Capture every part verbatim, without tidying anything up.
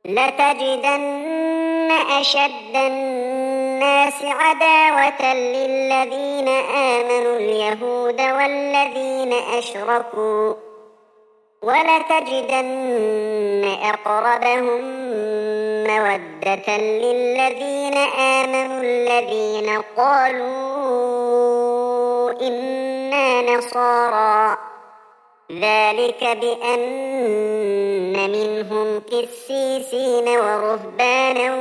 لتجدن أشد الناس عداوة للذين آمنوا اليهود والذين أشركوا ولتجدن أقربهم مودة للذين آمنوا الذين قالوا إنا نصارى ذلك بأن منهم قسيسين ورهبانا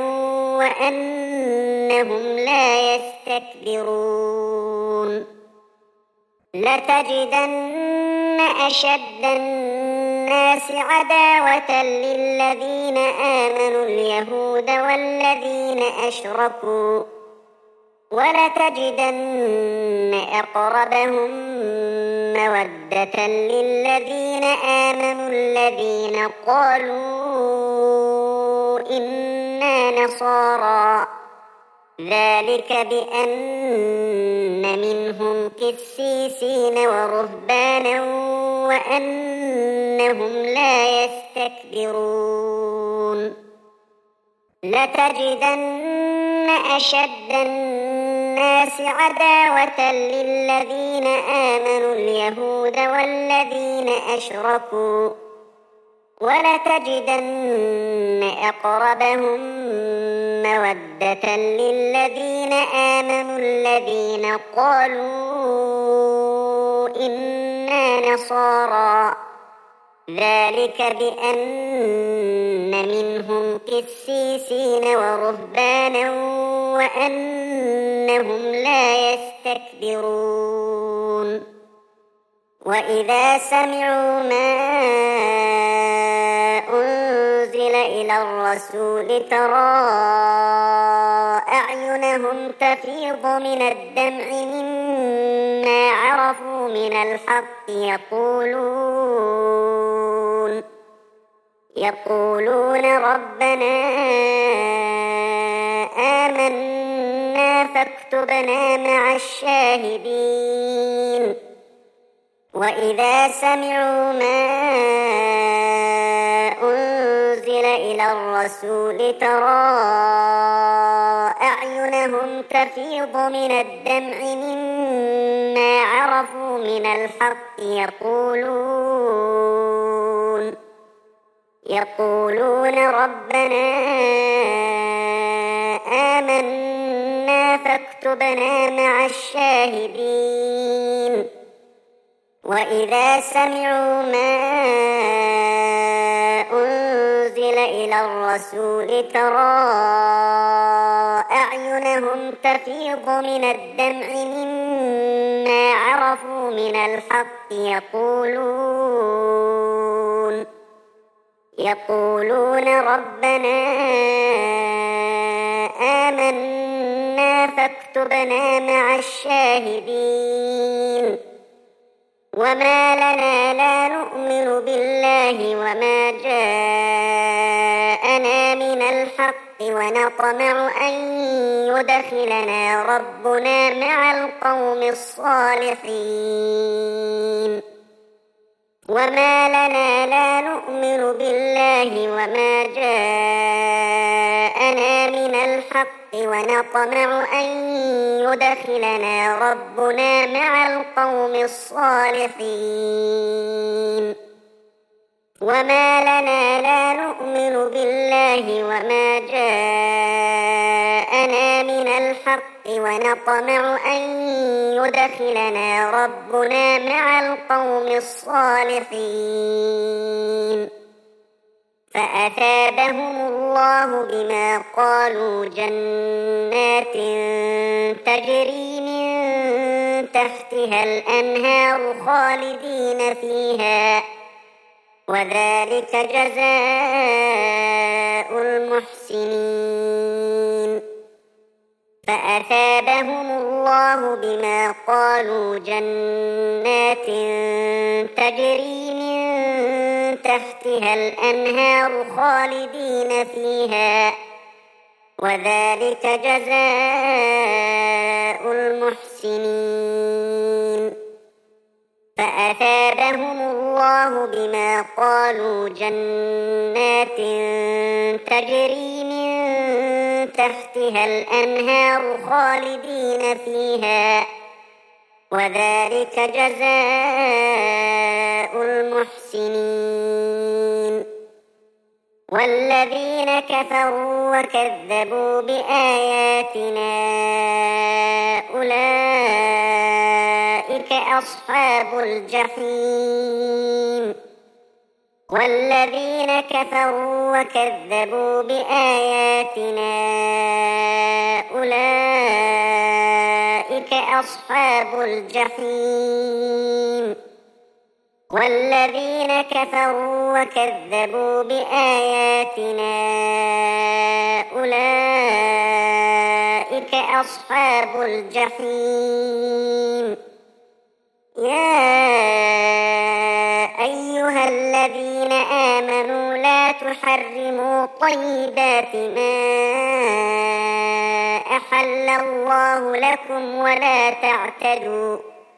وأنهم لا يستكبرون لتجدن أشد الناس عداوة للذين آمنوا اليهود والذين أشركوا ولتجدن أقربهم مودة للذين آمنوا الذين قالوا إنا نصارى ذلك بأن منهم قسيسين ورهبانا وأنهم لا يستكبرون لتجدن أشد الناس عداوة للذين آمنوا اليهود والذين أشركوا ولتجدن أقربهم مودة للذين آمنوا الذين قالوا إنا نصارى ذلك بأن منهم قسيسين ورهبانا وأنهم لا يستكبرون وإذا سمعوا ما أنزل إلى الرسول ترى أعينهم تفيض من الدمع مما عرفوا من الحق يقولون يقولون ربنا آمنا فاكتبنا مع الشاهدين وإذا سمعوا ما أنزل إلى الرسول ترى أعينهم تفيض من الدمع مما عرفوا من الحق يقولون يقولون ربنا آمنا فاكتبنا مع الشاهدين وإذا سمعوا ما أنزل إلى الرسول ترى أعينهم تفيض من الدمع مما عرفوا من الحق يقولون يقولون ربنا آمنا فاكتبنا مع الشاهدين وما لنا لا نؤمن بالله وما جاءنا من الحق ونطمع أن يدخلنا ربنا مع القوم الصالحين وما لنا لا نؤمن بالله وما جاءنا من الحق ونطمع أن يدخلنا ربنا مع القوم الصالحين وما لنا لا نؤمن بالله وما جاءنا من الحق ونطمع أن يدخلنا ربنا مع القوم الصالحين فأثابهم الله بما قالوا جنات تجري من تحتها الأنهار خالدين فيها وذلك جزاء المحسنين فأثابهم الله بما قالوا جنات تجري من تحتها الأنهار خالدين فيها وذلك جزاء المحسنين فأثابهم الله بما قالوا جنات تجري من تحتها الأنهار خالدين فيها، وذلك جزاء المحسنين. والذين كفروا وكذبوا بآياتنا أولئك أصحاب الجحيم. والذين كفروا وكذبوا بآياتنا أولئك أصحاب الجحيم. والذين كفروا وكذبوا بآياتنا أولئك أصحاب الجحيم. يا أيها الذين آمنوا لا تحرموا طيبات ما أحل الله لكم ولا تعتدوا،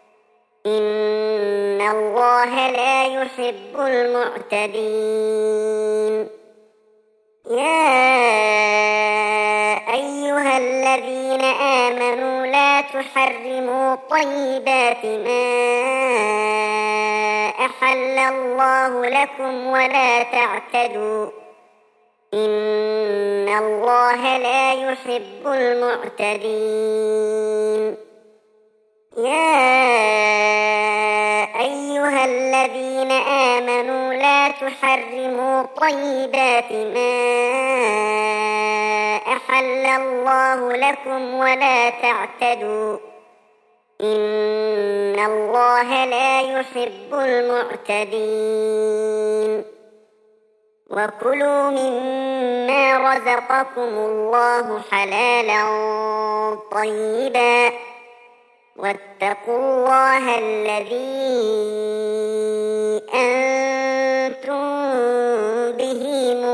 إن الله لا يحب المعتدين. يا أيها الذين آمنوا لا تحرموا طيبات ما أحل الله لكم ولا تعتدوا، إن الله لا يحب المعتدين. يا أيها الذين آمنوا لا تحرموا طيبات ما أحل الله لكم ولا تعتدوا، إن الله لا يحب المعتدين. وكلوا مما رزقكم الله حلالا طيبا، واتقوا الله الذي أنتم به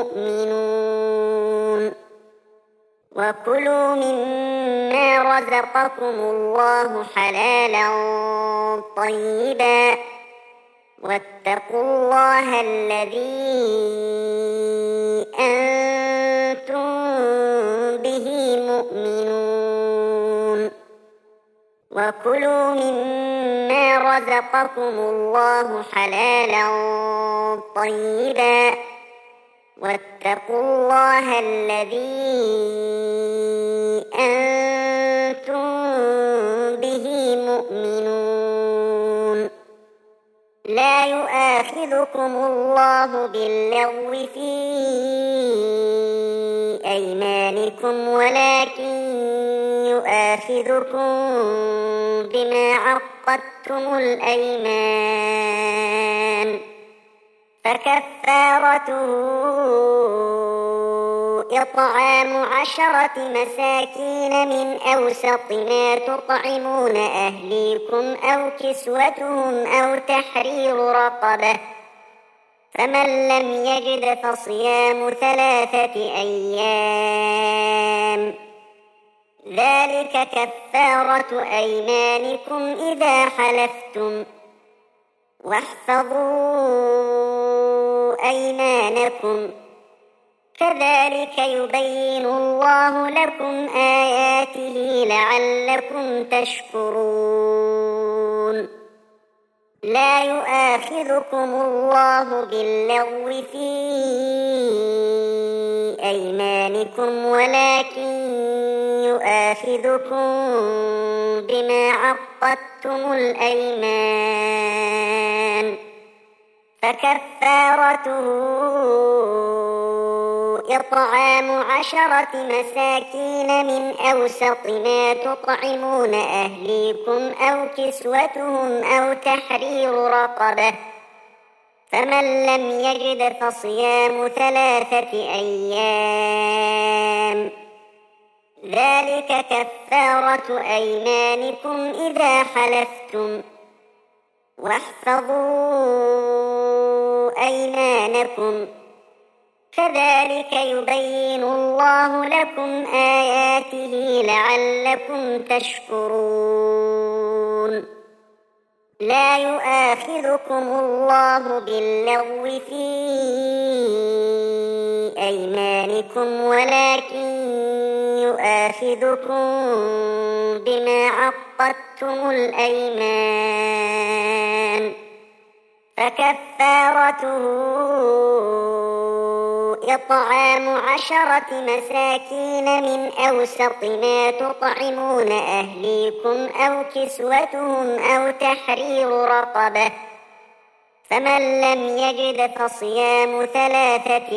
مؤمنون. وكلوا مما رزقكم الله حلالا طيبا، واتقوا الله الذي أنتم به مؤمنون. وكلوا مما رزقكم الله حلالا طيبا، واتقوا الله الذي أنتم به مؤمنون. لا يؤاخذكم الله باللغو في أيمانكم، ولكن يؤاخذكم بما عقدتم الأيمان، فكفارته إطعام عشرة مساكين من أوسط ما تطعمون أهليكم أو كسوتهم أو تحرير رقبة، فمن لم يجد فصيام ثلاثة أيام، ذلك كفارة أيمانكم إذا حلفتم، واحفظوا أيمانكم، كذلك يبين الله لكم آياته لعلكم تشكرون. لا يؤاخذكم الله باللغو في أيمانكم، ولكن يؤاخذكم بما عقدتم الأيمان، فكفارته إطعام عشرة مساكين من أوسط ما تطعمون أهليكم أو كسوتهم أو تحرير رقبة، فمن لم يجد فصيام ثلاثة أيام، ذلك كفارة أيمانكم إذا حلفتم، واحفظوا أيمانكم، كذلك يبين الله لكم آياته لعلكم تشكرون. لا يؤاخذكم الله باللغو في أيمانكم ولكن يؤاخذكم بما عقدتم الأيمان فكفارته إطعام عشرة مساكين من أوسط ما تطعمون أهليكم أو كسوتهم أو تحرير رقبة فمن لم يجد فصيام ثلاثة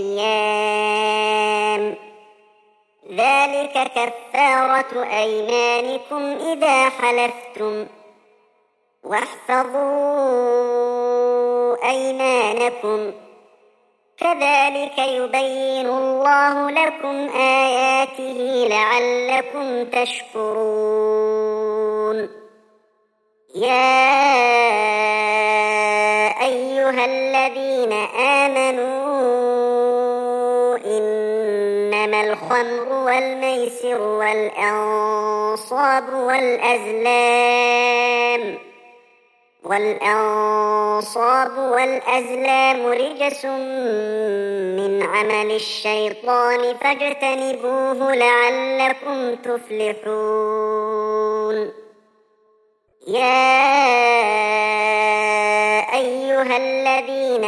أيام ذلك كفارة أيمانكم إذا حلفتم واحفظوا أيمانكم كذلك يبين الله لكم آياته لعلكم تشكرون يا أيها الذين آمنوا إنما الخمر والميسر والأنصاب والأزلام والأنصاب والأزلام رجس من عمل الشيطان فاجتنبوه لعلكم تفلحون يا أيها الذين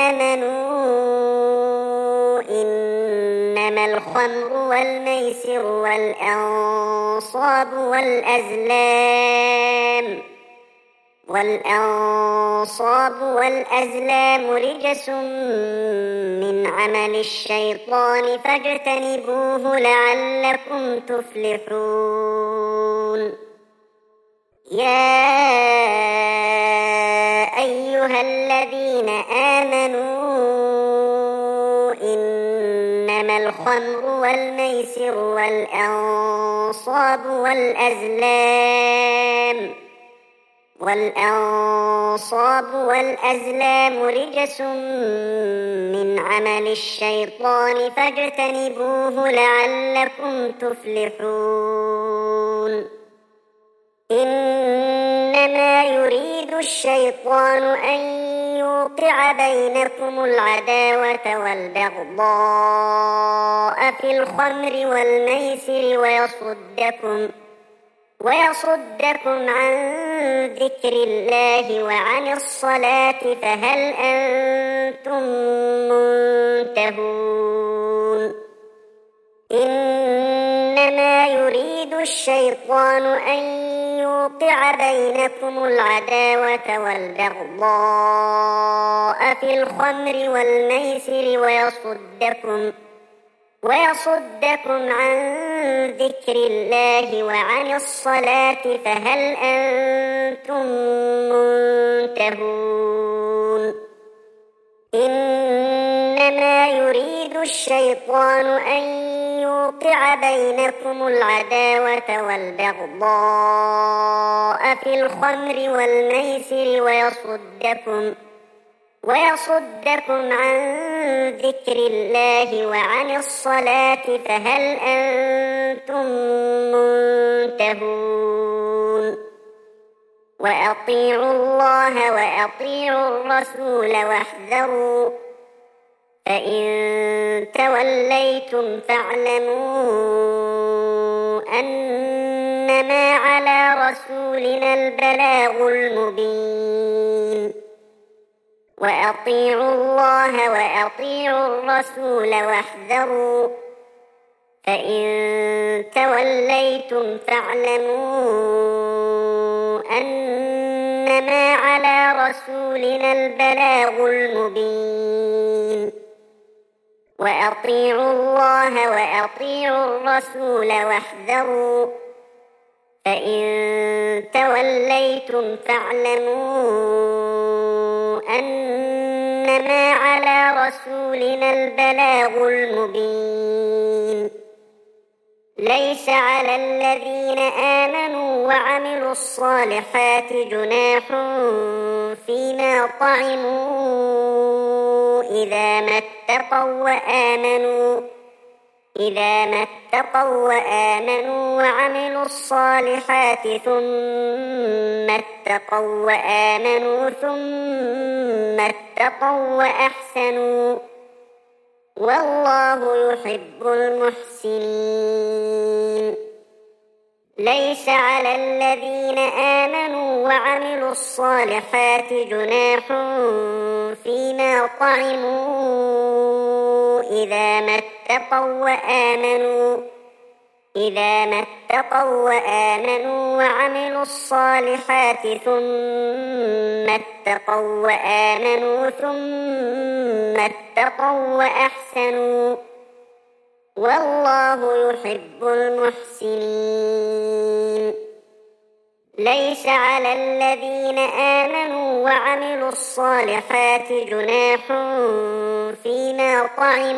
آمنوا إنما الخمر والميسر والأنصاب والأزلام والأنصاب والأزلام رجس من عمل الشيطان فاجتنبوه لعلكم تفلحون يا أيها الذين آمنوا إنما الخمر والميسر والأنصاب والأزلام والأنصاب والأزلام رجس من عمل الشيطان فاجتنبوه لعلكم تفلحون إنما يريد الشيطان أن يوقع بينكم العداوة والبغضاء في الخمر والميسر ويصدكم ويصدكم عن ذكر الله وعن الصلاة فهل أنتم منتهون إنما يريد الشيطان أن يوقع بينكم العداوة والبغضاء في الخمر والميسر ويصدكم ويصدكم عن ذكر الله وعن الصلاة فهل أنتم منتهون إنما يريد الشيطان أن يوقع بينكم العداوة والبغضاء في الخمر والميسر ويصدكم ويصدكم عن ذكر الله وعن الصلاة فهل أنتم منتهون وأطيعوا الله وأطيعوا الرسول واحذروا فإن توليتم فاعلموا أنما على رسولنا البلاغ المبين وأطيعوا الله وأطيعوا الرسول واحذروا فإن توليتم فاعلموا أنما على رسولنا البلاغ المبين وأطيعوا الله وأطيعوا الرسول واحذروا فإن توليتم فاعلموا أنما على رسولنا البلاغ المبين ليس على الذين آمنوا وعملوا الصالحات جناح فيما طعموا إذا ما اتقوا وآمنوا إذا ما اتقوا وآمنوا وعملوا الصالحات ثم اتقوا وآمنوا ثم اتقوا وأحسنوا والله يحب المحسنين. ليس على الذين آمنوا وعملوا الصالحات جناح فيما طعموا إذا ما اتقوا وآمنوا إذا ما اتقوا وآمنوا وعملوا الصالحات ثم اتقوا وآمنوا ثم اتقوا وأحسنوا والله يحب المحسنين. ليس على الذين آمنوا وعملوا الصالحات جناح فيما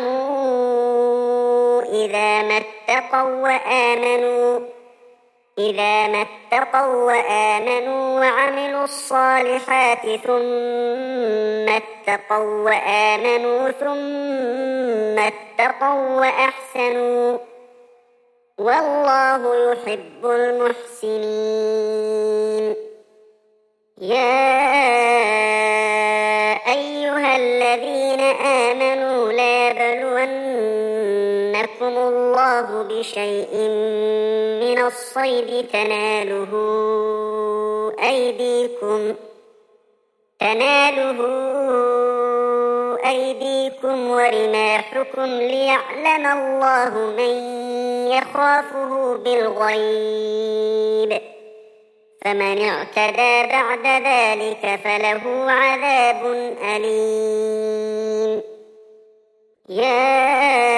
طعموا إذا ما اتقوا وآمنوا إذا ما اتقوا وآمنوا وعملوا الصالحات ثم اتقوا وآمنوا ثم اتقوا وأحسنوا والله يحب المحسنين. يا أيها الذين آمنوا لا يبلونكم الله بشيء من الصيد تناله أيديكم تناله أيديكم ورماحكم ليعلم الله من يخافه بالغيب فمن اعتدى بعد ذلك فله عذاب أليم. يا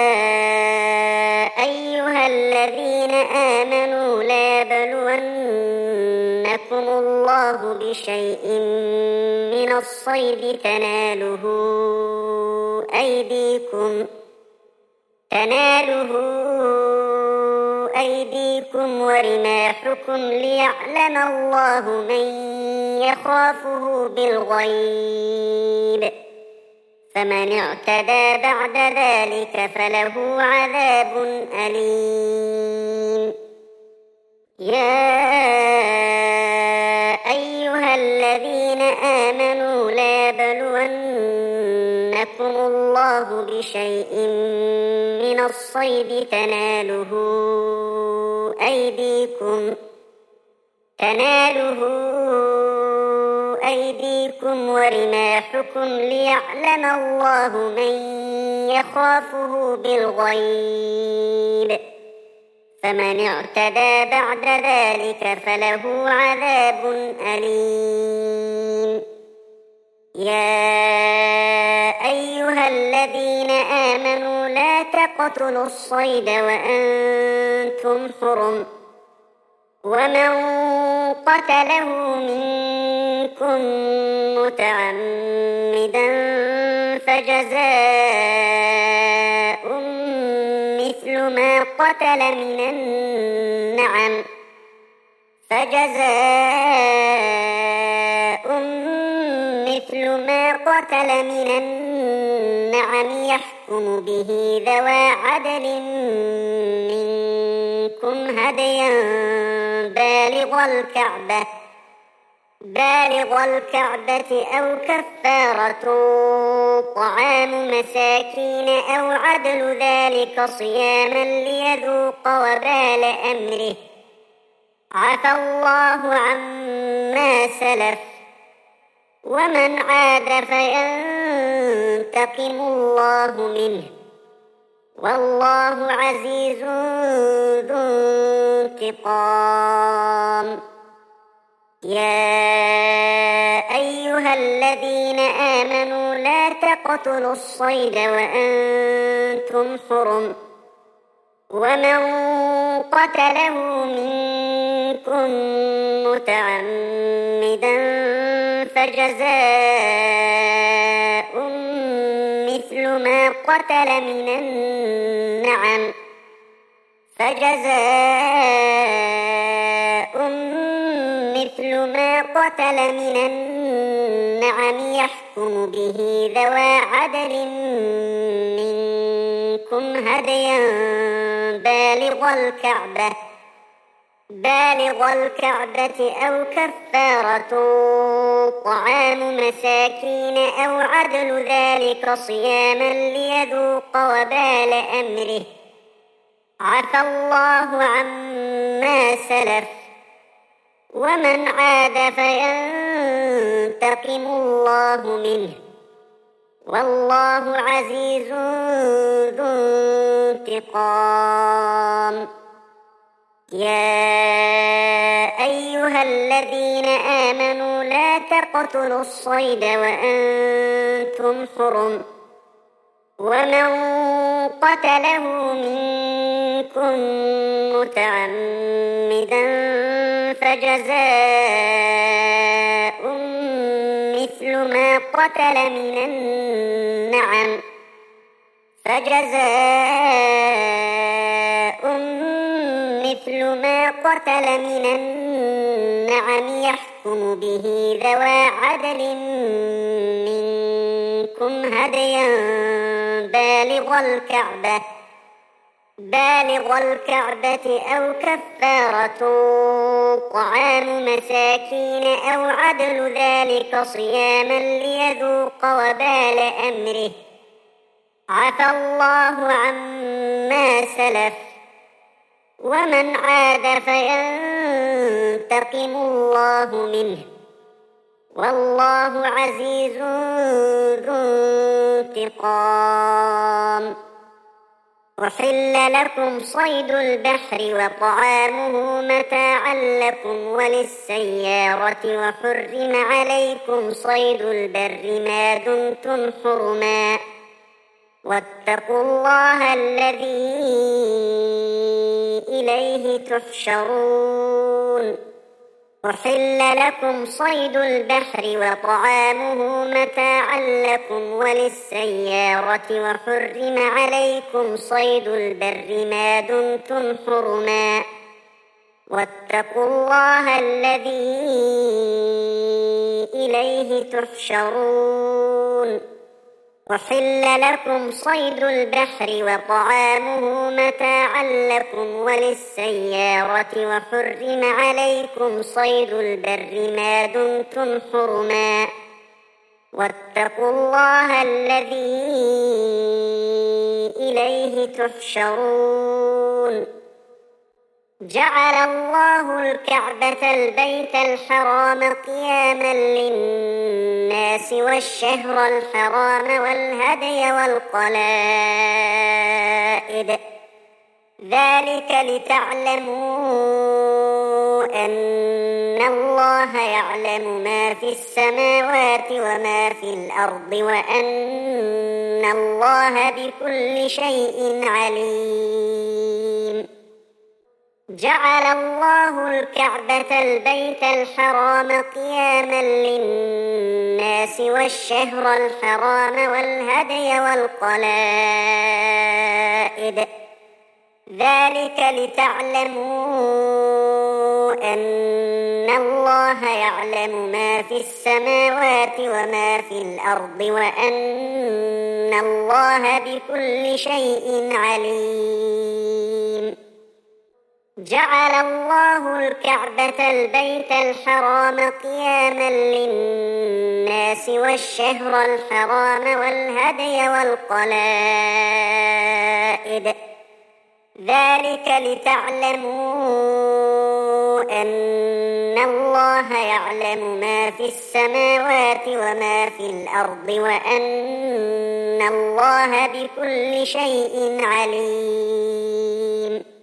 أيها الذين آمنوا لا يبلونكم الله بشيء من الصيد تناله أيديكم تناله أيديكم ورماحكم ليعلم الله من يخافه بالغيب فمن اعتدى بعد ذلك فله عذاب أليم. يا أيها الذين آمنوا لا يبلونكم الله بشيء من الصيد تناله أيديكم تناله أيديكم ورماحكم ليعلم الله من يخافه بالغيب فمن اعتدى بعد ذلك فله عذاب أليم. يا أيها الذين آمنوا لا تقتلوا الصيد وأنتم حرم ومن قتله منكم متعمدا فجزاء مثل ما قتل من النعم فجزاء مثل ما قتل من النعم يحكم به ذوى عدل منكم هديا بالغ الكعبة بالغ الكعبة أو كفارة طعام مساكين أو عدل ذلك صياما ليذوق وبال أمره عفى الله عما سلف ومن عاد فينتقم الله منه والله عزيز ذو انتقام. يا أيها الذين آمنوا لا تقتلوا الصيد وأنتم حرم ومن قتله منكم متعمدا فجزاء مثل ما قتل من النعم فجزاء مثل ما قتل من النعم يحكم به ذوى عدل منكم منكم هديا بالغ الكعبة بالغ الكعبة أو كفارة طعام مساكين أو عدل ذلك صياما ليذوق وبال أمره عفى الله عما سلف ومن عاد فينتقم الله منه والله عزيز ذو انتقام. يا أيها الذين آمنوا لا تقتلوا الصيد وأنتم حرم ومن قتله منكم متعمدا فجزاء مثل ما قتل من النعم فجزاء مثل ما قتل من النعم يحكم به ذوى عدل منكم هديا بالغ الكعبة بالغ الكعبة أو كفارة طعام مساكين أو عدل ذلك صياما ليذوق وبال أمره عفى الله عما سلف ومن عاد فينتقم الله منه والله عزيز ذو انتقام. أحل لكم صيد البحر وطعامه متاعا لكم وللسيارة وحرم عليكم صيد البر ما دمتم حرما واتقوا الله الذي إليه تحشرون. أحل لكم صيد البحر وطعامه متاعا لكم وللسيارة وحرم عليكم صيد البر ما دمتم حرما واتقوا الله الذي إليه تحشرون. أحل لكم صيد البحر وطعامه متاعا لكم وللسيارة وحرم عليكم صيد البر ما دمتم حرما واتقوا الله الذي إليه تحشرون. جعل الله الكعبة البيت الحرام قياما للناس والشهر الحرام والهدي والقلائد ذلك لتعلموا أن الله يعلم ما في السماوات وما في الأرض وأن الله بكل شيء عليم. جعل الله الكعبة البيت الحرام قياما للناس والشهر الحرام والهدي والقلائد ذلك لتعلموا أن الله يعلم ما في السماوات وما في الأرض وأن الله بكل شيء عليم. جعل الله الكعبة البيت الحرام قياما للناس والشهر الحرام والهدي والقلائد ذلك لتعلموا أن الله يعلم ما في السماوات وما في الأرض وأن الله بكل شيء عليم.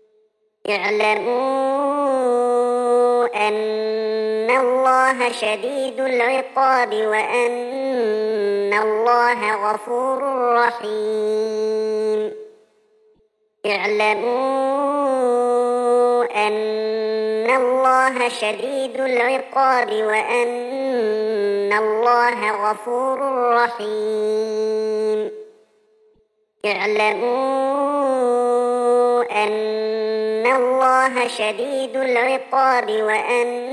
اعلموا أن الله شديد العقاب وأن الله غفور رحيم. اعلموا أن الله شديد العقاب وأن الله غفور رحيم. اعلموا أن الله شديد العقاب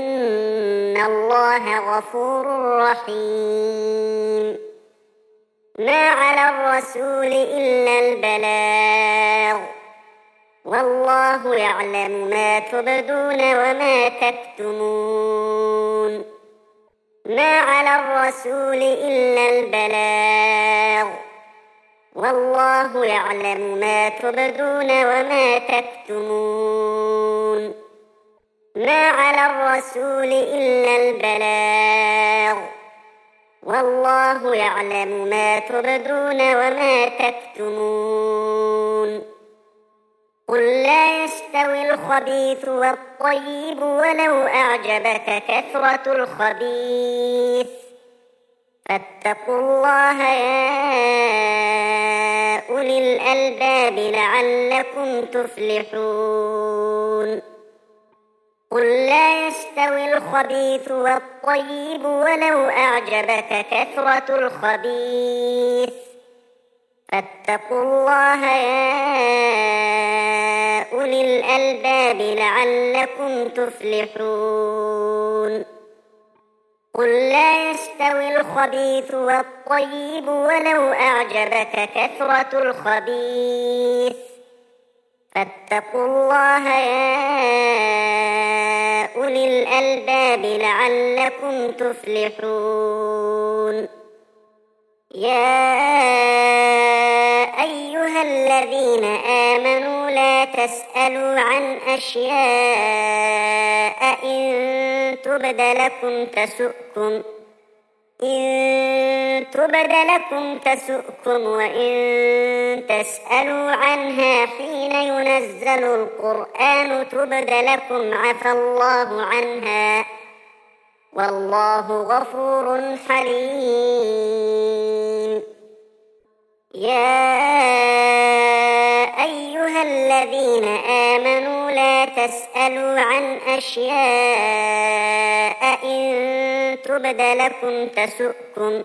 وأن الله غفور رحيم. ما على الرسول إلا البلاغ والله يعلم ما تبدون وما تكتمون ما على الرسول إلا البلاغ والله يعلم ما تبدون وما تكتمون ما على الرسول إلا البلاغ والله يعلم ما تبدون وما تكتمون قل لا يستوي الخبيث والطيب ولو أعجبك كثرة الخبيث فاتقوا الله يا أولي الألباب لعلكم تفلحون قل لا يستوي الخبيث والطيب ولو أعجبك كثرة الخبيث فاتقوا الله يا أولي الألباب لعلكم تفلحون قل لا يستوي الخبيث والطيب ولو أعجبك كثرة الخبيث فاتقوا الله يا أولي الألباب لعلكم تفلحون يا أيها الذين آمنوا لا تسألوا عن أشياء إن تبد لكم تسؤكم إن تبد لكم تسؤكم وإن تسألوا عنها حين ينزل القرآن تبد لكم عفى الله عنها والله غفور حليم يا أيها الذين آمنوا لا تسألوا عن أشياء إن تبد لكم تسؤكم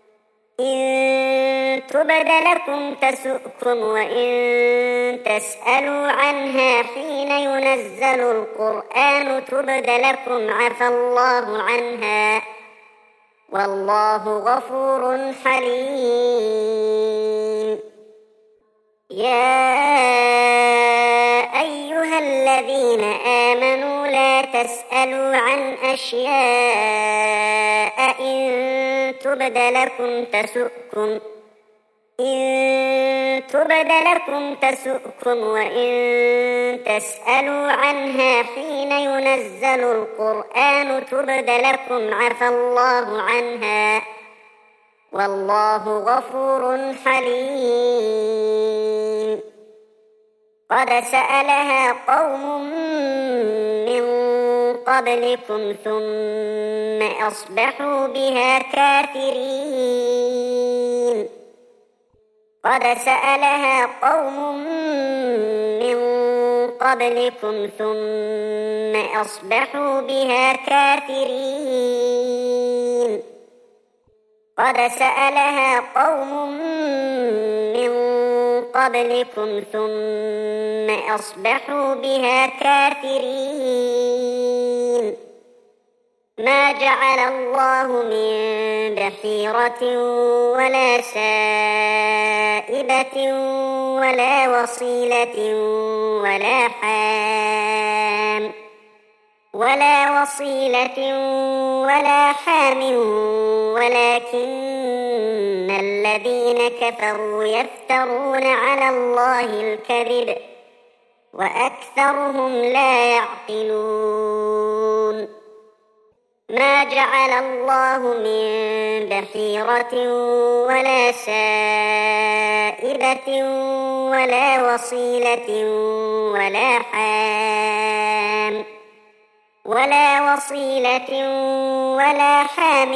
إن تبد لكم تسؤكم وإن تسألوا عنها حين ينزل القرآن تبد لكم عفى الله عنها والله غفور حليم يا أيها الذين آمنوا لا تسألوا عن أشياء إن تبد لكم تسؤكم إن تبد لكم تسؤكم وإن تسألوا عنها حين ينزل القرآن تبد لكم عفى الله عنها والله غفور حليم قد سألها قوم من قبلكم ثم أصبحوا بها كافرين قد سألها قوم من قبلكم ثم أصبحوا بها كافرين قد سألها قوم من قبلكم ثم أصبحوا بها كافرين ما جعل الله من بحيرة ولا سائبة ولا وصيلة ولا حام ولا وصيلة ولا حام ولكن الذين كفروا يفترون على الله الكذب وأكثرهم لا يعقلون ما جعل الله من بحيرة ولا سائبة ولا وصيلة ولا حام ولا وصيلة ولا حام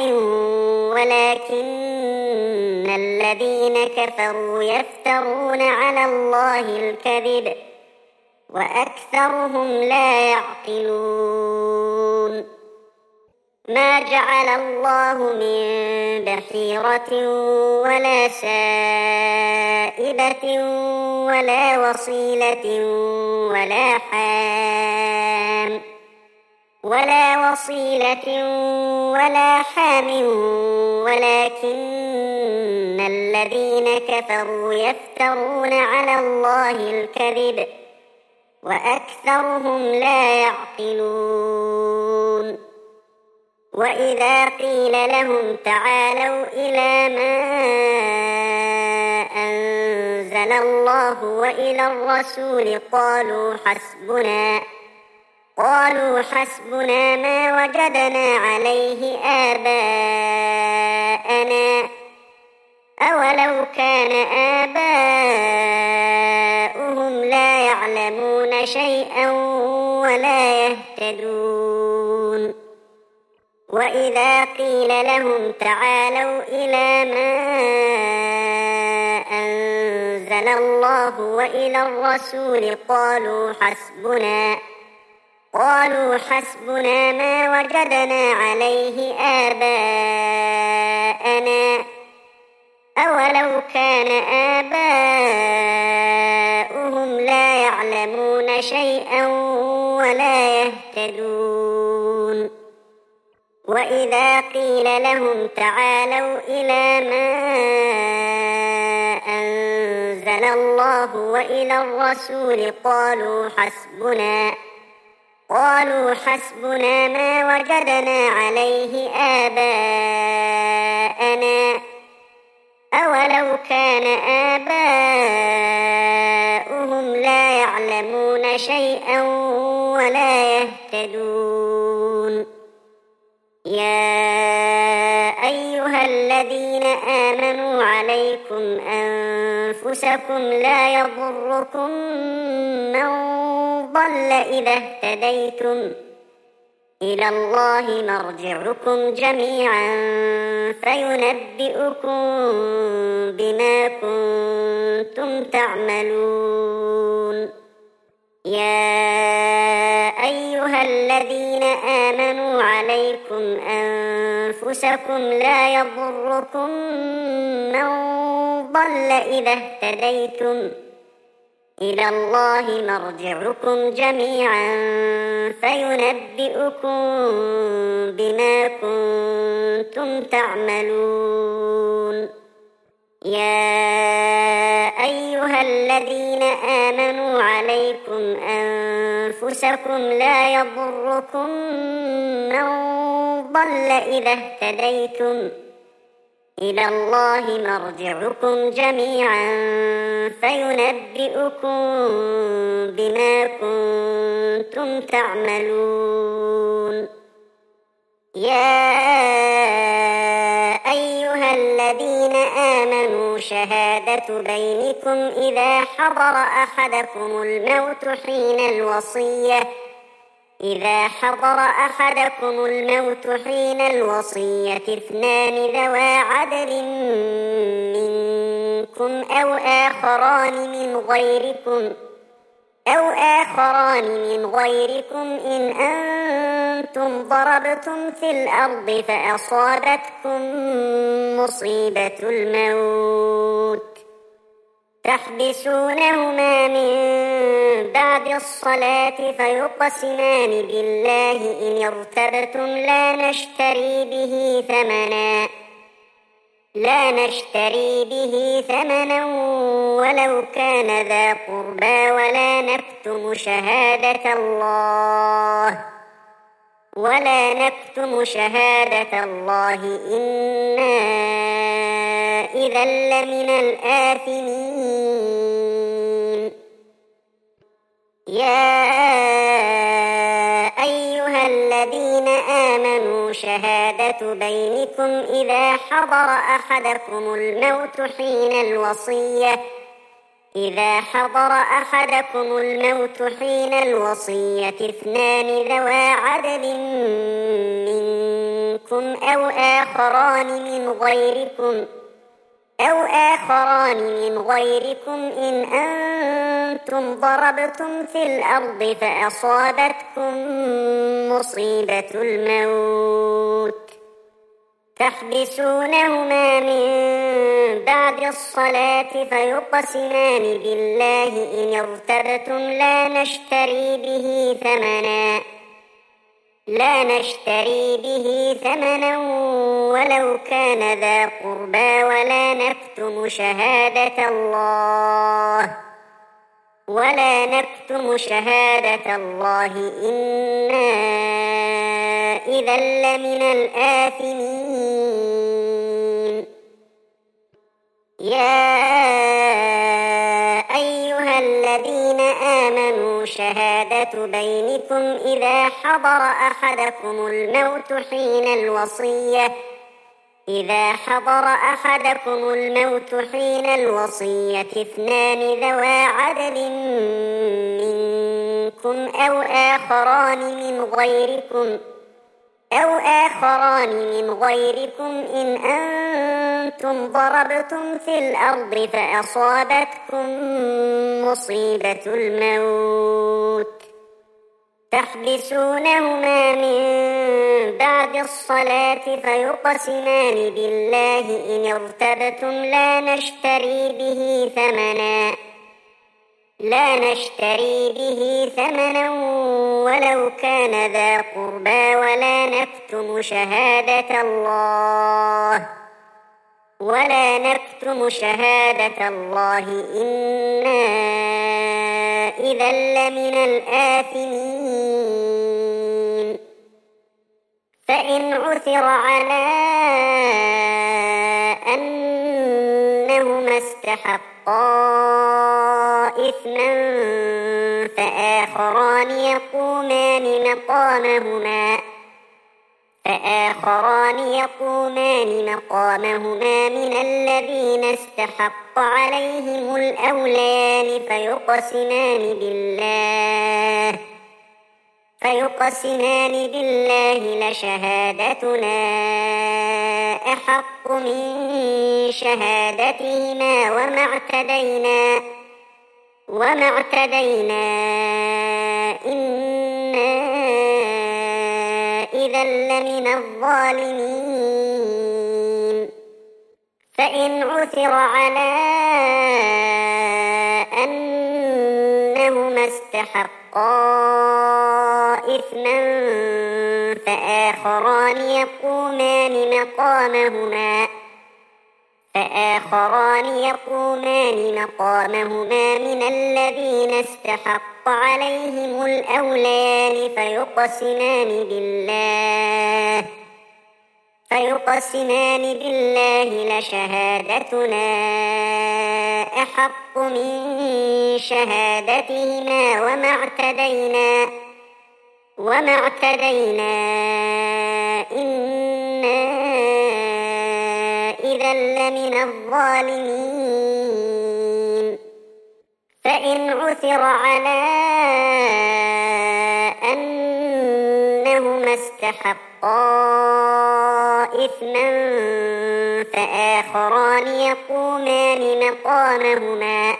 ولكن الذين كفروا يفترون على الله الكذب وأكثرهم لا يعقلون ما جعل الله من بحيرة ولا سائبة ولا وصيلة ولا حام ولا وصيلة ولا حام، ولكن الذين كفروا يفترون على الله الكذب وأكثرهم لا يعقلون. وإذا قيل لهم تعالوا إلى ما أنزل الله وإلى الرسول قالوا حسبنا قالوا حسبنا ما وجدنا عليه آباءنا أولو كان آباؤهم لا يعلمون شيئا ولا يهتدون. وإذا قيل لهم تعالوا إلى ما أنزل الله وإلى الرسول قالوا حسبنا قالوا حسبنا ما وجدنا عليه آباءنا أولو كان آباؤهم لا يعلمون شيئا ولا يهتدون. وإذا قيل لهم تعالوا إلى ما أنزل الله وإلى الرسول قالوا حسبنا قالوا حسبنا ما وجدنا عليه آباءنا أولو كان آباؤهم لا يعلمون شيئا ولا يهتدون. يا أيها الذين آمنوا عليكم أنفسكم لا يضركم من ضل إذا اهتديتم إلى الله مرجعكم جميعا فينبئكم بما كنتم تعملون. يا أيها الذين آمنوا عليكم أنفسكم لا يضركم من ضل إذا اهتديتم إلى الله مرجعكم جميعا فينبئكم بما كنتم تعملون. يا أيها الذين آمنوا عليكم أنفسكم لا يضركم من ضل إذا اهتديتم إلى الله مرجعكم جميعا فينبئكم بما كنتم تعملون. يا أيها الذين آمنوا شهادة بينكم إذا حضر أحدكم الموت حين الوصية إذا حضر أحدكم الموت حين الوصية اثنان ذوى عدل منكم أو آخران من غيركم أو آخران من غيركم إن أنتم ضربتم في الأرض فأصابتكم مصيبة الموت تحبسونهما من بعد الصلاة فيقسمان بالله إن ارتبتم لا نشتري به ثمنا لا نشتري به ثمنا ولو كان ذا قربى ولا نكتم شهادة الله ولا نكتم شهادة الله إنا إذا لمن الآثمين. يا أيها الذين آمنوا شهادة بينكم إذا حضر أحدكم الموت حين الوصية إذا حضر أحدكم الموت حين الوصية اثنان ذوى عدل منكم أو آخران من غيركم أو آخران من غيركم إن أنتم ضربتم في الأرض فأصابتكم مصيبة الموت تحبسونهما من بعد الصلاة فيقسمان بالله إن ارتبتم لا نشتري به ثمنا لا نشتري به ثمنا ولو كان ذا قربى ولا نكتم شهادة الله ولا نكتم شهادة الله إنا إذا لمن الآثمين. يا أيها الذين آمنوا شهادة بينكم إذا حضر أحدكم الموت حين الوصية إذا حضر أحدكم الموت حين الوصية اثنان ذوى عدل منكم أو آخران من غيركم أو آخران من غيركم إن أنتم ضربتم في الأرض فأصابتكم مصيبة الموت تحبسونهما من بعد الصلاة فيقسمان بالله إن ارتبتم لا نشتري به ثمنا لا نشتري به ثمنا ولو كان ذا قربى ولا نكتم شهادة الله ولا نكتم شهادة الله إنا إذا لمن الآثمين. فإن عثر على أنهما استحقا إثما فآخران يقومان مقامهما فآخران يقومان مقامهما من الذين استحق عليهم الأوليان فيقسمان بالله فيقسمان بالله لشهادتنا أحق من شهادتهما وما اعتدينا وما اعتدينا إنا إذا لمن الظالمين. فإن عثر على أنهما استحقا إثما فآخران يقومان مقامهما فآخران يقومان مقامهما من الذين استحق عليهم الأوليان فيقسمان بالله فيقسمان بالله لشهادتنا أحق من شهادتهما وما اعتدينا وما اعتدينا إنا إذا لمن الظالمين. فإن عثر على أنهما استحقا إثما فآخران يقومان مقامهما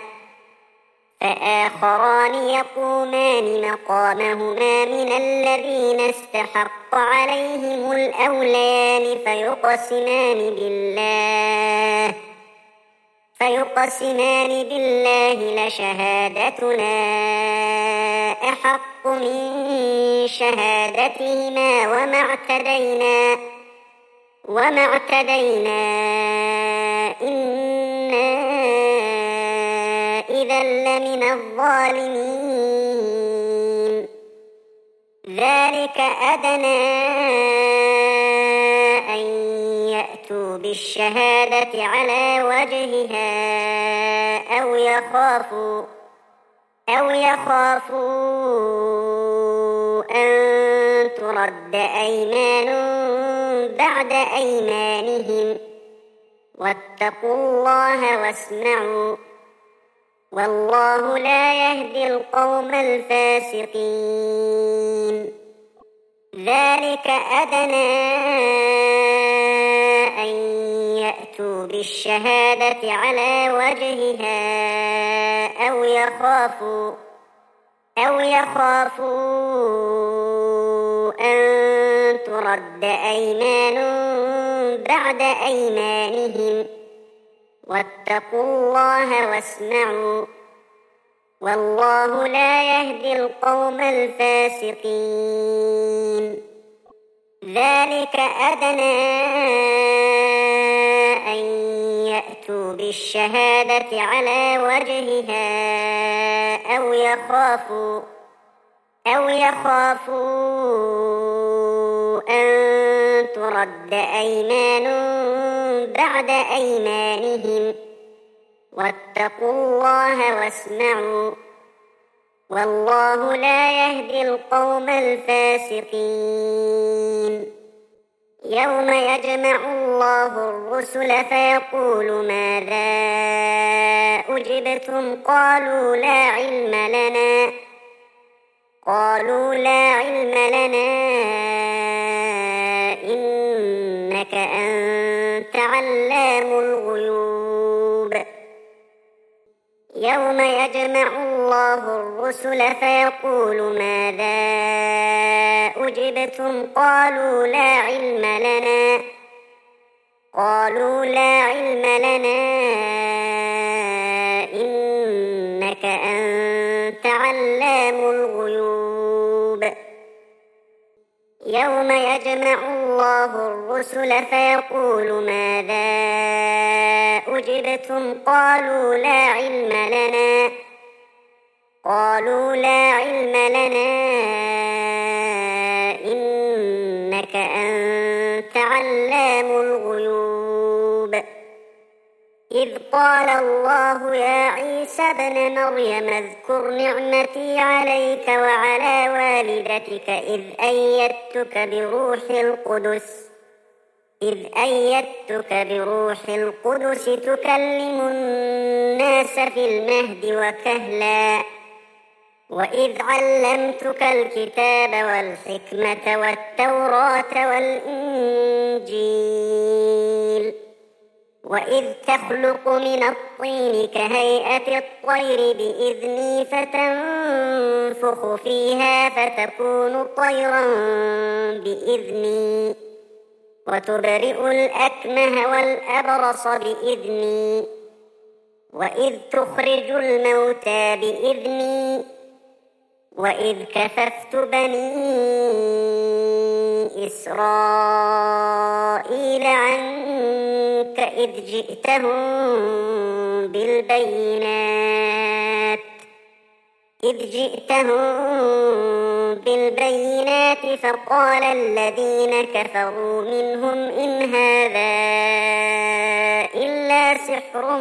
فآخران يقومان مقامهما من الذين استحق عليهم الأوليان فيقسمان بالله فيقسمان بالله لشهادتنا أحق من شهادتهما وما اعتدينا وما اعتدينا إنا إذا لمن الظالمين. ذلك أدنى أن يأتوا بالشهادة على وجهها أو يخافوا أو يخافوا أن ترد أيمان بعد أيمانهم واتقوا الله واسمعوا والله لا يهدي القوم الفاسقين. ذلك أدنى أن يأتوا بالشهادة على وجهها أو يخافوا أو يخافوا أن ترد أيمان بعد أيمانهم واتقوا الله واسمعوا والله لا يهدي القوم الفاسقين. ذلك أدنى أن يأتوا بالشهادة على وجهها أو يخافوا أو يخافوا أن ترد أيمان بعد أيمانهم واتقوا الله واسمعوا والله لا يهدي القوم الفاسقين يوم يجمع الله الرسل فيقول ماذا أجبتم قالوا لا علم لنا قالوا لا علم لنا إنك أنت علام الغيوب يوم يجمع الله الرسل فيقول ماذا أجبتم قالوا لا علم لنا قالوا لا علم لنا إنك أنت علام الغيوب يوم يجمع الله الرسل فيقول ماذا أجبتم قالوا لا علم لنا قالوا لا علم لنا إنك أنت علام الغيوب إذ قال الله يا عيسى ابن مريم اذكر نعمتي عليك وعلى والدتك إذ أيدتك بروح القدس إذ أيدتك بروح القدس تكلم الناس في المهد وكهلا وإذ علمتك الكتاب والحكمة والتوراة والإنجيل وإذ تخلق من الطين كهيئة الطير بإذني فتنفخ فيها فتكون طيرا بإذني وتبرئ الأكمه والأبرص بإذني وإذ تخرج الموتى بإذني وإذ كففت بني إسرائيل عنك إذ جئتهم بالبينات إذ جئتهم بالبينات فقال الذين كفروا منهم إن هذا إلا سحر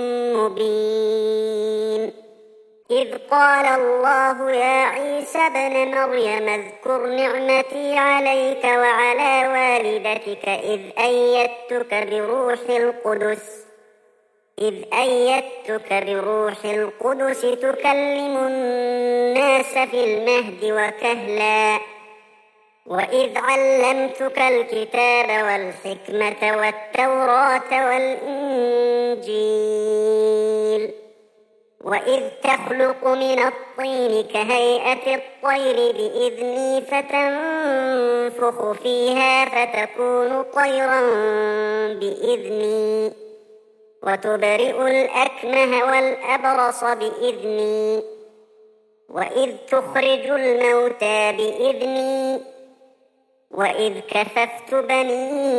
مبين إذ قال الله يا عيسى ابن مريم اذكر نعمتي عليك وعلى والدتك إذ أيدتك بروح القدس إذ أيدتك بروح القدس تكلم الناس في المهد وكهلا وإذ علمتك الكتاب والحكمة والتوراة والإنجيل وإذ تخلق من الطين كهيئة الطير بإذني فتنفخ فيها فتكون طيرا بإذني وتبرئ الأكمه والأبرص بإذني وإذ تخرج الموتى بإذني وإذ كففت بني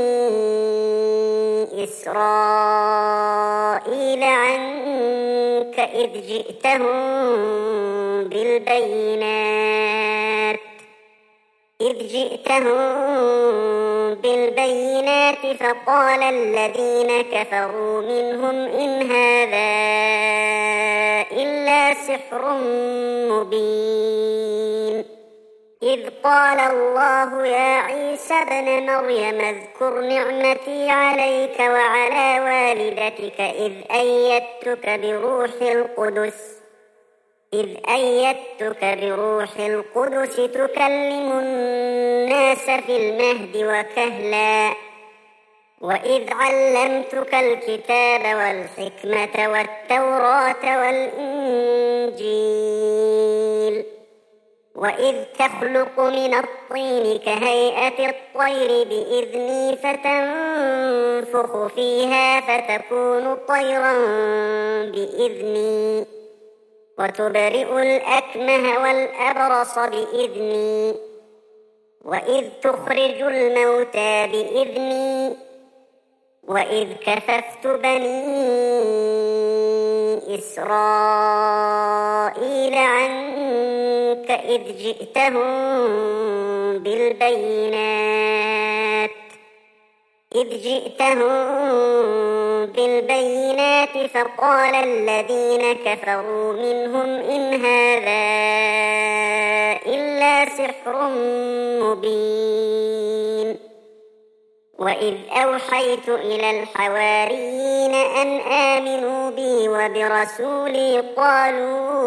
إسرائيل عنك إذ جئتهم بالبينات إذ جئتهم بالبينات فقال الذين كفروا منهم إن هذا إلا سحر مبين إذ قال الله يا عيسى ابن مريم اذكر نعمتي عليك وعلى والدتك إذ أيدتك بروح القدس إذ أيدتك بروح القدس تكلم الناس في المهد وكهلا وإذ علمتك الكتاب والحكمة والتوراة والإنجيل وإذ تخلق من الطين كهيئة الطير بإذني فتنفخ فيها فتكون طيرا بإذني وتبرئ الأكمه والأبرص بإذني وإذ تخرج الموتى بإذني وإذ كففت بني إسرائيل عنك إذ جئتهم بالبينات إذ جئتهم بالبينات فقال الذين كفروا منهم إن هذا إلا سحر مبين وإذ أوحيت إلى الحواريين أن آمنوا بي وبرسولي قالوا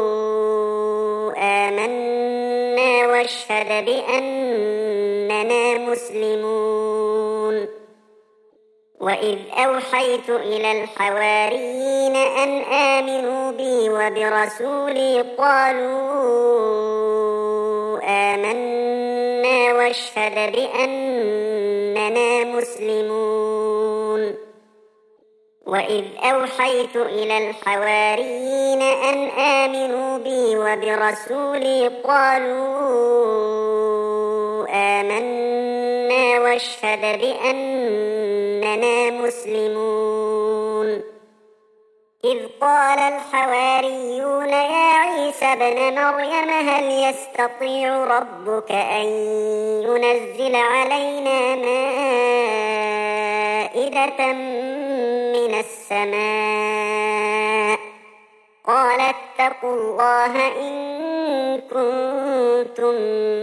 آمنا واشهد بأننا مسلمون وإذ أوحيت إلى الحواريين أن آمنوا بي وبرسولي قالوا آمنا واشهد بأننا مسلمون وإذ أوحيت إلى الحواريين أن آمنوا بي وبرسولي قالوا آمنا واشهد بأننا مسلمون إذ قال الحواريون يا عيسى ابن مريم هل يستطيع ربك أن ينزل علينا مائدة من السماء قال اتقوا الله إن كنتم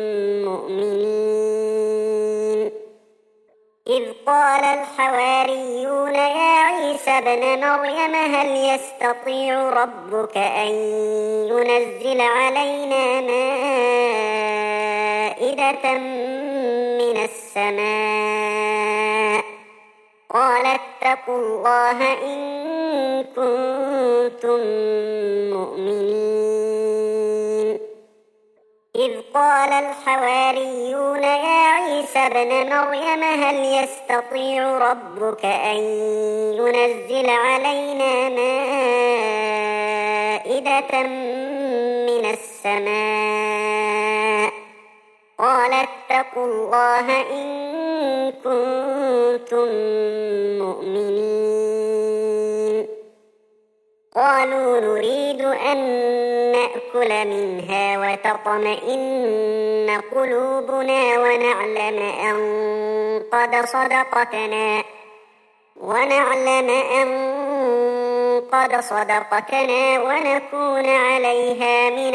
مؤمنين إذ قال الحواريون يا عيسى ابن مريم هل يستطيع ربك أن ينزل علينا مائدة من السماء قال اتقوا الله إن كنتم مؤمنين إذ قال الحواريون يا عيسى ابن مريم هل يستطيع ربك أن ينزل علينا مائدة من السماء قال اتقوا الله إن كنتم مؤمنين قالوا نريد أن نأكل منها وتطمئن قلوبنا ونعلم أن قد صدقتنا ونعلم أن قد صدقتنا ونكون عليها من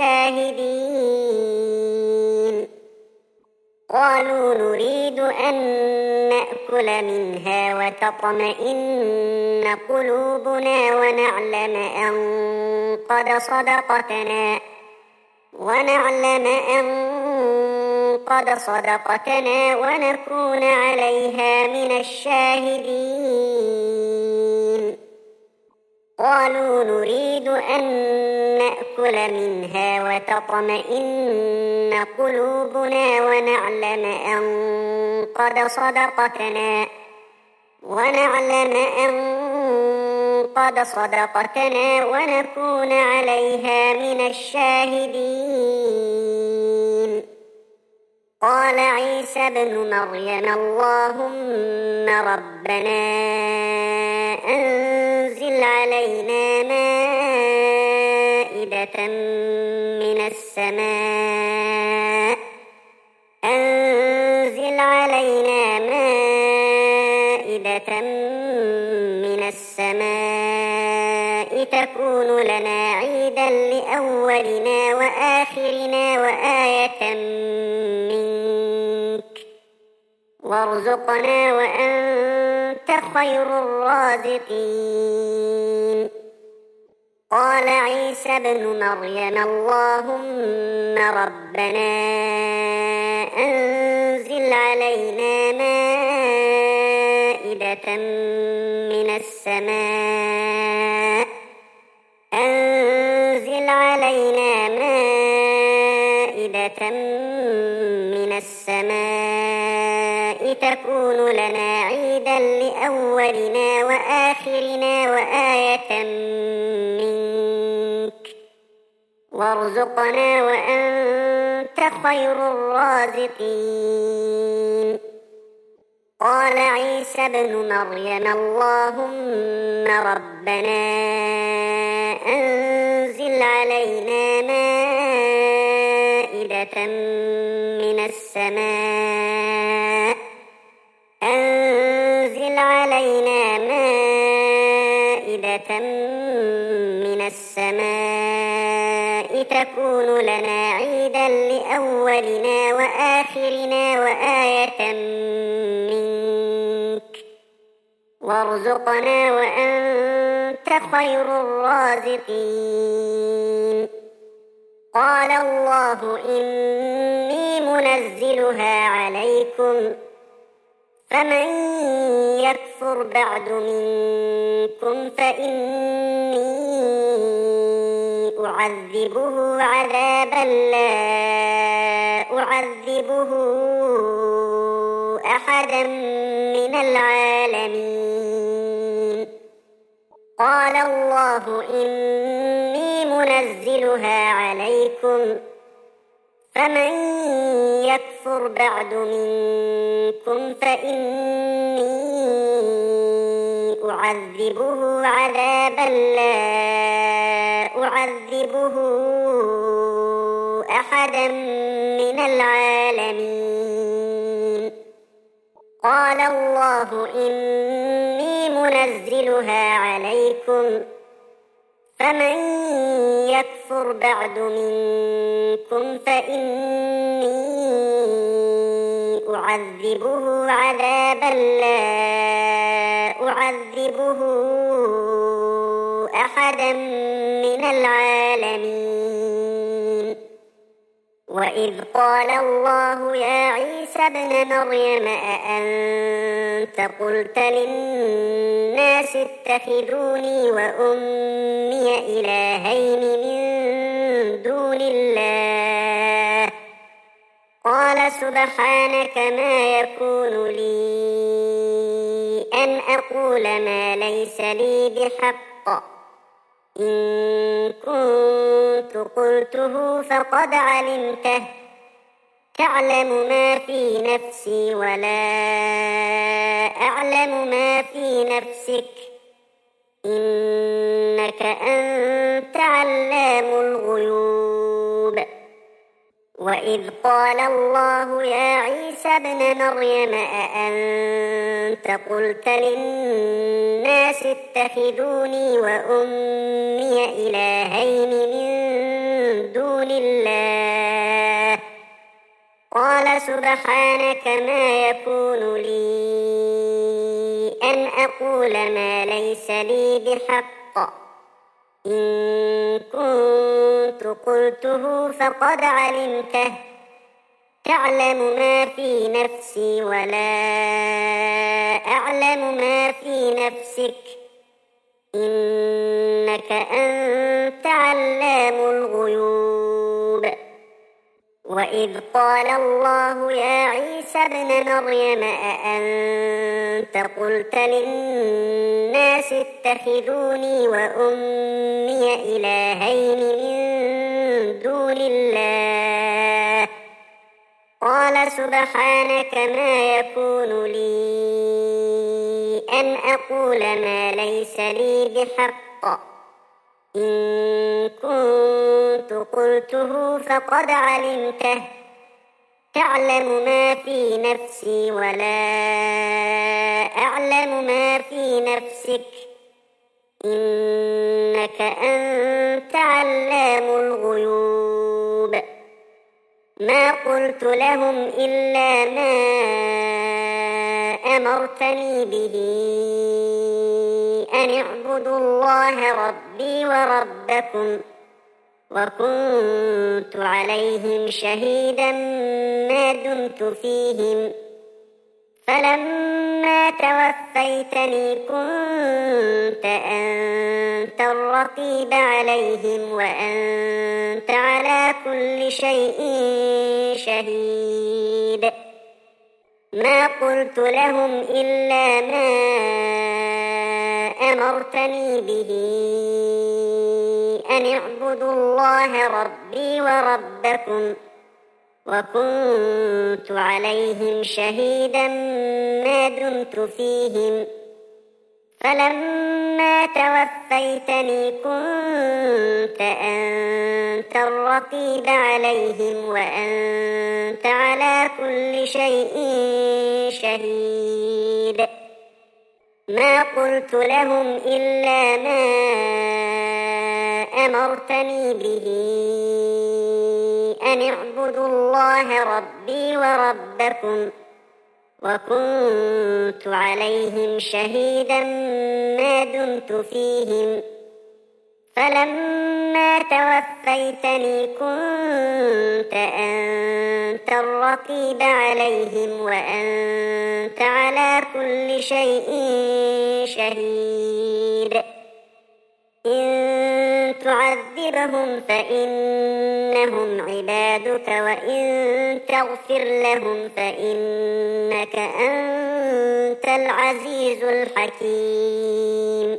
الشاهدين قالوا نريد أن نأكل منها وتطمئن قلوبنا ونعلم أن قد صدقتنا ونعلم أن قد صدقتنا ونكون عليها من الشاهدين قالوا نريد أن نأكل منها وتطمئن قلوبنا ونعلم أن قد صدقتنا ونعلم أن قد صدقتنا ونكون عليها من الشاهدين قال عيسى ابن مريم اللهم ربنا أنزل علينا مائدة من السماء أنزل علينا مائدة من السماء تكون لنا عيدا لأولنا وآخرنا وآية منك وارزقنا وأنت خير الرازقين قال عيسى ابن مريم اللهم ربنا أنزل علينا مائدة من السماء أنزل علينا مائدة من السماء تكون لنا عيدا لأولنا وآخرنا وآية منك وارزقنا وأنت وأنت خير الرازقين. قال عيسى ابن مريم اللهم ربنا أنزل علينا مائدة من السماء أنزل علينا مائدة من السماء تكون لنا عيدا لأولنا وآخرنا وآية منك وارزقنا وأنت خير الرازقين. قال الله إني منزلها عليكم فمن يكفر بعد منكم فإني أعذبه عذابا لا أعذبه أحدا من العالمين. قال الله إني منزلها عليكم فمن يكفر بعد منكم فإني أعذبه عذابا لا أعذبه أحدا من العالمين. قال الله إني منزلها عليكم فمن يكفر بعد منكم فإني أعذبه عذابا لا أعذبه أحدا من العالمين. وإذ قال الله يا عيسى ابن مريم أأنت قلت للناس اتخذوني وأمي إلهين من دون الله قال سبحانك ما يكون لي أن أقول ما ليس لي بحق إن كنت قلته فقد علمته تعلم ما في نفسي ولا أعلم ما في نفسك إنك أنت علام الغيوب. وإذ قال الله يا عيسى ابن مريم أأنت قلت للناس اتخذوني وأمي إلهين من دون الله قال سبحانك ما يكون لي أن أقول ما ليس لي بحق إن كنت قلته فقد علمته تعلم ما في نفسي ولا أعلم ما في نفسك إنك أنت علام الغيوب. وإذ قال الله يا عيسى ابن مريم أأنت قلت للناس اتخذوني وأمي إلهين من دون الله قال سبحانك ما يكون لي أن أقول ما ليس لي بحق إن كنت قلته فقد علمته تعلم ما في نفسي ولا أعلم ما في نفسك إنك أنت علام الغيوب. ما قلت لهم إلا ما أمرتني به أن اعبدوا الله ربي وربكم وكنت عليهم شهيدا ما دمت فيهم فلما توفيتني كنت أنت الرقيب عليهم وأنت على كل شيء شهيد. ما قلت لهم إلا ما أمرتني به أن اعبدوا الله ربي وربكم وكنت عليهم شهيدا ما دمت فيهم فلما توفيتني كنت أنت الرقيب عليهم وأنت على كل شيء شهيد ما قلت لهم إلا ما أمرتني به أن اعبدوا الله ربي وربكم وكنت عليهم شهيدا ما دمت فيهم فلما توفيتني كنت أنت الرقيب عليهم وأنت على كل شيء شهيد إن تعذبهم فإنهم عبادك وإن تغفر لهم فإنك أنت العزيز الحكيم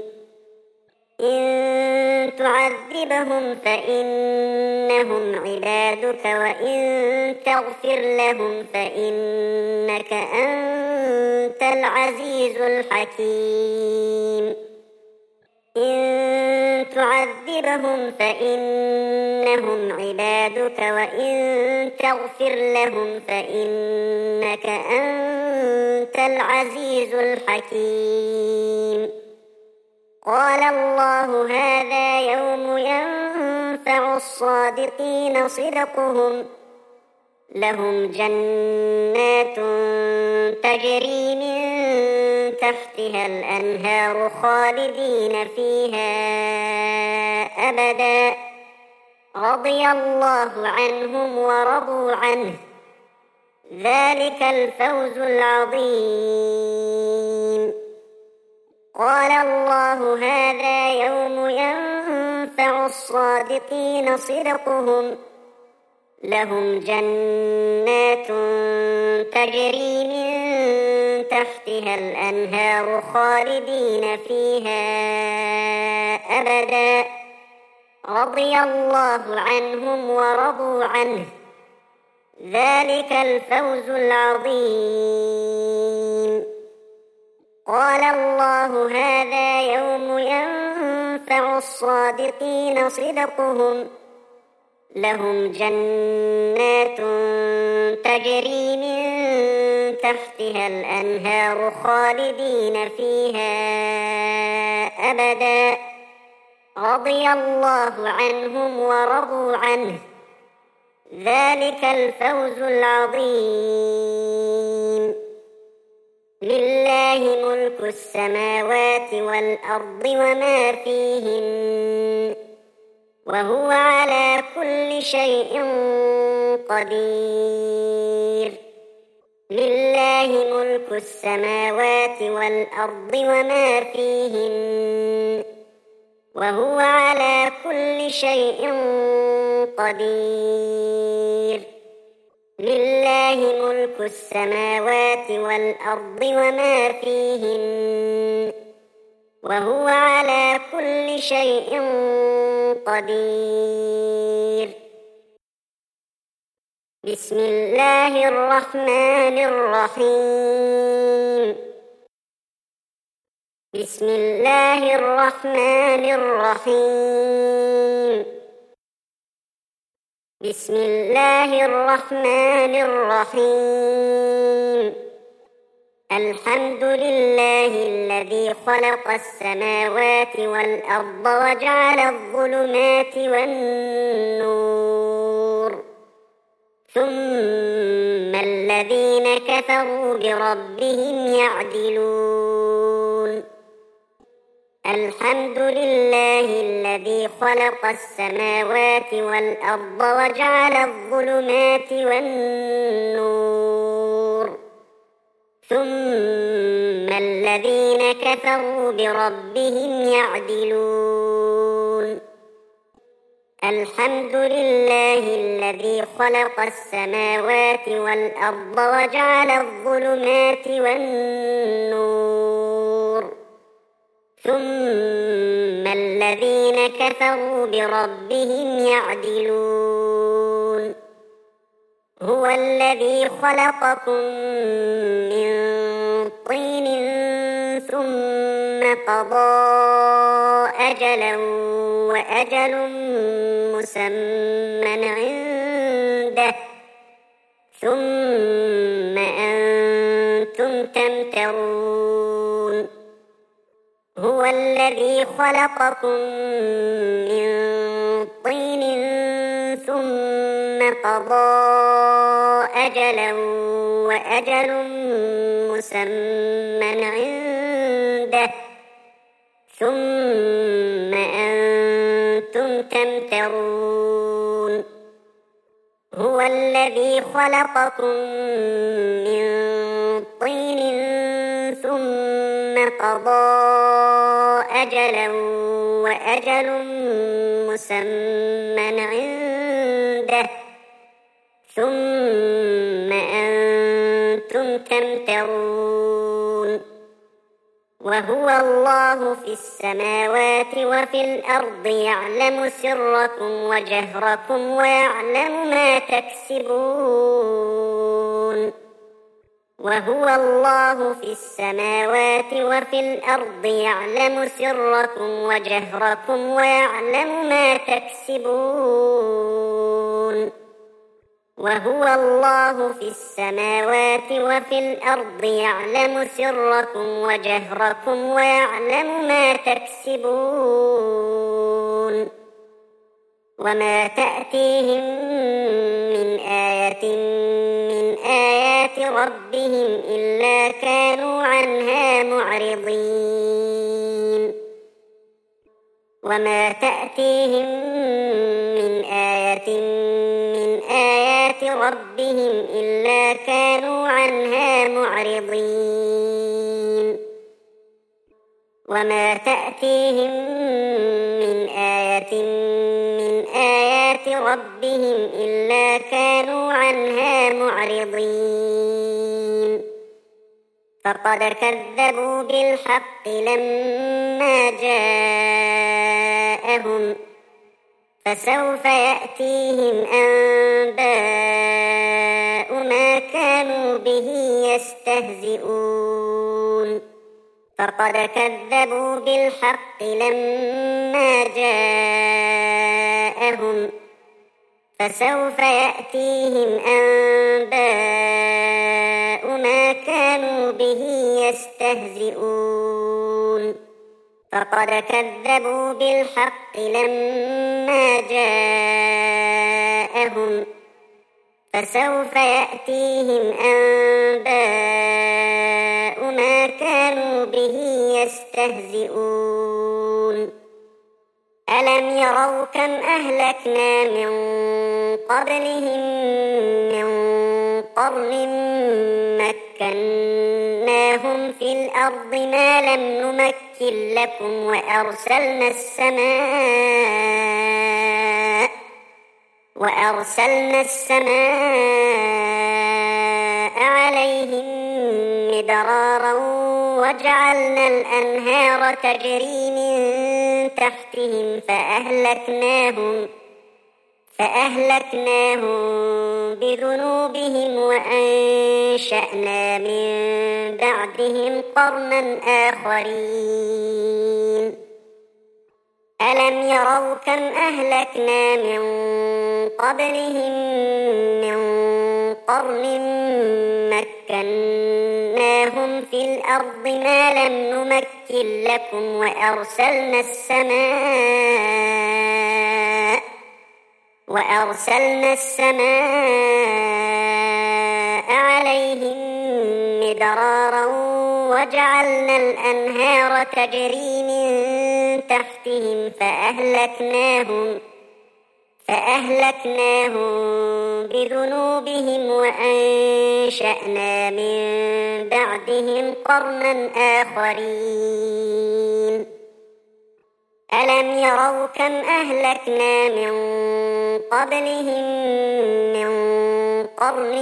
إن تعذبهم فإنهم عبادك وإن تغفر لهم فإنك أنت العزيز الحكيم إن تعذبهم فإنهم عبادك وإن تغفر لهم فإنك أنت العزيز الحكيم قال الله هذا يوم ينفع الصادقين صدقهم لهم جنات تجري من تحتها الأنهار خالدين فيها أبدا رضي الله عنهم ورضوا عنه ذلك الفوز العظيم قال الله هذا يوم ينفع الصادقين صدقهم لهم جنات تجري من تحتها الأنهار خالدين فيها أبدا رضي الله عنهم ورضوا عنه ذلك الفوز العظيم قال الله هذا يوم ينفع الصادقين صدقهم لهم جنات تجري من تحتها الأنهار خالدين فيها أبدا رضي الله عنهم ورضوا عنه ذلك الفوز العظيم لله ملك السماوات والأرض وما فيهن وهو على كل شيء قدير لله ملك السماوات والأرض وما فيهن وهو على كل شيء قدير لله ملك السماوات والأرض وما فيهن وهو على كل شيء قدير بسم الله الرحمن الرحيم بسم الله الرحمن الرحيم بسم الله الرحمن الرحيم الحمد لله الذي خلق السماوات والأرض وجعل الظلمات والنور ثم الذين كفروا بربهم يعدلون الحمد لله الذي خلق السماوات والأرض وجعل الظلمات والنور ثم الذين كفروا بربهم يعدلون الحمد لله الذي خلق السماوات والأرض وجعل الظلمات والنور ثم الذين كفروا بربهم يعدلون هو الذي خلقكم من طين ثم قضى أجلا وأجل مسمى عنده ثم أنتم تمترون هو الذي خلقكم من طين ثم قضى أجلا وأجل مسمى عنده ثم أنتم تمترون هو الذي خلقكم من طين ثم قضى أجلا وأجل مسمى عنده ثم أنتم تمترون وهو الله في السماوات وفي الأرض يعلم سركم وجهركم ويعلم ما تكسبون وهو الله في السماوات وفي الأرض يعلم سركم وجهركم ويعلم ما تكسبون وهو الله في السماوات وفي الأرض يعلم سركم وجهركم ويعلم ما تكسبون وما تأتيهم من آية من آيات ربهم إلا كانوا عنها معرضين وما تأتيهم من آية من آيات ربهم إلا كانوا عنها معرضين وما تأتيهم من آية من آيات ربهم إلا كانوا عنها معرضين فقد كذبوا بالحق لما جاءهم فسوف يأتيهم أنباء ما كانوا به يستهزئون فقد كذبوا بالحق لما جاءهم فسوف يأتيهم أنباء ما كانوا به يستهزئون فقد كذبوا بالحق لما جاءهم فسوف يأتيهم أنباء ما كانوا به يستهزئون ألم يروا كم أهلكنا من قبلهم من قرن مكناهم في الأرض ما لم نمكن لكم وأرسلنا السماء وأرسلنا السماء عليهم مدرارا وجعلنا الأنهار تجري من تحتهم فأهلكناهم فأهلكناهم بذنوبهم وأنشأنا من بعدهم قرنا آخرين ألم يروا كم أهلكنا من قبلهم من قرن مكناهم في الأرض ما لم نمكن لكم وأرسلنا السماء وأرسلنا السماء عليهم مدرارا وجعلنا الأنهار تجري من تحتهم فأهلكناهم فأهلكناهم بذنوبهم وأنشأنا من بعدهم قرنا آخرين ألم يروا كم أهلكنا من قبلهم من قرن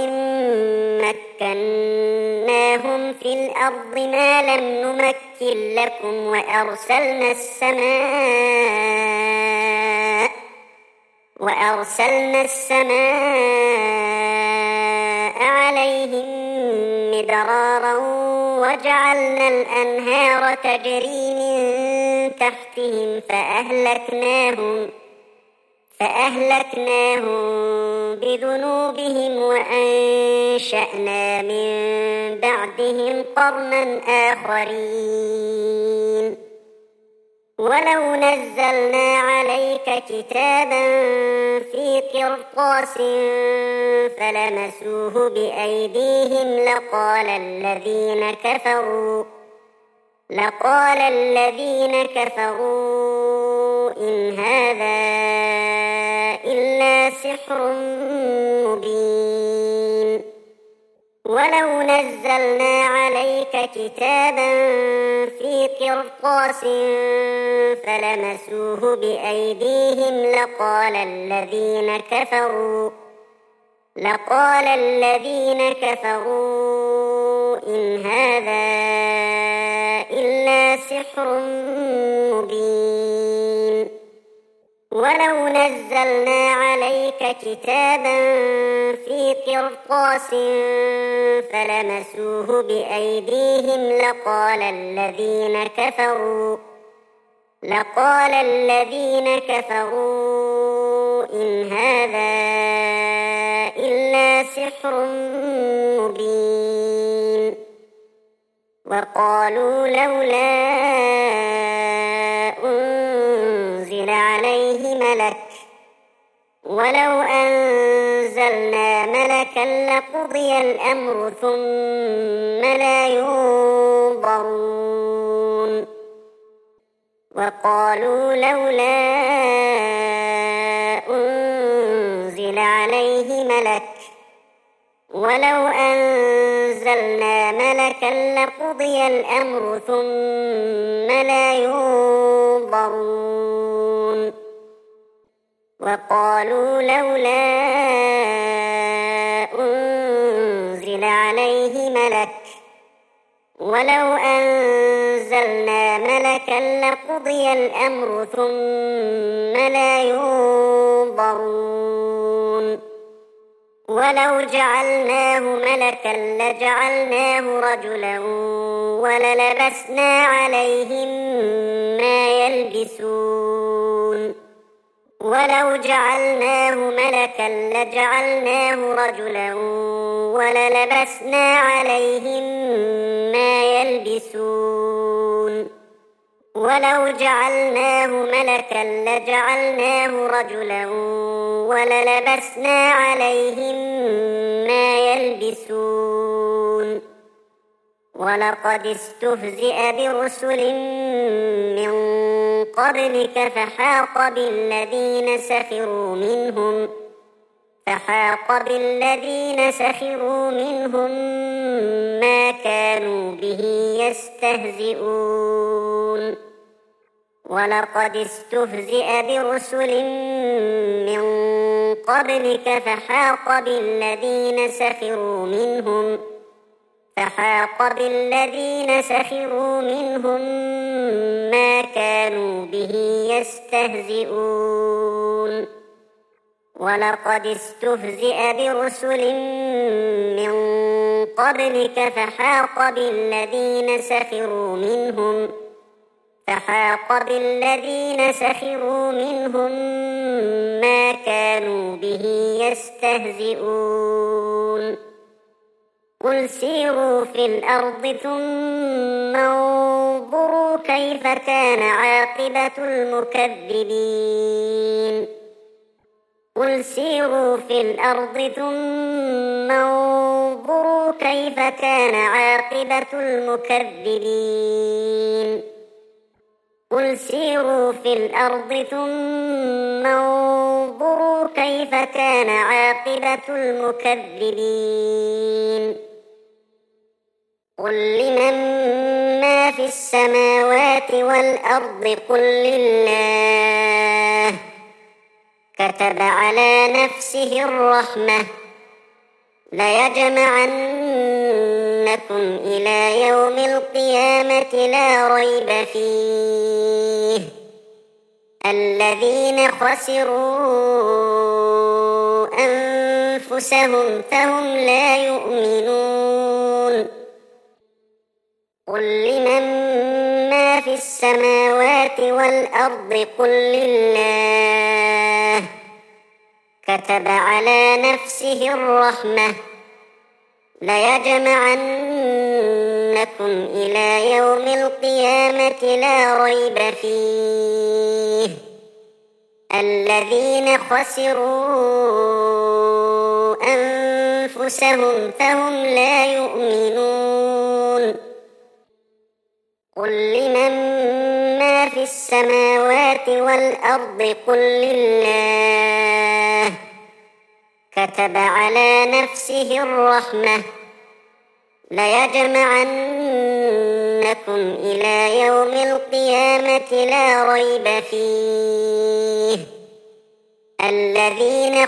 مكناهم في الأرض ما لم نمكن لكم وأرسلنا السماء وأرسلنا السماء مدرارا وجعلنا الأنهار تجري من تحتهم فأهلكناهم فأهلكناهم بذنوبهم وأنشأنا من بعدهم قرنا آخرين ولو نزلنا عليك كتابا في قرطاس فلمسوه بأيديهم لقال الذين كفروا لقال الذين كفروا إن هذا إلا سحر مبين ولو نزلنا عليك كتابا في قرطاس فلمسوه بأيديهم لقال الذين كفروا لقال الذين كفروا إن هذا إلا سحر مبين ولو نزلنا عليك كتابا في قرطاس فلمسوه بأيديهم لقال الذين كفروا لقال الذين كفروا إن هذا إلا سحر مبين وقالوا لولا أنزل عليه ملك ولو أنزلنا ملكا لقضي الأمر ثم لا ينظرون وقالوا لولا أنزل عليه ملك ولو أنزلنا ملكا لقضي الأمر ثم لا ينظرون وقالوا لولا أنزل عليه ملك ولو أنزلنا ملكا لقضي الأمر ثم لا ينظرون ولو جعلناه ملكا لجعلناه رجلا وللبسنا عليهم ما يلبسون ولو جعلناه ملكا لجعلناه رجلا وللبسنا عليهم ما يلبسون ولو جعلناه ملكا لجعلناه رجلا وللبسنا عليهم ما يلبسون ولقد استهزئ برسل من قبلك فحاق بالذين سخروا منهم فحاق بالذين سخروا منهم ما كانوا به يستهزئون ولقد استهزئ برسل من قبلك فحاق بالذين سخروا منهم فحاق بالذين سخروا منهم ما كانوا به يستهزئون ولقد استهزئ برسل من قبلك فحاق بالذين سخروا منهم فحاق بالذين سخروا منهم ما كانوا به يستهزئون قل سيروا في الأرض ثم انظروا كيف كان عاقبة المكذبين قل سيروا في الأرض ثم انظروا كيف كان عاقبة المكذبين قل سيروا في الأرض ثم انظروا كيف كان عاقبة المكذبين قل لمن ما في السماوات والأرض قل لله كتب على نفسه الرحمة ليجمعنكم إلى يوم القيامة لا ريب فيه الذين خسروا أنفسهم فهم لا يؤمنون قل لمن ما في السماوات والأرض قل لله كتب على نفسه الرحمة ليجمعنكم إلى يوم القيامة لا ريب فيه الذين خسروا أنفسهم فهم لا يؤمنون قل لمن ما في السماوات والأرض قل لله كتب على نفسه الرحمة ليجمعنكم إلى يوم القيامة لا ريب فيه الذين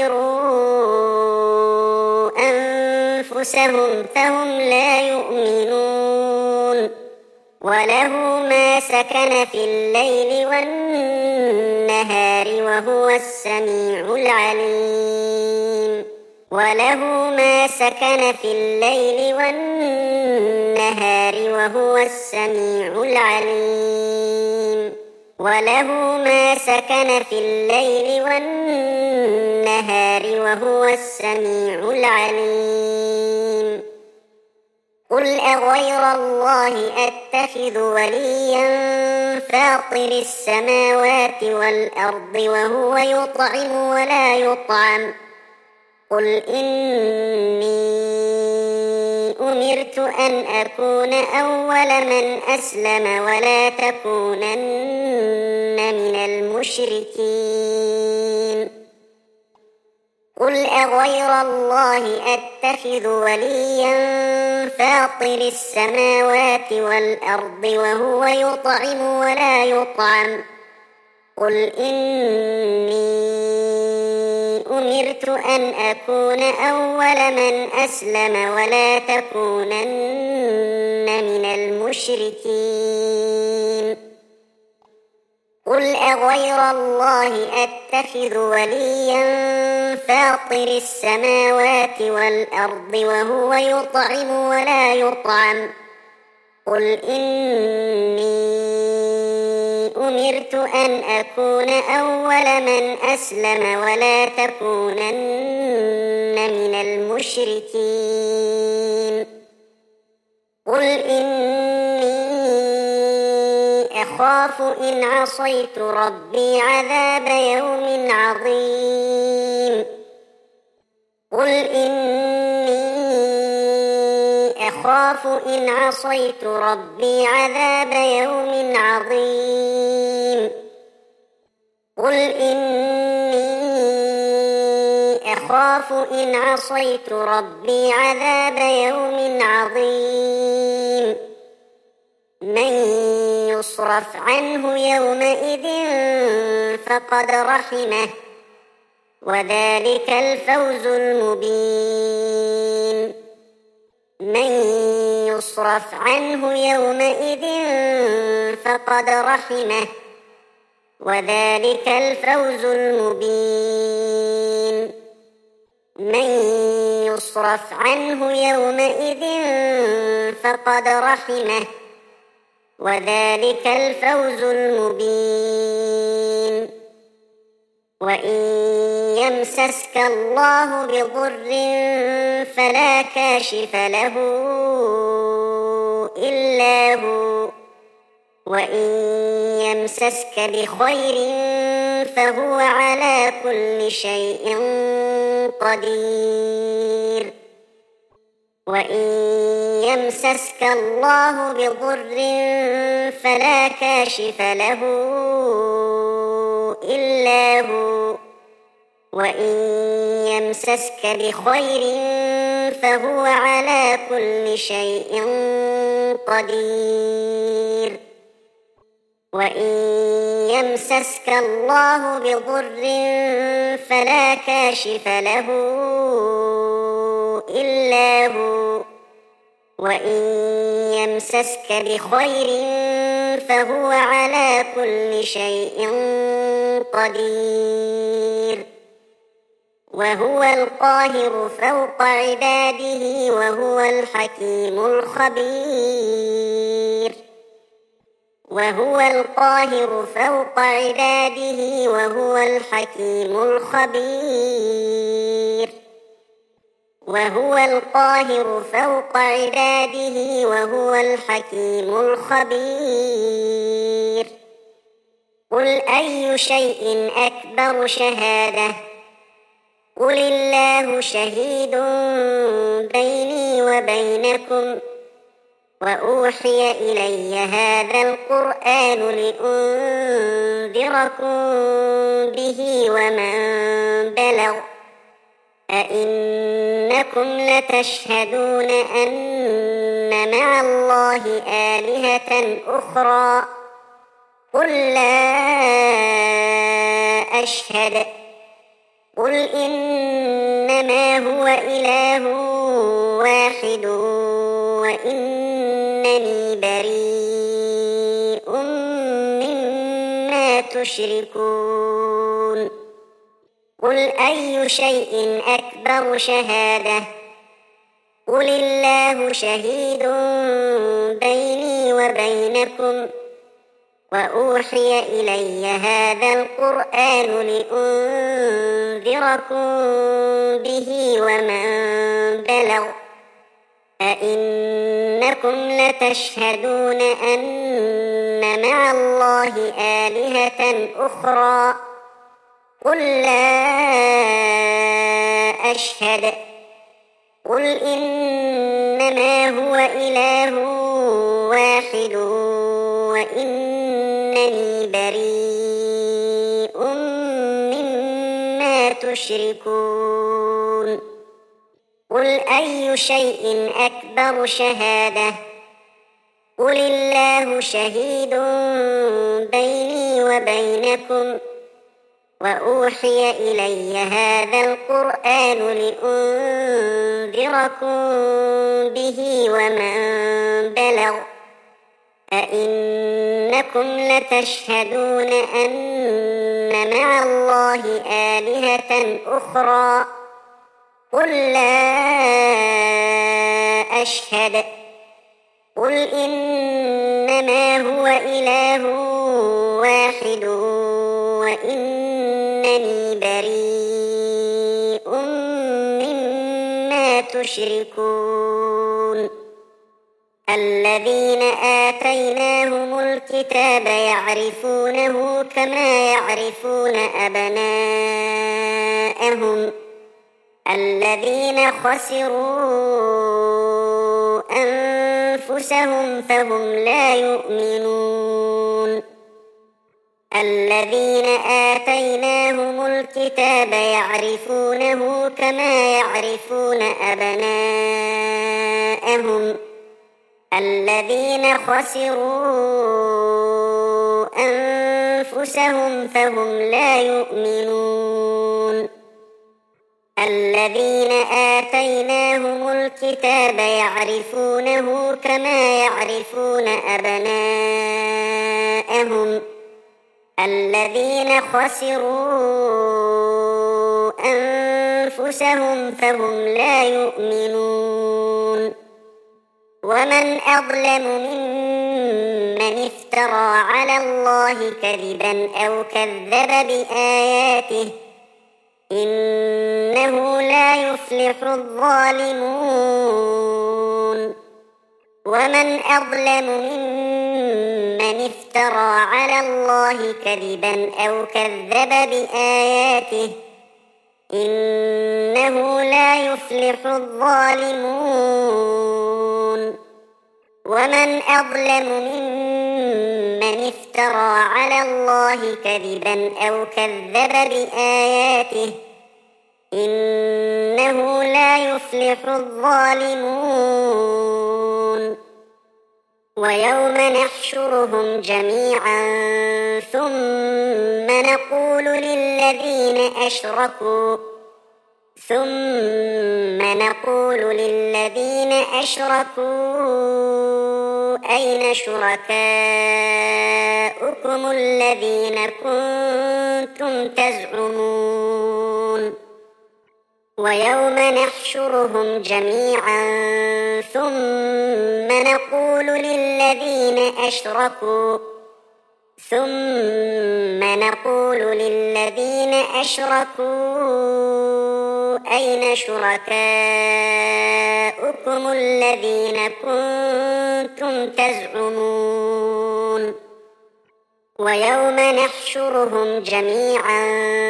خسروا أنفسهم فهم لا يؤمنون وله ما سكن في الليل والنهار وهو السميع العليم وله ما سكن في الليل والنهار وهو السميع العليم وله ما سكن في الليل والنهار وهو السميع العليم قل أغير الله أتخذ وليا فاطر السماوات والأرض وهو يطعم ولا يطعم قل إني أمرت أن أكون أول من أسلم ولا تكونن من المشركين قل أغير الله أتخذ وليا فاطر السماوات والأرض وهو يطعم ولا يطعم قل إني أمرت أن أكون أول من أسلم ولا تكونن من المشركين قل أغير الله أتخذ وليا فاطر السماوات والأرض وهو يطعم ولا يطعم قل إني أمرت أن أكون أول من أسلم ولا تكونن من المشركين قل إني أخاف إن عصيت ربي عذاب يوم عظيم قل إني أخاف إن عصيت ربي عذاب يوم عظيم قل إني أخاف إن عصيت ربي عذاب يوم عظيم من يصرف عنه يومئذ فقد رحمه وذلك الفوز المبين من يصرف عنه يومئذ فقد رحمه وذلك الفوز المبين من يصرف عنه يومئذ فقد رحمه وذلك الفوز المبين وإن يمسسك الله بضر فلا كاشف له إلا هو وإن يمسسك بخير فهو على كل شيء قدير وإن يمسسك الله بضر فلا كاشف له إلا هو وإن يمسسك بخير فهو على كل شيء قدير وإن يمسسك الله بضر فلا كاشف له إلا هو وإن يمسسك بخير فهو على كل شيء قدير وهو القاهر فوق عباده وهو الحكيم الخبير وهو القاهر فوق عباده وهو الحكيم الخبير وهو القاهر فوق عباده وهو الحكيم الخبير قل أي شيء أكبر شهادة قل الله شهيد بيني وبينكم وأوحي إلي هذا القرآن لأنذركم به ومن بلغ أئنكم لتشهدون أن مع الله آلهة أخرى قل لا أشهد قل إنما هو إله واحد وإنني بريء مما تشركون قل أي شيء أكبر شهادة قل الله شهيد بيني وبينكم وأوحي إلي هذا القرآن لأنذركم به ومن بلغ أئنكم لتشهدون أن مع الله آلهة أخرى قل لا أشهد قل إنما هو إله واحد وإنني بريء مما تشركون قل أي شيء أكبر شهادة قل الله شهيد بيني وبينكم وأوحي إلي هذا القرآن لأنذركم به ومن بلغ أئنكم لتشهدون أن مع الله آلهة أخرى قل لا أشهد قل إنما هو إله واحد وإنني بريء مما تشركون الذين آتيناهم الكتاب يعرفونه كما يعرفون أبناءهم الذين خسروا أنفسهم فهم لا يؤمنون الذين آتيناهم الكتاب يعرفونه كما يعرفون أبناءهم الذين خسروا أنفسهم فهم لا يؤمنون الذين آتيناهم الكتاب يعرفونه كما يعرفون أبناءهم الذين خسروا أنفسهم فهم لا يؤمنون ومن أظلم ممن افترى على الله كذبا أو كذب بآياته إنه لا يفلح الظالمون ومن أظلم ممن افترى على الله كذبا أو كذب بآياته إنه لا يفلح الظالمون ومن أظلم ممن افترى على الله كذبا أو كذب بآياته إنه لا يفلح الظالمون ويوم نحشرهم جميعا ثم نقول للذين أشركوا ثم نقول للذين أشركوا أين شركاؤكم الذين كنتم تزعمون ويوم نحشرهم جميعا ثم نقول للذين أشركوا ثم نقول للذين أشركوا أين شركاؤكم الذين كنتم تزعمون ويوم نحشرهم جميعا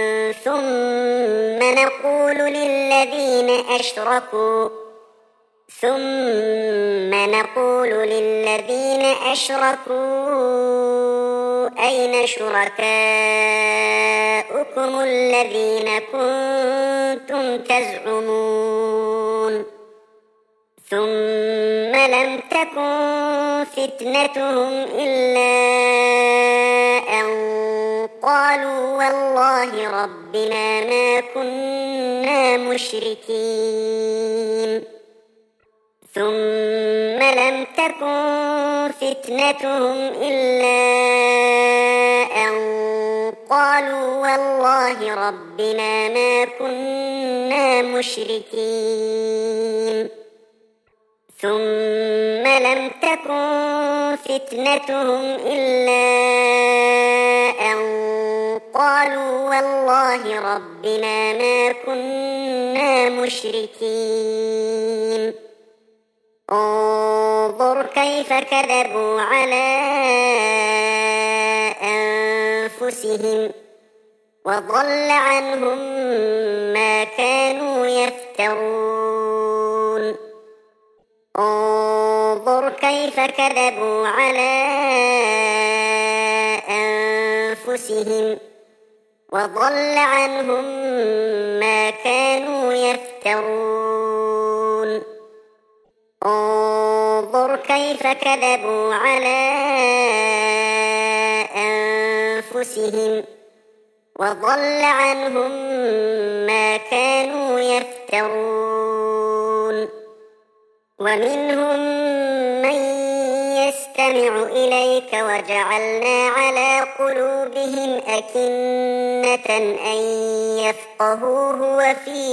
ثم نقول للذين أشركوا ثم نقول للذين أشركوا أين شركاؤكم الذين كنتم تزعمون ثم لم تكن فتنتهم إلا أن قالوا والله ربنا ما كنا مشركين ثم لم تكن فتنتهم إلا أن قالوا والله ربنا ما كنا مشركين ثم لم تكن فتنتهم إلا أن قالوا والله ربنا ما كنا مشركين انظر كيف كذبوا على أنفسهم وضل عنهم ما كانوا يفترون انظر كيف كذبوا على أنفسهم وضل عنهم ما كانوا يفترون انظر كيف كذبوا على أنفسهم وضل عنهم ما كانوا يفترون ومنهم من يستمع إليك وجعلنا على قلوبهم أكنة أن يفقهوه وفي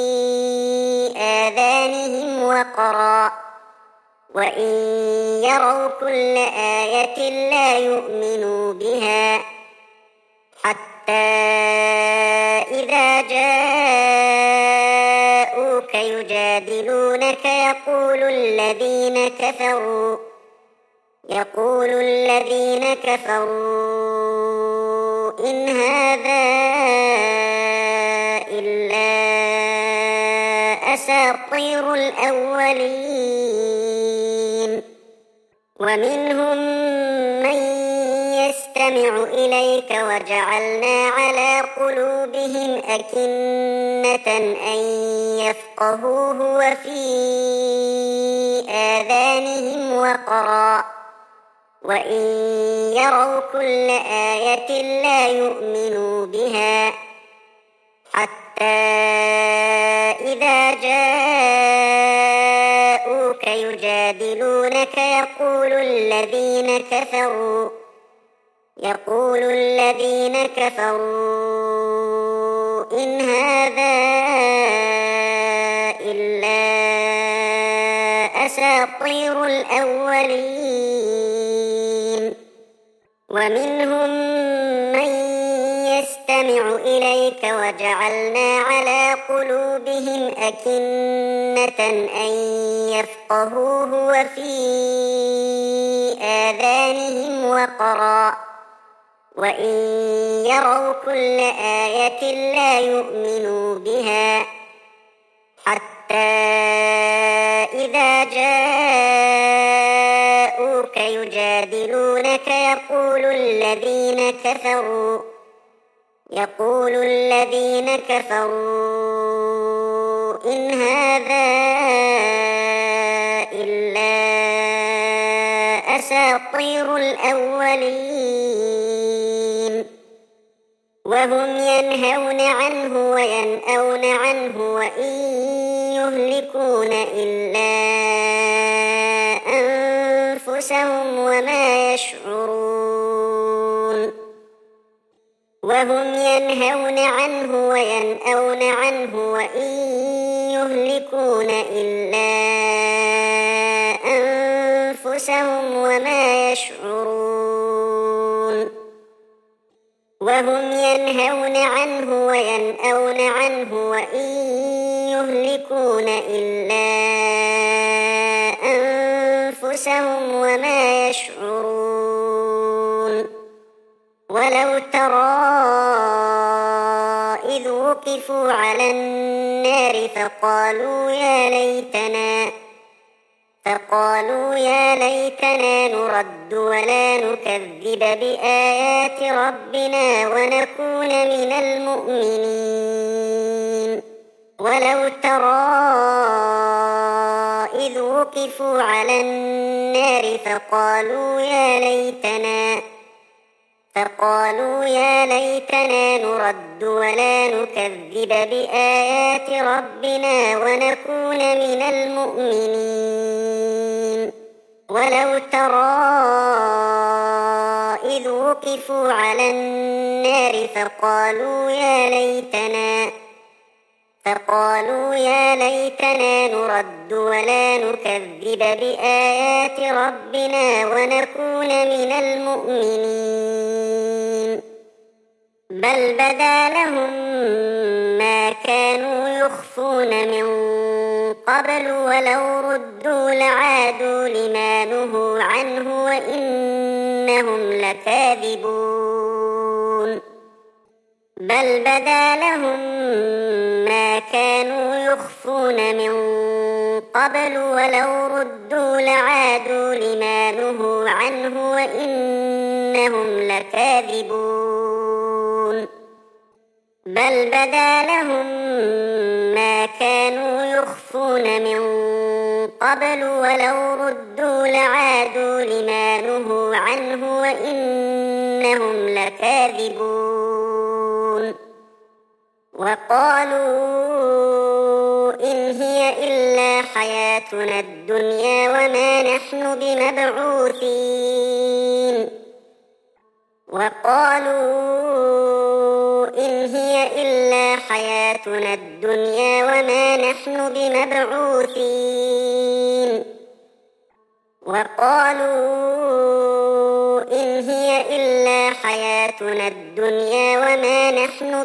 آذانهم وقرا وإن يروا كل آية لا يؤمنوا بها حتى إذا جاءوك يجادلونك يقول الذين كفروا يقول الذين كفروا إن هذا إلا أساطير الأولين ومنهم من يستمع إليك وجعلنا على قلوبهم أكنة أن يفقهوه وفي آذانهم وقرا وإن يروا كل آية لا يؤمنوا بها حتى إذا جاءوك يجادلونك يقول الذين كفروا يقول الذين كفروا إن هذا إلا أساطير الأولين ومنهم من يستمع إليك وجعلنا على قلوبهم أكنة أن يفقهوه وفي آذانهم وقرا وإن يروا كل آية لا يؤمنوا بها حتى إذا جاءوك يجادلونك يقول الذين كفروا يقول الذين كفروا إن هذا إلا أساطير الأولين وهم ينهون عنه وينأون عنه وإن يهلكون إلا أنفسهم وما يشعرون وهم ينهون عنه وينأون عنه وإن يهلكون إلا أنفسهم وما يشعرون وهم ينهون عنه وينأون عنه وإن يهلكون إلا أنفسهم وما يشعرون ولو ترى إذ وقفوا على النار فقالوا يا ليتنا فقالوا يا ليتنا نرد ولا نكذب بآيات ربنا ونكون من المؤمنين ولو ترى إذ وقفوا على النار فقالوا يا ليتنا فقالوا يا ليتنا نرد ولا نكذب بآيات ربنا ونكون من المؤمنين ولو ترى إذ وقفوا على النار فقالوا يا ليتنا فقالوا يا ليتنا نرد ولا نكذب بآيات ربنا ونكون من المؤمنين بل بدا لهم ما كانوا يخفون من قبل ولو ردوا لعادوا لما نهوا عنه وإنهم لكاذبون بل بدا لهم ما كانوا يخفون من قبل ولو ردوا لعادوا لما نهوا عنه وإنهم لكاذبون بل بدا لهم ما كانوا يخفون من قبل ولو ردوا لعادوا لما نهوا عنه وإنهم لكاذبون وقالوا إن هي إلا حياتنا الدنيا وما نحن بمبعوثين وقالوا إن هي إلا حياتنا الدنيا وما نحن بمبعوثين وقالوا إن هي إلا حياتنا الدنيا وما نحن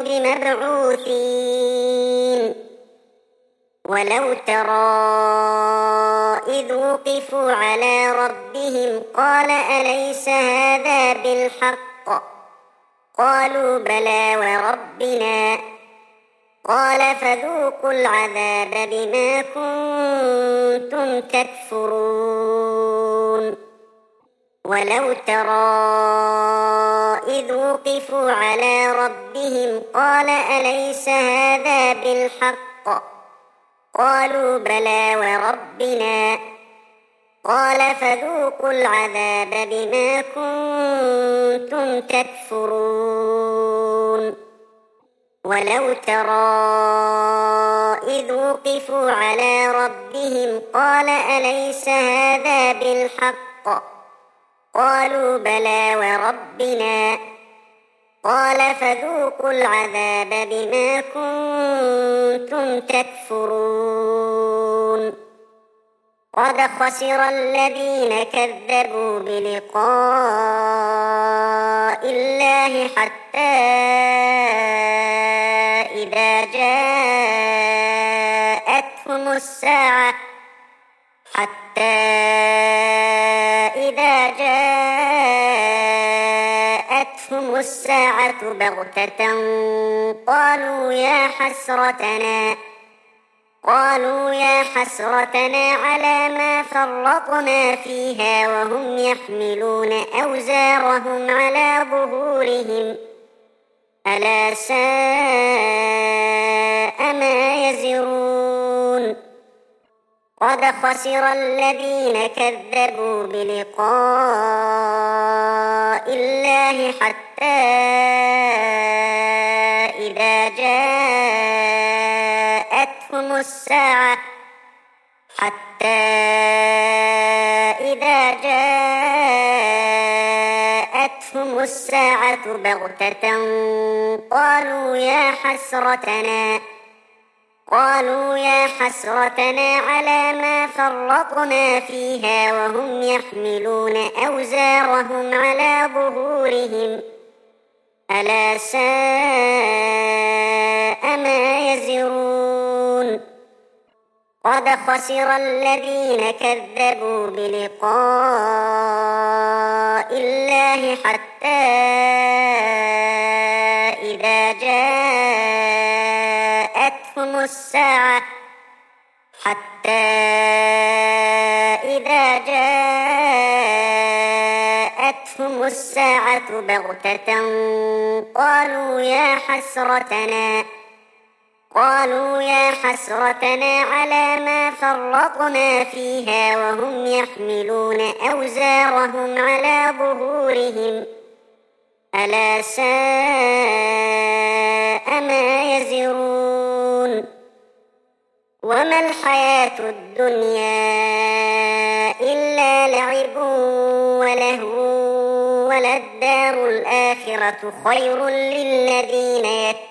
بمبعوثين ولو ترى إذ وقفوا على ربهم قال أليس هذا بالحق قالوا بلى وربنا قال فذوقوا العذاب بما كنتم تكفرون ولو ترى إذ وقفوا على ربهم قال أليس هذا بالحق قالوا بلى وربنا قال فذوقوا العذاب بما كنتم تكفرون ولو ترى إذ وقفوا على ربهم قال أليس هذا بالحق قالوا بلى وربنا قال فذوقوا العذاب بما كنتم تكفرون قد خسر الذين كذبوا بلقاء الله حتى إذا جاءتهم الساعة حتى إذا جاءتهم الساعة بغتة قالوا يا حسرتنا قالوا يا حسرتنا على ما فرطنا فيها وهم يحملون أوزارهم على ظهورهم ألا ساء ما يزرون قد خسر الذين كذبوا بلقاء الله حتى إذا جاءتهم الساعة حتى إذا جاءتهم الساعة بغتة قالوا يا حسرتنا قالوا يا حسرتنا على ما فرطنا فيها وهم يحملون أوزارهم على ظهورهم ألا ساء ما يزرون قد خسر الذين كذبوا بلقاء الله حتى إذا جاءتهم الساعة حتى إذا جاءتهم الساعة بغتة قالوا يا حسرتنا قالوا يا حسرتنا على ما فرطنا فيها وهم يحملون أوزارهم على ظهورهم ألا ساء ما يزرون وما الحياة الدنيا إلا لعب ولهو وللدار الآخرة خير للذين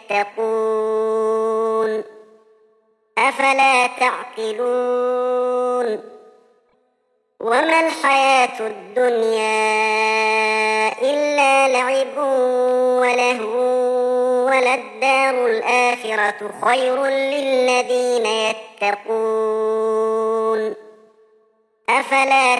يتقون أفلا تعقلون وما الحياة الدنيا إلا لعب ولهو وللدار الآخرة خير للذين يتقون أفلا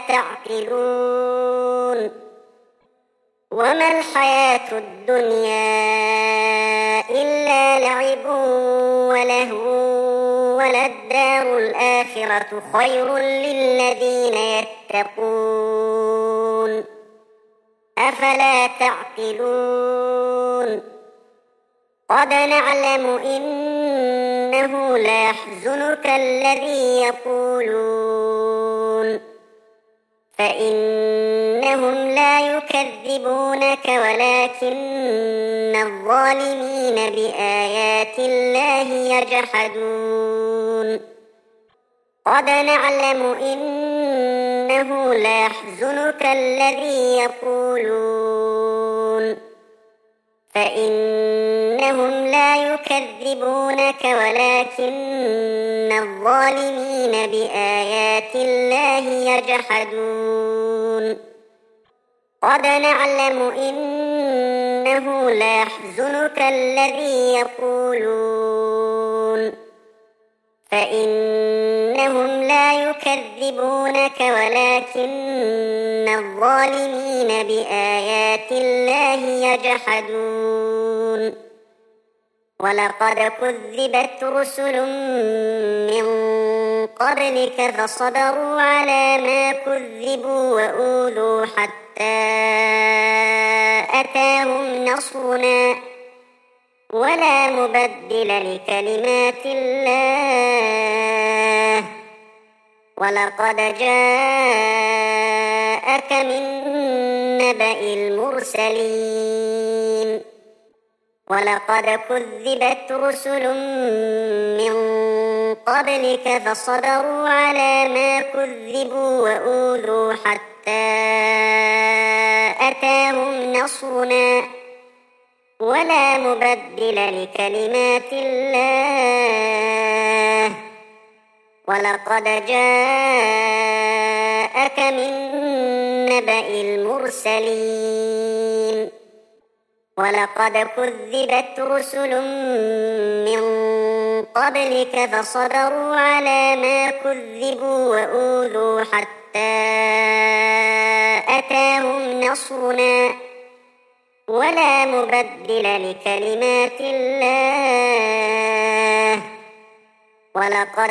تعقلون وما الحياة الدنيا إلا لعب ولهو وللدار الآخرة خير للذين يتقون أفلا تعقلون قد نعلم إنه ليحزنك الذي يقولون فإنهم لا يكذبونك ولكن الظالمين بآيات الله يجحدون قد نعلم إنه ليحزنك الذي يقولون فإنهم لا يكذبونك ولكن الظالمين بآيات الله يجحدون قد نعلم إنه ليحزنك الذي يقولون فإنهم لا يكذبونك ولكن الظالمين بآيات الله يجحدون ولقد كذبت رسل من قبلك فصبروا على ما كذبوا وأوذوا حتى أتاهم نصرنا ولا مبدل لكلمات الله ولقد جاءك من نبأ المرسلين ولقد كذبت رسل من قبلك فصبروا على ما كذبوا وأوذوا حتى أتاهم نصرنا ولا مبدل لكلمات الله ولقد جاءك من نبأ المرسلين ولقد كذبت رسل من قبلك فصبروا على ما كذبوا وأوذوا حتى أتاهم نصرنا ولا مبدل لكلمات الله ولقد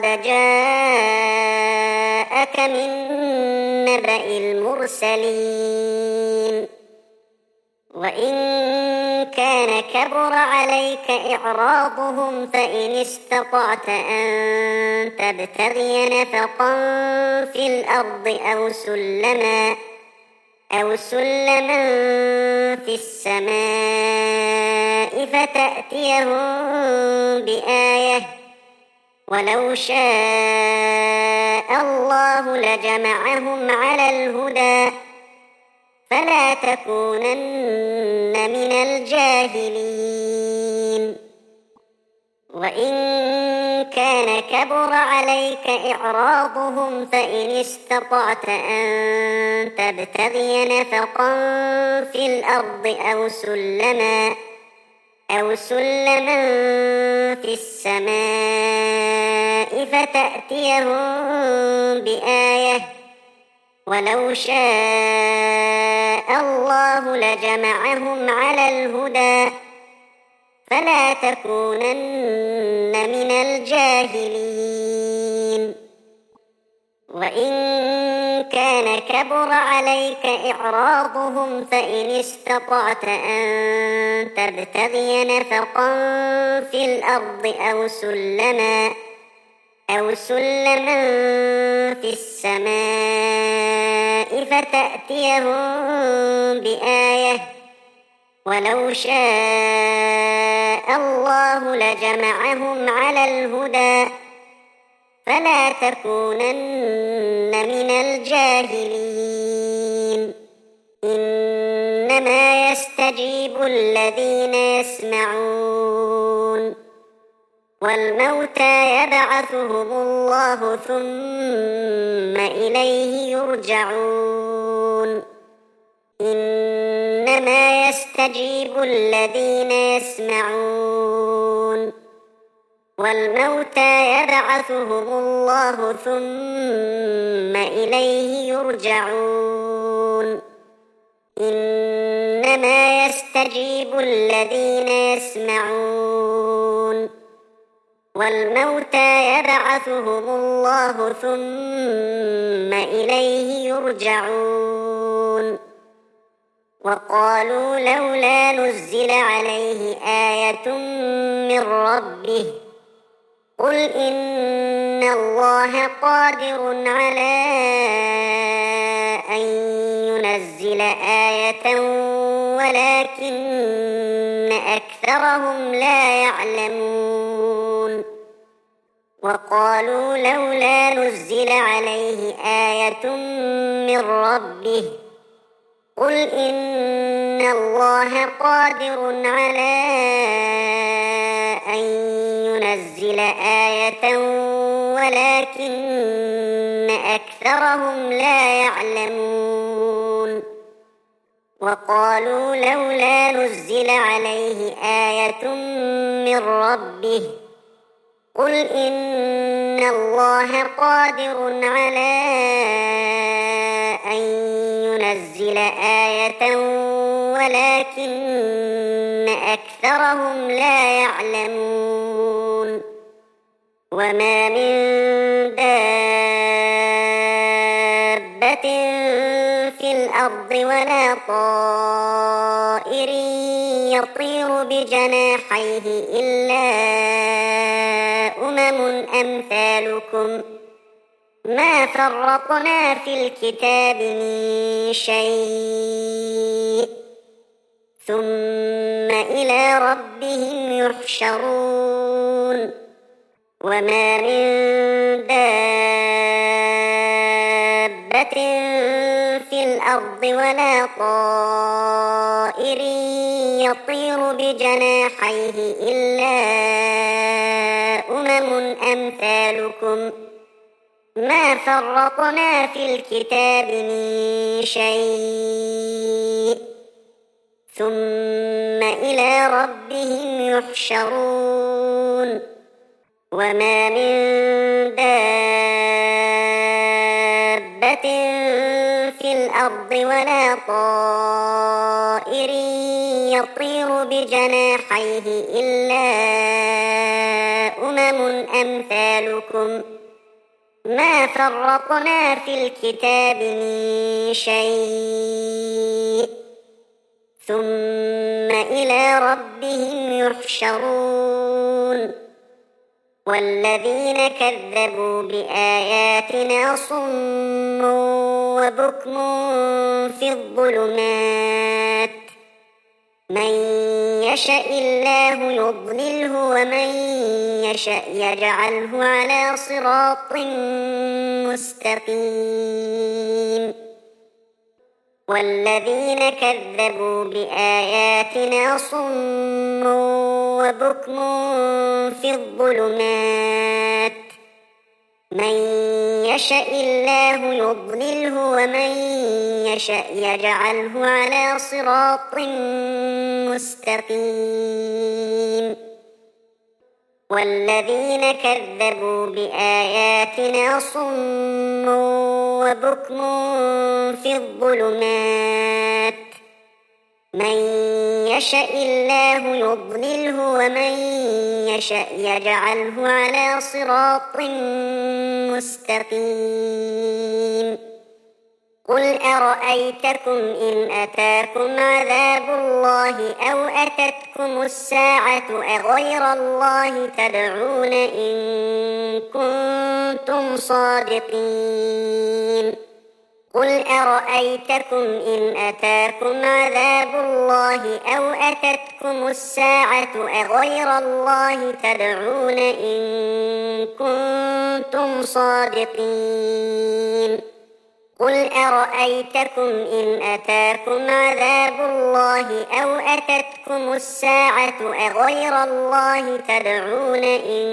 جاءك من نبأ المرسلين وإن كان كبر عليك إعراضهم فإن استطعت أن تبتغي نفقا في الأرض أو سلما أو سلما في السماء فتأتيهم بآية ولو شاء الله لجمعهم على الهدى فلا تكونن من الجاهلين وإن كان كبر عليك إعراضهم فإن استطعت أن تبتغي نفقا في الأرض أو سلما أو سلما في السماء فتأتيهم بآية ولو شاء الله لجمعهم على الهدى فلا تكونن من الجاهلين وإن كان كبر عليك إعراضهم فإن استطعت أن تبتغي نفقا في الأرض أو سلما أو سلما في السماء فتأتيهم بآية ولو شاء الله لجمعهم على الهدى فلا تكونن من الجاهلين إنما يستجيب الذين يسمعون والموتى يبعثهم الله ثم إليه يرجعون إنما يستجيب الذين يسمعون والموتى يبعثهم الله ثم إليه يرجعون إنما يستجيب الذين يسمعون والموتى يبعثهم الله ثم إليه يرجعون وقالوا لولا نزل عليه آية من ربه قل إن الله قادر على أن ينزل آية ولكن أكثرهم لا يعلمون وقالوا لولا نزل عليه آية من ربه قل إن الله قادر على أن ينزل آية ولكن أكثرهم لا يعلمون وقالوا لولا نزل عليه آية من ربه قل إن الله قادر على أن ينزل آية ولكن أكثرهم لا يعلمون وما من دابة في الأرض ولا طائر يطير بجناحيه إلا أمم أمثالكم ما فرطنا في الكتاب من شيء ثم إلى ربهم يحشرون وما من دابة في الأرض ولا طائر يطير بجناحيه إلا أمم أمثالكم ما فرطنا في الكتاب من شيء ثم إلى ربهم يحشرون وما من دابة في الأرض ولا طائر يطير بجناحيه إلا أمم أمثالكم ما فرطنا في الكتاب من شيء ثم إلى ربهم يحشرون والذين كذبوا بآياتنا صم وبكم في الظلمات من يشاء الله يضلله ومن يشاء يجعله على صراط مستقيم والذين كذبوا بآياتنا صم وبكم في الظلمات من يشاء الله يضلله ومن يشاء يجعله على صراط مستقيم والذين كذبوا بآياتنا صم وبكم في الظلمات من يشاء الله يضلله ومن يشاء يجعله على صراط مستقيم قل أرأيتكم إن أتاكم عذاب الله أو أتتكم الساعة أغير الله تدعون إن كنتم صادقين قل أرأيتكم إن أتاكم عذاب الله أو أتتكم الساعة أغير الله تدعون إن كنتم صادقين قل أرأيتكم إن أتاكم عذاب الله أو أتتكم الساعة أغير الله تدعون إن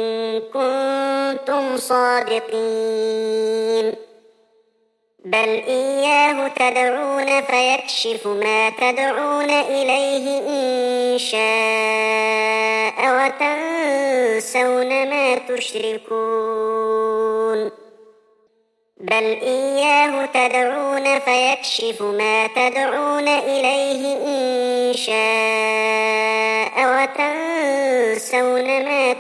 كنتم صادقين بل إياه تدعون فيكشف ما تدعون إليه إن شاء وتنسون ما تشركون بل إياه تدعون فيكشف ما تدعون إليه إن شاء وتنسون ما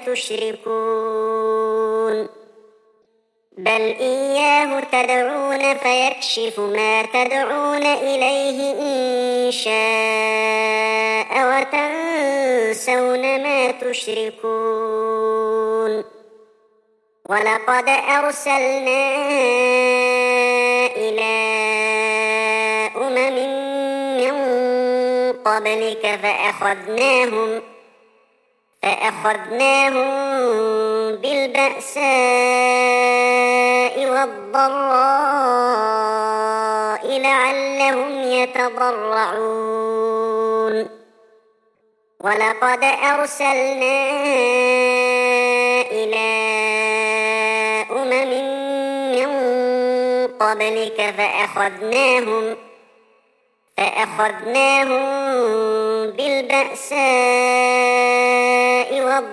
تشركون بل إياه تدعون فيكشف ما تدعون إليه إن شاء وتنسون ما تشركون ولقد أرسلنا إلى أمم من قبلك فأخذناهم فأخذناهم بالبأساء والضراء لعلهم يتضرعون ولقد أرسلنا إلى أمم من قبلك فأخذناهم فأخذناهم بالبأساء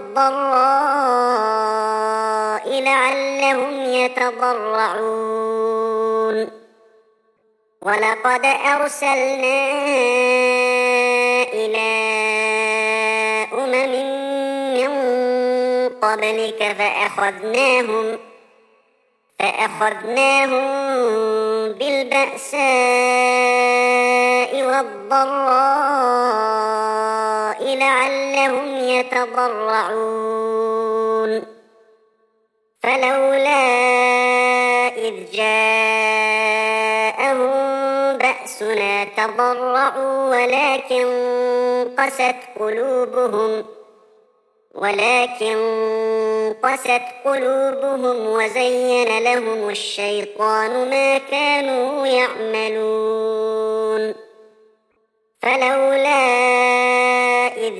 والضراء لعلهم يتضرعون ولقد أرسلنا إلى أمم من قبلك فأخذناهم فأخذناهم بالبأساء والضراء لعلهم يتضرعون فلولا إذ جاءهم بأسنا تضرعوا ولكن قست قلوبهم ولكن قست قلوبهم وزين لهم الشيطان ما كانوا يعملون فلولا إذ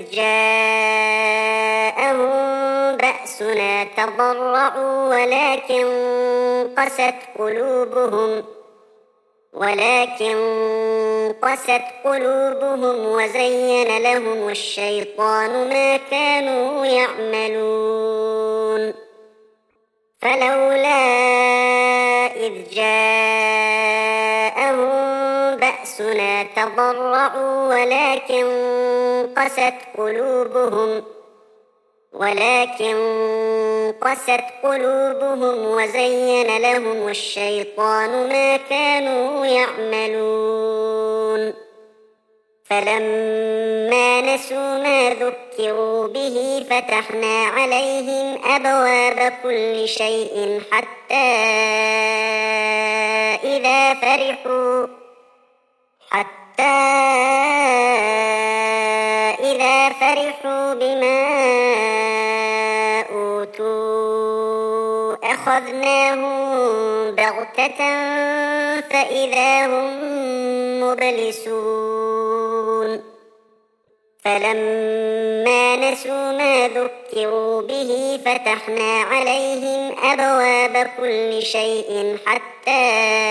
جاءهم بأسنا تضرعوا ولكن قست قلوبهم ولكن قست قلوبهم وزين لهم الشيطان ما كانوا يعملون فلولا إذ جاءهم بأسنا تضرعوا ولكن قست قلوبهم ولكن قست قلوبهم وزين لهم الشيطان ما كانوا يعملون فلما نسوا ما ذكروا به فتحنا عليهم أبواب كل شيء حتى إذا فرحوا حتى إذا فرحوا بما أخذناهم بغتة فإذا هم مبلسون فلما نسوا ما ذكروا به فتحنا عليهم أبواب كل شيء حتى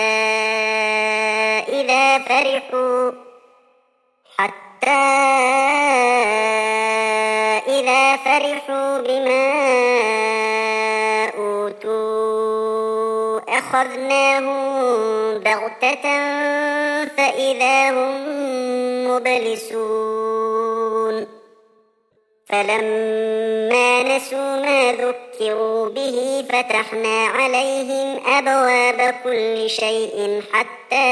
إذا فرحوا حتى إذا فرحوا بما أوتوا أخذناهم بغتة فإذا هم مبلسون فلما نسوا ما ذكروا به فتحنا عليهم أبواب كل شيء حتى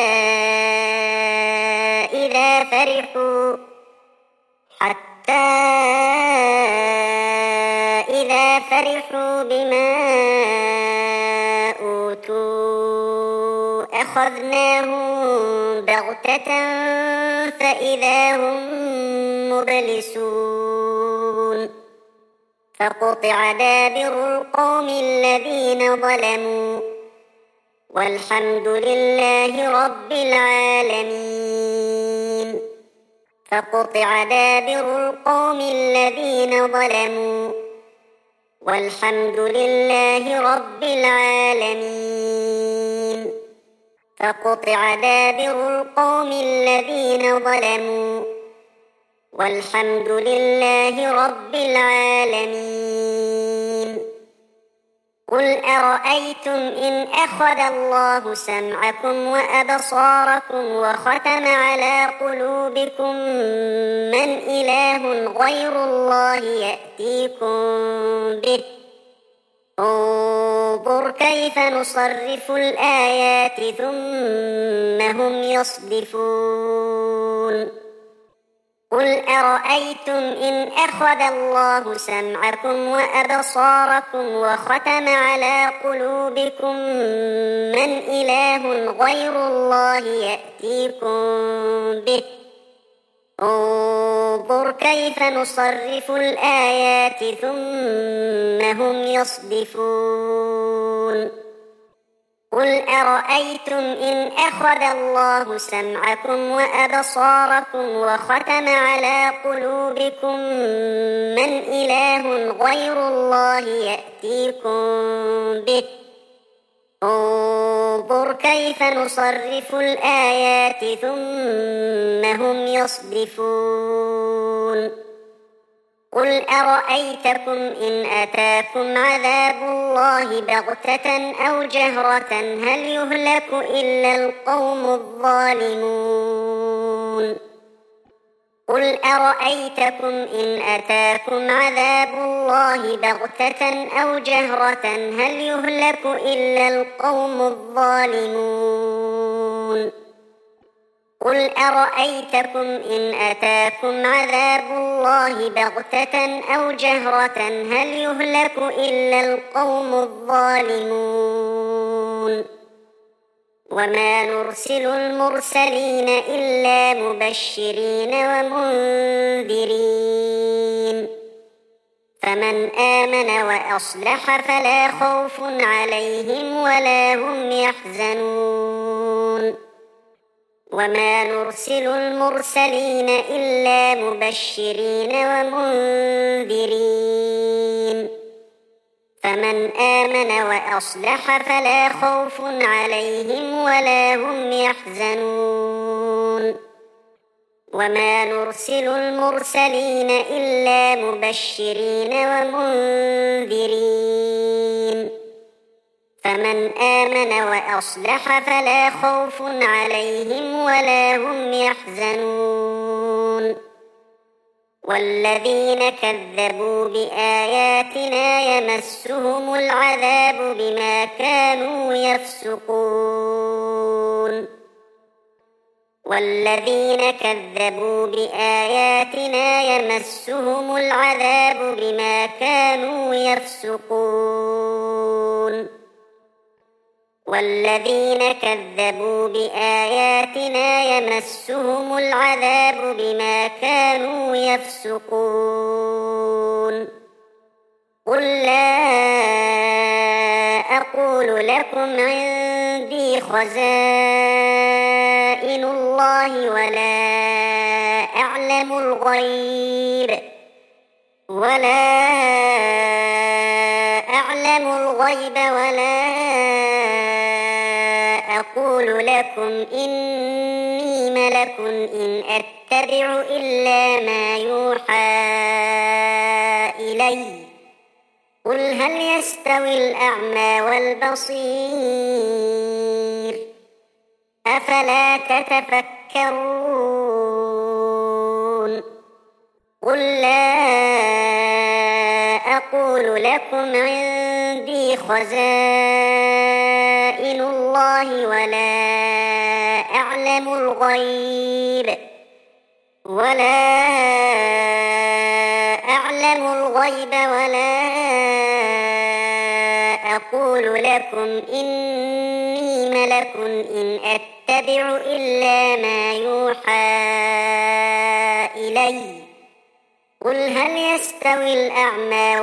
إذا فرحوا حتى إذا فرحوا بما أوتوا أخذناهم بغتة فإذا هم مبلسون فقطع دابر القوم الذين ظلموا والحمد لله رب العالمين فقطع دابر القوم الذين ظلموا والحمد لله رب العالمين فقطع دابر القوم الذين ظلموا والحمد لله رب العالمين قل أرأيتم إن أخذ الله سمعكم وأبصاركم وختم على قلوبكم من إله غير الله يأتيكم به انظر كيف نصرف الآيات ثم هم يصدفون قل أرأيتم إن أخذ الله سمعكم وأبصاركم وختم على قلوبكم من إله غير الله يأتيكم به انظر كيف نصرف الآيات ثم هم يصدفون قل أرأيتم إن أخذ الله سمعكم وأبصاركم وختم على قلوبكم من إله غير الله يأتيكم به انظر كيف نصرف الآيات ثم هم يصدفون قل أرأيتكم إن أتاكم عذاب الله بغتة أو جهرة هل يهلك إلا القوم الظالمون قل أرأيتكم إن أتاكم عذاب الله بغتة أو جهرة هل يهلك إلا القوم الظالمون قل أرأيتكم إن أتاكم عذاب الله بغتة أو جهرة هل يهلك إلا القوم الظالمون وما نرسل المرسلين إلا مبشرين ومنذرين فمن آمن وأصلح فلا خوف عليهم ولا هم يحزنون وما نرسل المرسلين إلا مبشرين ومنذرين فمن آمن وأصلح فلا خوف عليهم ولا هم يحزنون وما نرسل المرسلين إلا مبشرين ومنذرين فمن آمن وأصلح فلا خوف عليهم ولا هم يحزنون والذين كذبوا بآياتنا يمسهم العذاب بما كانوا يفسقون والذين كذبوا بآياتنا يمسهم العذاب بما كانوا يفسقون والذين كذبوا بآياتنا يمسهم العذاب بما كانوا يفسقون قل لا أقول لكم عندي خزائن الله ولا أعلم الغيب ولا أعلم الغيب ولا أقول لكم إني ملك إن أتبع إلا ما يوحى إلي قل هل يستوي الأعمى والبصير أفلا تتفكرون قل لا أقول لكم عندي خزائن الله ولا أعلم الغيب ولا أعلم الغيب ولا أقول لكم إني ملك إن أتبع إلا ما يوحى إلي قل هل يستوي الأعمى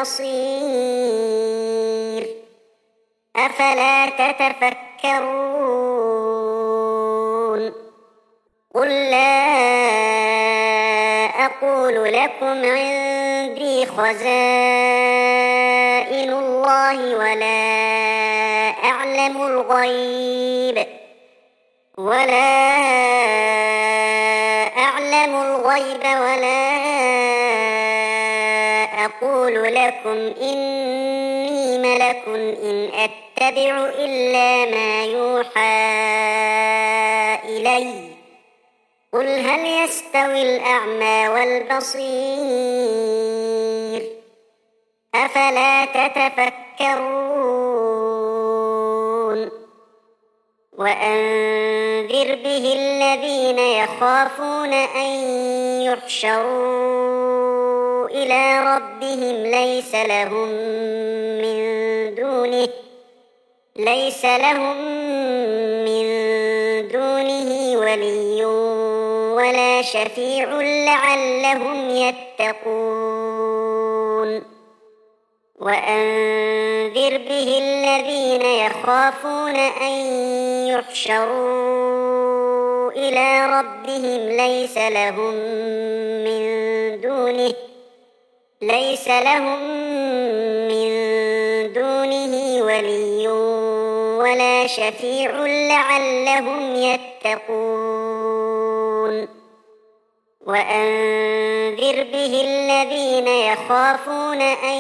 والبصير أفلا تتفكرون قل لا أقول لكم عندي خزائن الله ولا أعلم الغيب ولا أعلم الغيب ولا أقول لكم إني ملك إن أتبع إلا ما يوحى إلي قل هل يستوي الأعمى والبصير أفلا تتفكرون وأنذر به الذين يخافون أن يحشروا إلى ربهم ليس لهم من دونه ليس لهم من دونه ولي ولا شفيع لعلهم يتقون وأنذر به الذين يخافون أن يحشروا إلى ربهم ليس لهم من دونه ليس لهم من دونه ولي ولا شفيع لعلهم يتقون وأنذر به الذين يخافون أن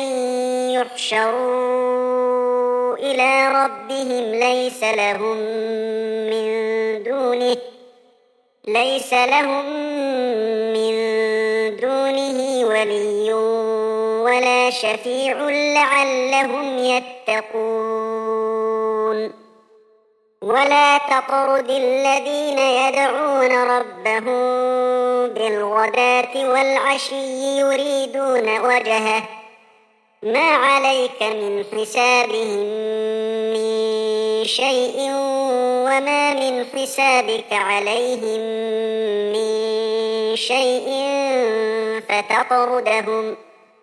يحشروا إلى ربهم ليس لهم من دونه ليس لهم من دونه ولي ولا شفيع لعلهم يتقون ولا تطرد الذين يدعون ربهم بالغداة والعشي يريدون وجهه ما عليك من حسابهم من شيء وما من حسابك عليهم من شيء فتطردهم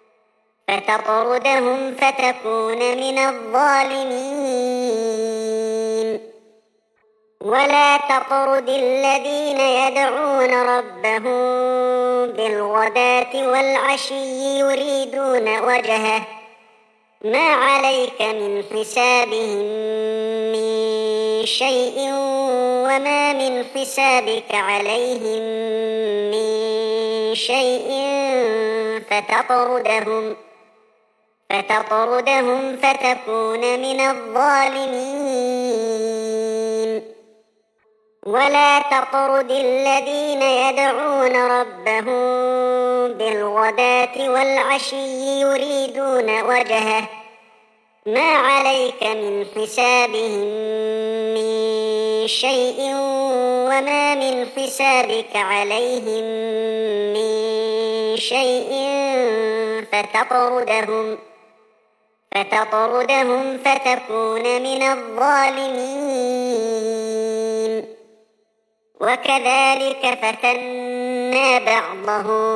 فتطردهم فتكون من الظالمين ولا تطرد الذين يدعون ربهم بالغداة والعشي يريدون وجهه ما عليك من حسابهم من شيء وما من حسابك عليهم من شيء فتطردهم فتطردهم فتكون من الظالمين ولا تطرد الذين يدعون ربهم بالغداة والعشي يريدون وجهه ما عليك من حسابهم من شيء وما من حسابك عليهم من شيء فتطردهم فتطردهم فتكون من الظالمين وكذلك فتنا بعضهم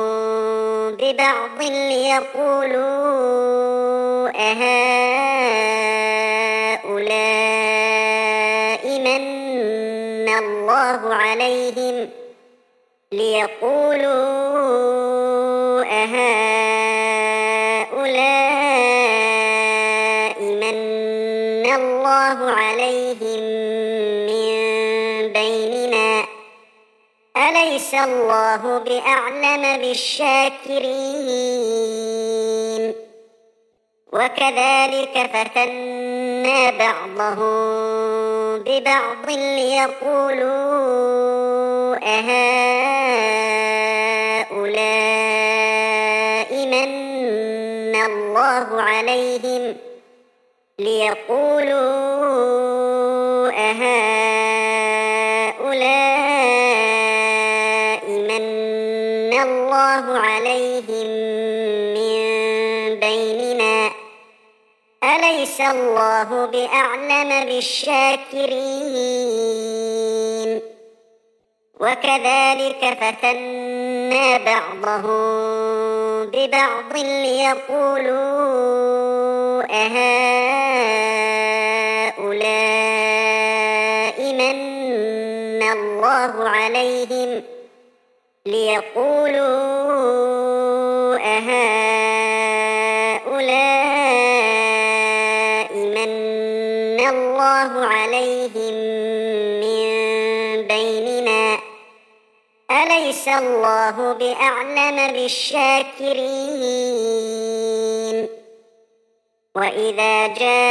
ببعض ليقولوا أهؤلاء من الله عليهم ليقولوا أهؤلاء من الله عليهم من بيننا أليس الله بأعلم بالشاكرين وكذلك فتنا بعضهم ببعض ليقولوا أهؤلاء من الله عليهم ليقولوا أهؤلاء من الله عليهم من بيننا أليس الله بأعلم بالشاكرين وكذلك فتنا بعضهم ببعض ليقولوا أهؤلاء من الله عليهم ليقولوا أهؤلاء من الله عليهم من بيننا أليس الله بأعلم بالشاكرين وإذا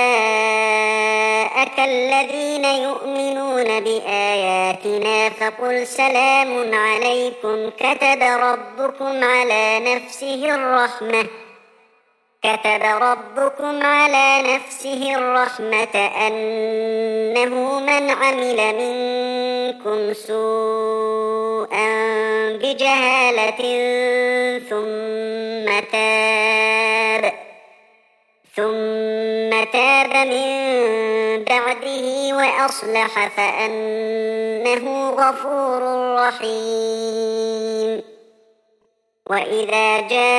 جاءك الذين يؤمنون بآياتنا فقل سلام عليكم كتب ربكم على نفسه الرحمة كتب ربكم على نفسه الرحمة أنه من عمل منكم سوءا بجهالة ثم تاب ثم تاب من بعده وأصلح فأنه غفور رحيم وإذا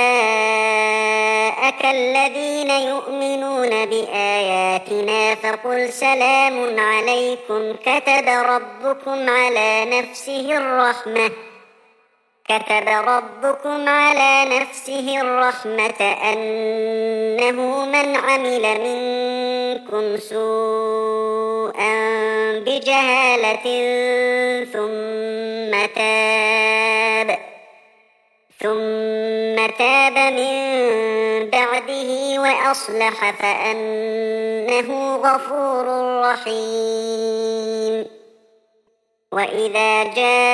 جاءك الذين يؤمنون بآياتنا فقل سلام عليكم كتب ربكم على نفسه الرحمة كتب ربكم على نفسه الرحمة أنه من عمل منكم سوءا بجهالة ثم تاب ثم تاب من بعده وأصلح فأنه غفور رحيم وإذا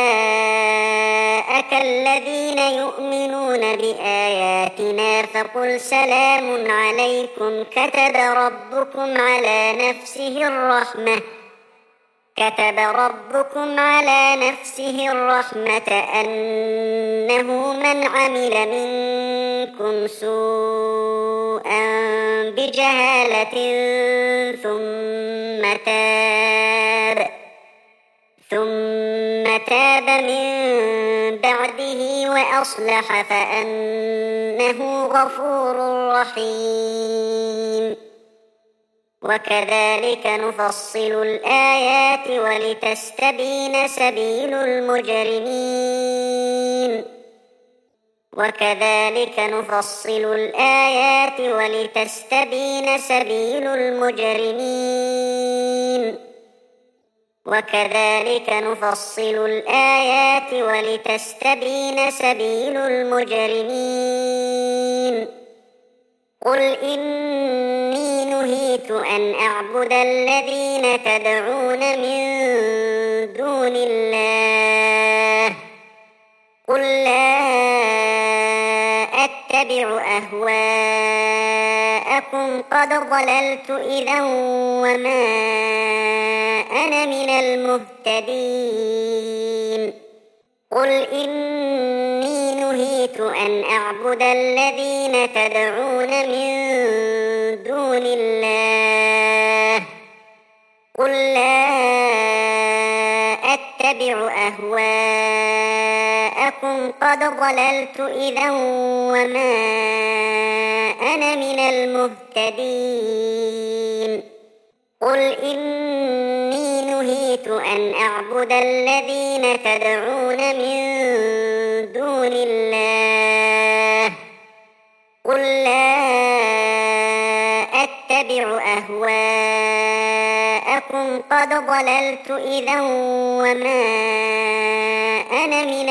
جاءك الذين يؤمنون بآياتنا فقل سلام عليكم كتب ربكم على نفسه الرحمة كتب ربكم على نفسه الرحمة أنه من عمل منكم سوءا بجهالة ثم تاب ثم تاب من بعده وأصلح فأنه غفور رحيم وكذلك نفصل الآيات ولتستبين سبيل المجرمين وكذلك نفصل الآيات ولتستبين سبيل المجرمين وكذلك نفصل الآيات ولتستبين سبيل المجرمين قل إني نهيت أن أعبد الذين تدعون من دون الله قل لا أتبع أهواءكم قد ضللت إذا وما أنا من المهتدين قل إني نهيت أن أعبد الذين تدعون من دون الله قل لا أتبع أهواءكم قد ضللت إذا وما أنا من المهتدين قل إني نهيت أن أعبد الذين تدعون من دون الله قل لا أتبع أهواءكم قد ضللت إذا وما أنا من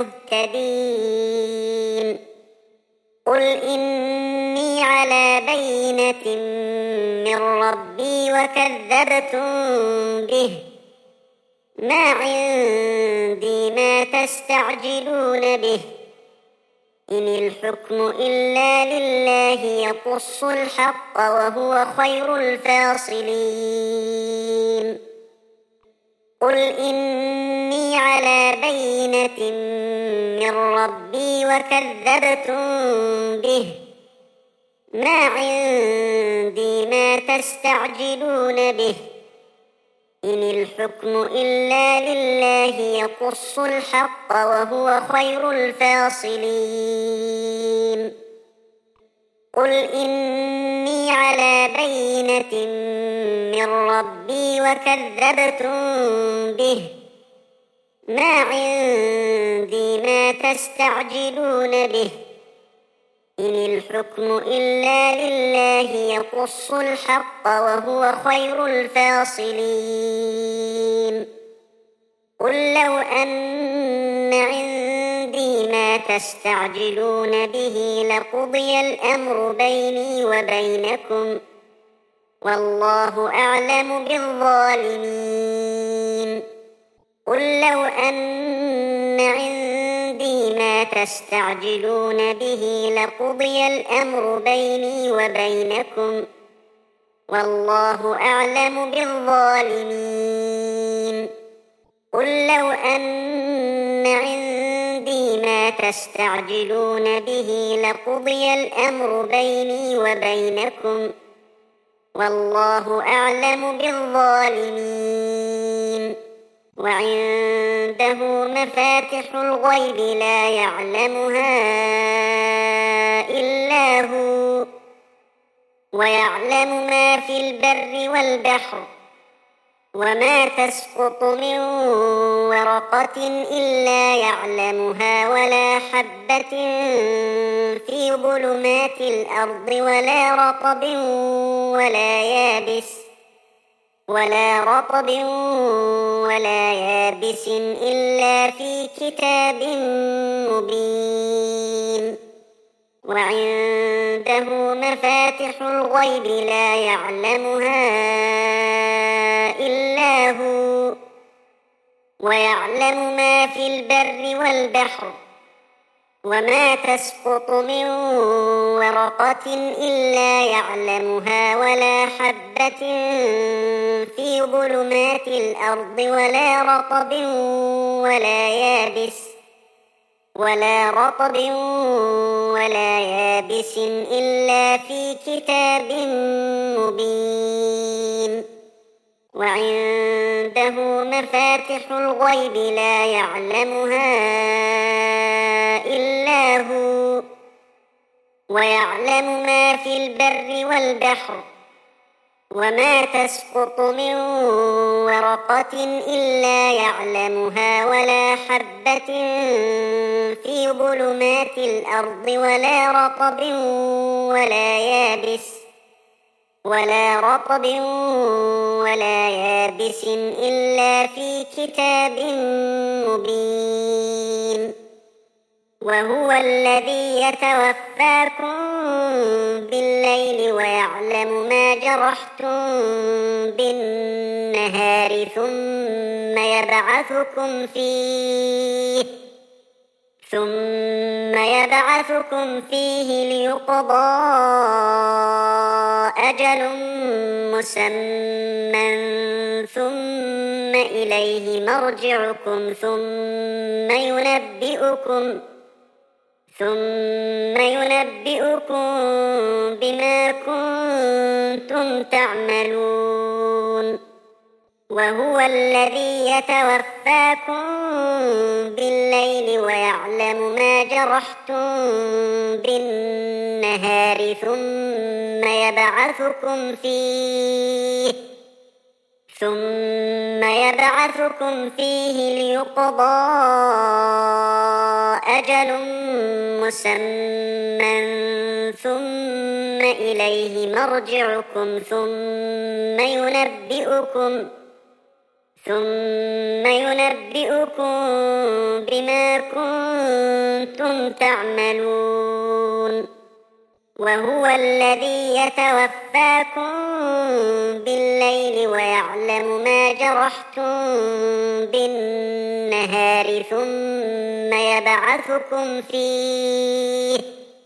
المهتدين قل إني على بينة من ربي وكذبتم به ما عندي ما تستعجلون به إن الحكم إلا لله يقص الحق وهو خير الفاصلين قل إني على بينة من ربي وكذبتم به ما عندي ما تستعجلون به إن الحكم إلا لله يقص الحق وهو خير الفاصلين قل إني على بينة من ربي وكذبتم به ما عندي ما تستعجلون به إن الحكم إلا لله يقص الحق وهو خير الفاصلين قل لو أن عندي ما تستعجلون به لقضي الأمر بيني وبينكم والله أعلم بالظالمين قل لو أن عندي ما تستعجلون به لقضي الأمر بيني وبينكم والله أعلم بالظالمين قل لو أن عندي ما تستعجلون به لقضي الأمر بيني وبينكم والله أعلم بالظالمين وعنده مفاتح الغيب لا يعلمها إلا هو ويعلم ما في البر والبحر وما تسقط من ورقة إلا يعلمها ولا حبة في ظلمات الأرض ولا رطب ولا يابس ولا رطب ولا يابس إلا في كتاب مبين وعنده مفاتح الغيب لا يعلمها إلا هو ويعلم ما في البر والبحر وما تسقط من ورقة إلا يعلمها ولا حبة في ظلمات الأرض ولا رطب ولا يابس ولا رطب ولا يابس إلا في كتاب مبين وعنده مفاتح الغيب لا يعلمها إلا هو ويعلم ما في البر والبحر وما تسقط من ورقة إلا يعلمها ولا حبة في ظلمات الأرض ولا رطب ولا يابس ولا رطب ولا يابس إلا في كتاب مبين وهو الذي يتوفاكم بالليل ويعلم ما جرحتم بالنهار ثم يبعثكم فيه ثم يبعثكم فيه ليقضى أجل مسمى ثم إليه مرجعكم ثم ينبئكم ثم ينبئكم بما كنتم تعملون وهو الذي يتوفاكم بالليل ويعلم ما جرحتم بالنهار ثم يبعثكم فيه ثم يبعثكم فيه ليقضى أجل مسمى ثم إليه مرجعكم ثم ينبئكم ثم ينبئكم بما كنتم تعملون. وهو الذي يتوفاكم بالليل ويعلم ما جرحتم بالنهار ثم يبعثكم فيه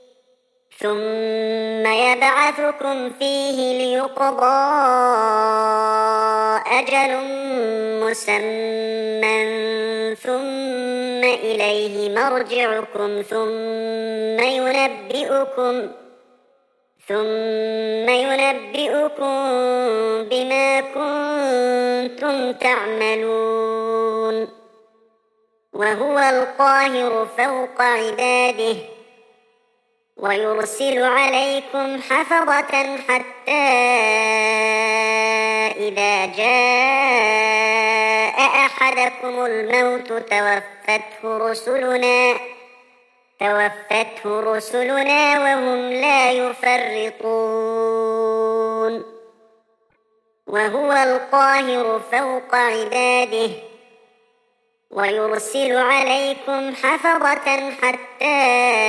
ثم يبعثكم فيه ليقضى أجل مسمى ثم إليه مرجعكم ثم ينبئكم ثم ينبئكم بما كنتم تعملون. وهو القاهر فوق عباده ويرسل عليكم حفظة حتى إذا جاء أحدكم الموت توفته رسلنا توفته رسلنا وهم لا يفرطون. وهو القاهر فوق عباده ويرسل عليكم حفظة حتى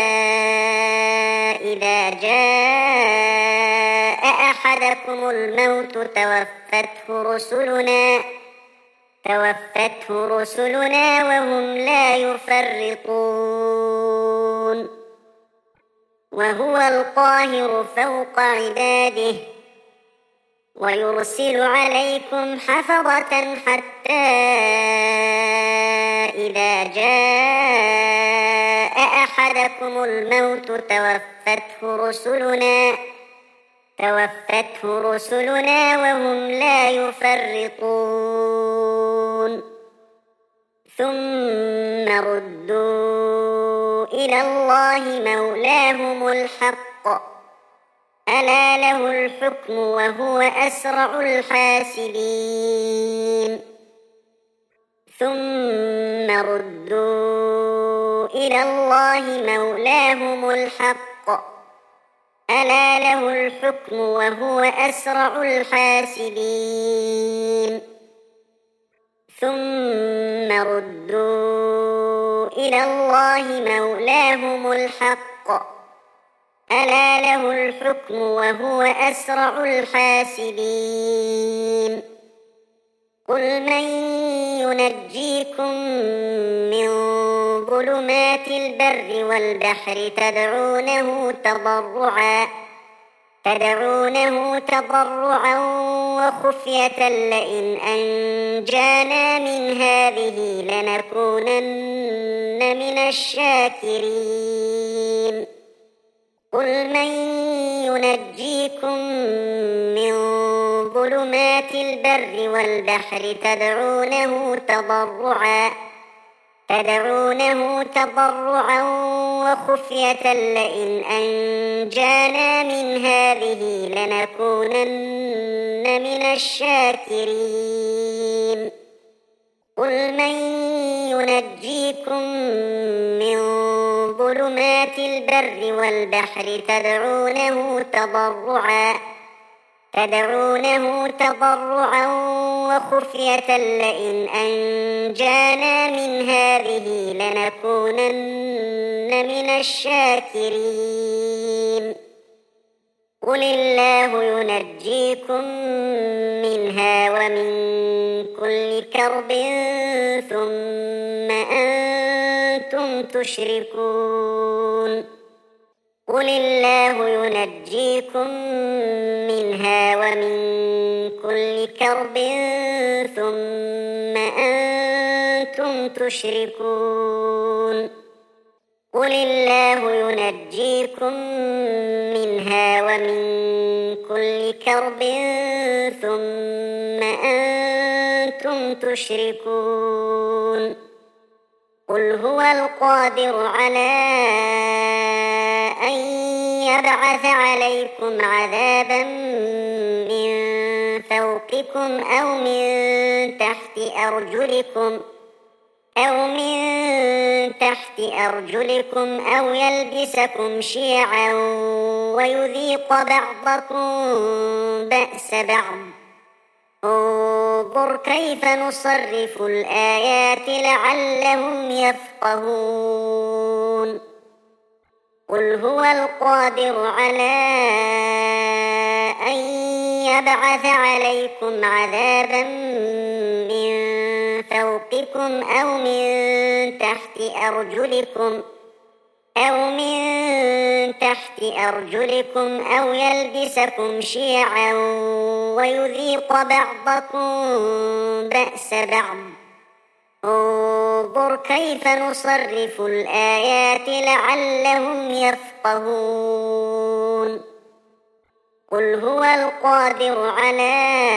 إذا جاء أحدكم الموت توفته رسلنا توفته رسلنا وهم لا يفرطون. وهو القاهر فوق عباده ويرسل عليكم حفظة حتى إذا جاء أحدكم الموت توفته رسلنا توفته رسلنا وهم لا يفرطون. ثم ردوا إلى الله مولاهم الحق ألا له الحكم وهو أسرع الحاسبين. ثم ردوا إلى الله مولاهم الحق ألا له الحكم وهو أسرع الحاسبين. ثم ردوا إلى الله مولاهم الحق ألا له الحكم وهو أسرع الحاسبين. قل من ينجيكم من ظلمات البر والبحر تدعونه تضرعا تدعونه تضرعا وخفية لئن أنجانا من هذه لنكونن من الشاكرين. قل من ينجيكم من ظلمات البر والبحر تدعونه تضرعا تدعونه تضرعا وخفية لئن أنجانا من هذه لنكونن من الشاكرين. قل من ينجيكم من ظلمات البر والبحر تدعونه تضرعا تدعونه تضرعا وخفية لئن أنجانا من هذه لنكونن من الشاكرين. قل الله ينجيكم منها ومن كل كرب ثم أنتم تشركون. قل الله ينجيكم منها ومن كل كرب ثم أنتم تشركون. قل الله ينجيكم منها ومن كل كرب ثم أنتم تشركون. قل هو القادر على أن يبعث عليكم عذابا من فوقكم أو من تحت أرجلكم أو من تحت أرجلكم أو يلبسكم شيعا ويذيق بعضكم بأس بعض انظر كيف نصرف الآيات لعلهم يفقهون قل هو القادر على أن يبعث عليكم عذابا من فوقكم أو من تحت أرجلكم أو من تحت أرجلكم أو يلبسكم شيعا ويذيق بعضكم بأس بعض انظر كيف نصرف الآيات لعلهم يفقهون قل هو القادر على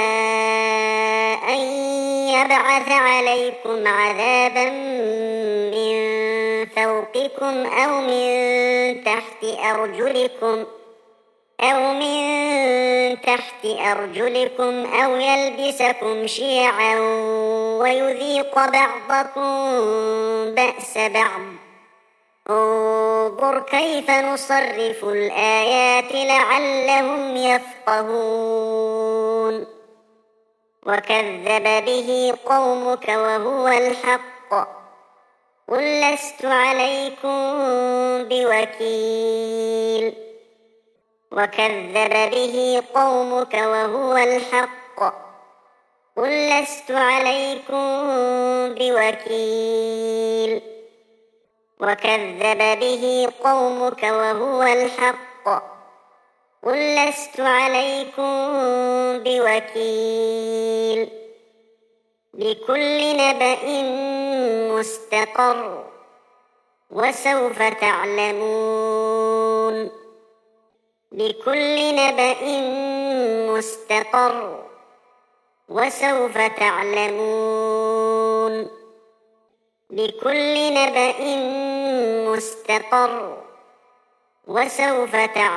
أن يبعث عليكم عذابا من فوقكم أو من تحت أرجلكم أو من تحت أرجلكم أو يلبسكم شيعا ويذيق بعضكم بأس بعض انظر كيف نصرف الآيات لعلهم يفقهون وكذب به قومك وهو الحق قل لست عليكم بوكيل وكذب به قومك وهو الحق قل لست عليكم بوكيل وكذب به قومك وهو الحق قل لست عليكم بوكيل لكل نبأ مستقر وسوف تعلمون لكل نبأ مستقر وسوف تعلمون لكل نبأ مستقر وسوف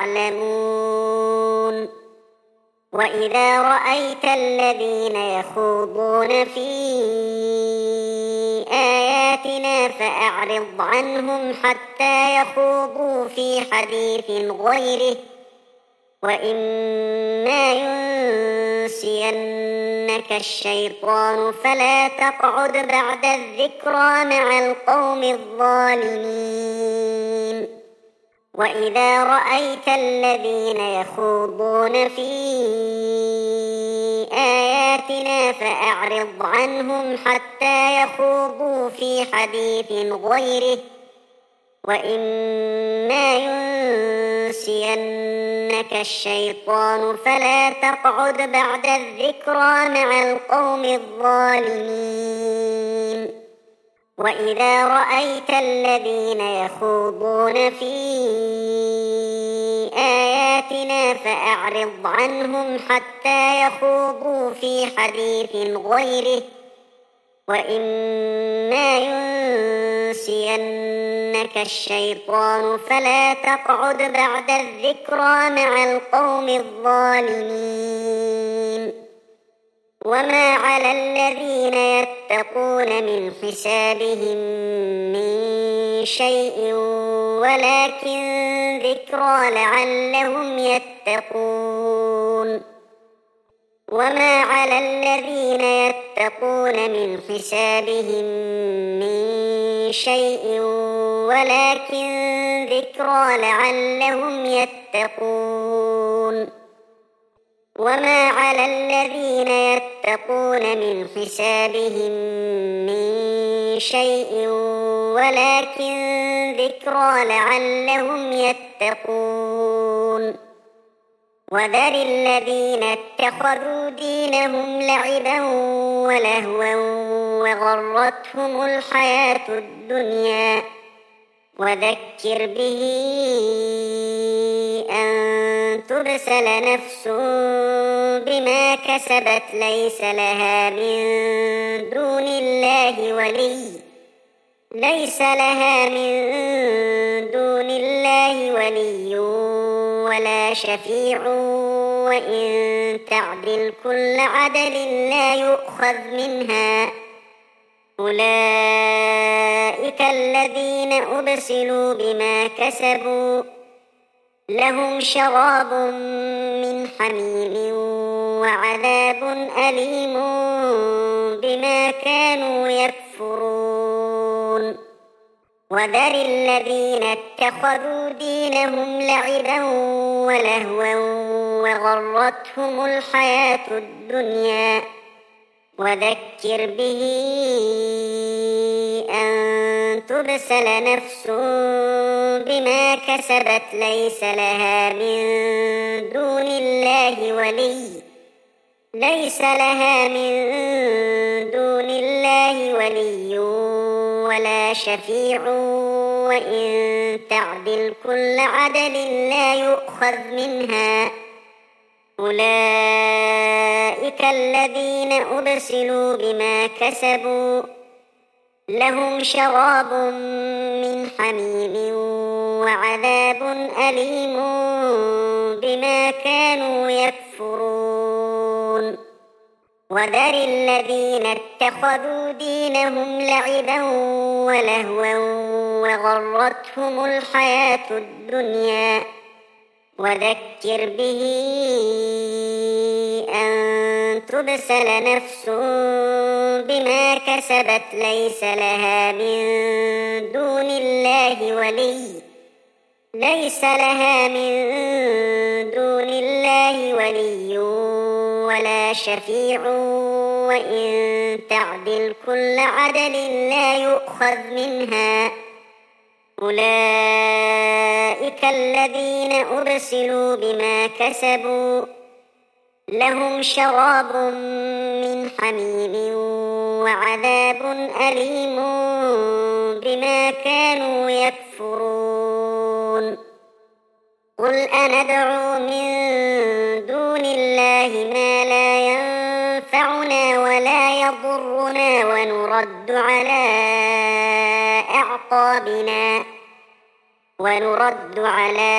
تعلمون وإذا رأيت الذين يخوضون في آياتنا فأعرض عنهم حتى يخوضوا في حديث غيره وإما ينسينك الشيطان فلا تقعد بعد الذكرى مع القوم الظالمين وإذا رأيت الذين يخوضون في آياتنا فأعرض عنهم حتى يخوضوا في حديث غيره وإما ينسينك الشيطان فلا تقعد بعد الذكرى مع القوم الظالمين وإذا رأيت الذين يخوضون في آياتنا فأعرض عنهم حتى يخوضوا في حديث غيره وإما ينسينك الشيطان فلا تقعد بعد الذكرى مع القوم الظالمين وما على الذين يتقون من حسابهم من شيء ولكن ذكرى لعلهم يتقون وما على الذين يتقون من حسابهم من شيء ولكن ذكرى لعلهم يتقون وما على الذين يتقون من حسابهم من شيء ولكن ذكرى لعلهم يتقون وذر الذين اتخذوا دينهم لعبا ولهوا وغرتهم الحياة الدنيا وذكر به أن تبسل نفس بما كسبت ليس لها من دون الله ولي ليس لها من دون الله ولي ولا شفيع وإن تعدل كل عدل لا يؤخذ منها. أولئك الذين أبسلوا بما كسبوا لهم شراب من حميم وعذاب أليم بما كانوا يكفرون. وذر الذين اتخذوا دينهم لعبا ولهوا وغرتهم الحياة الدنيا وذكر به أن تبسل نفس بما كسبت ليس لها من دون الله ولي ليس لها من دون الله ولي ولا شفيع وإن تعدل كل عدل لا يؤخذ منها. أولئك الذين أبسلوا بما كسبوا لهم شراب من حميم وعذاب أليم بما كانوا يكفرون. وذر الذين اتخذوا دينهم لعبا ولهوا وغرتهم الحياة الدنيا وذكر به أن تبسل نفس بما كسبت ليس لها من دون الله ولي ليس لها من دون الله ولي ولا شفيع وإن تعدل كل عدل لا يؤخذ منها. أولئك الذين أبسلوا بما كسبوا لهم شراب من حميم وعذاب أليم بما كانوا يكفرون. قل أندعو من دون الله ما لا ينفعنا ولا يضرنا ونرد على أعقابنا ونرد على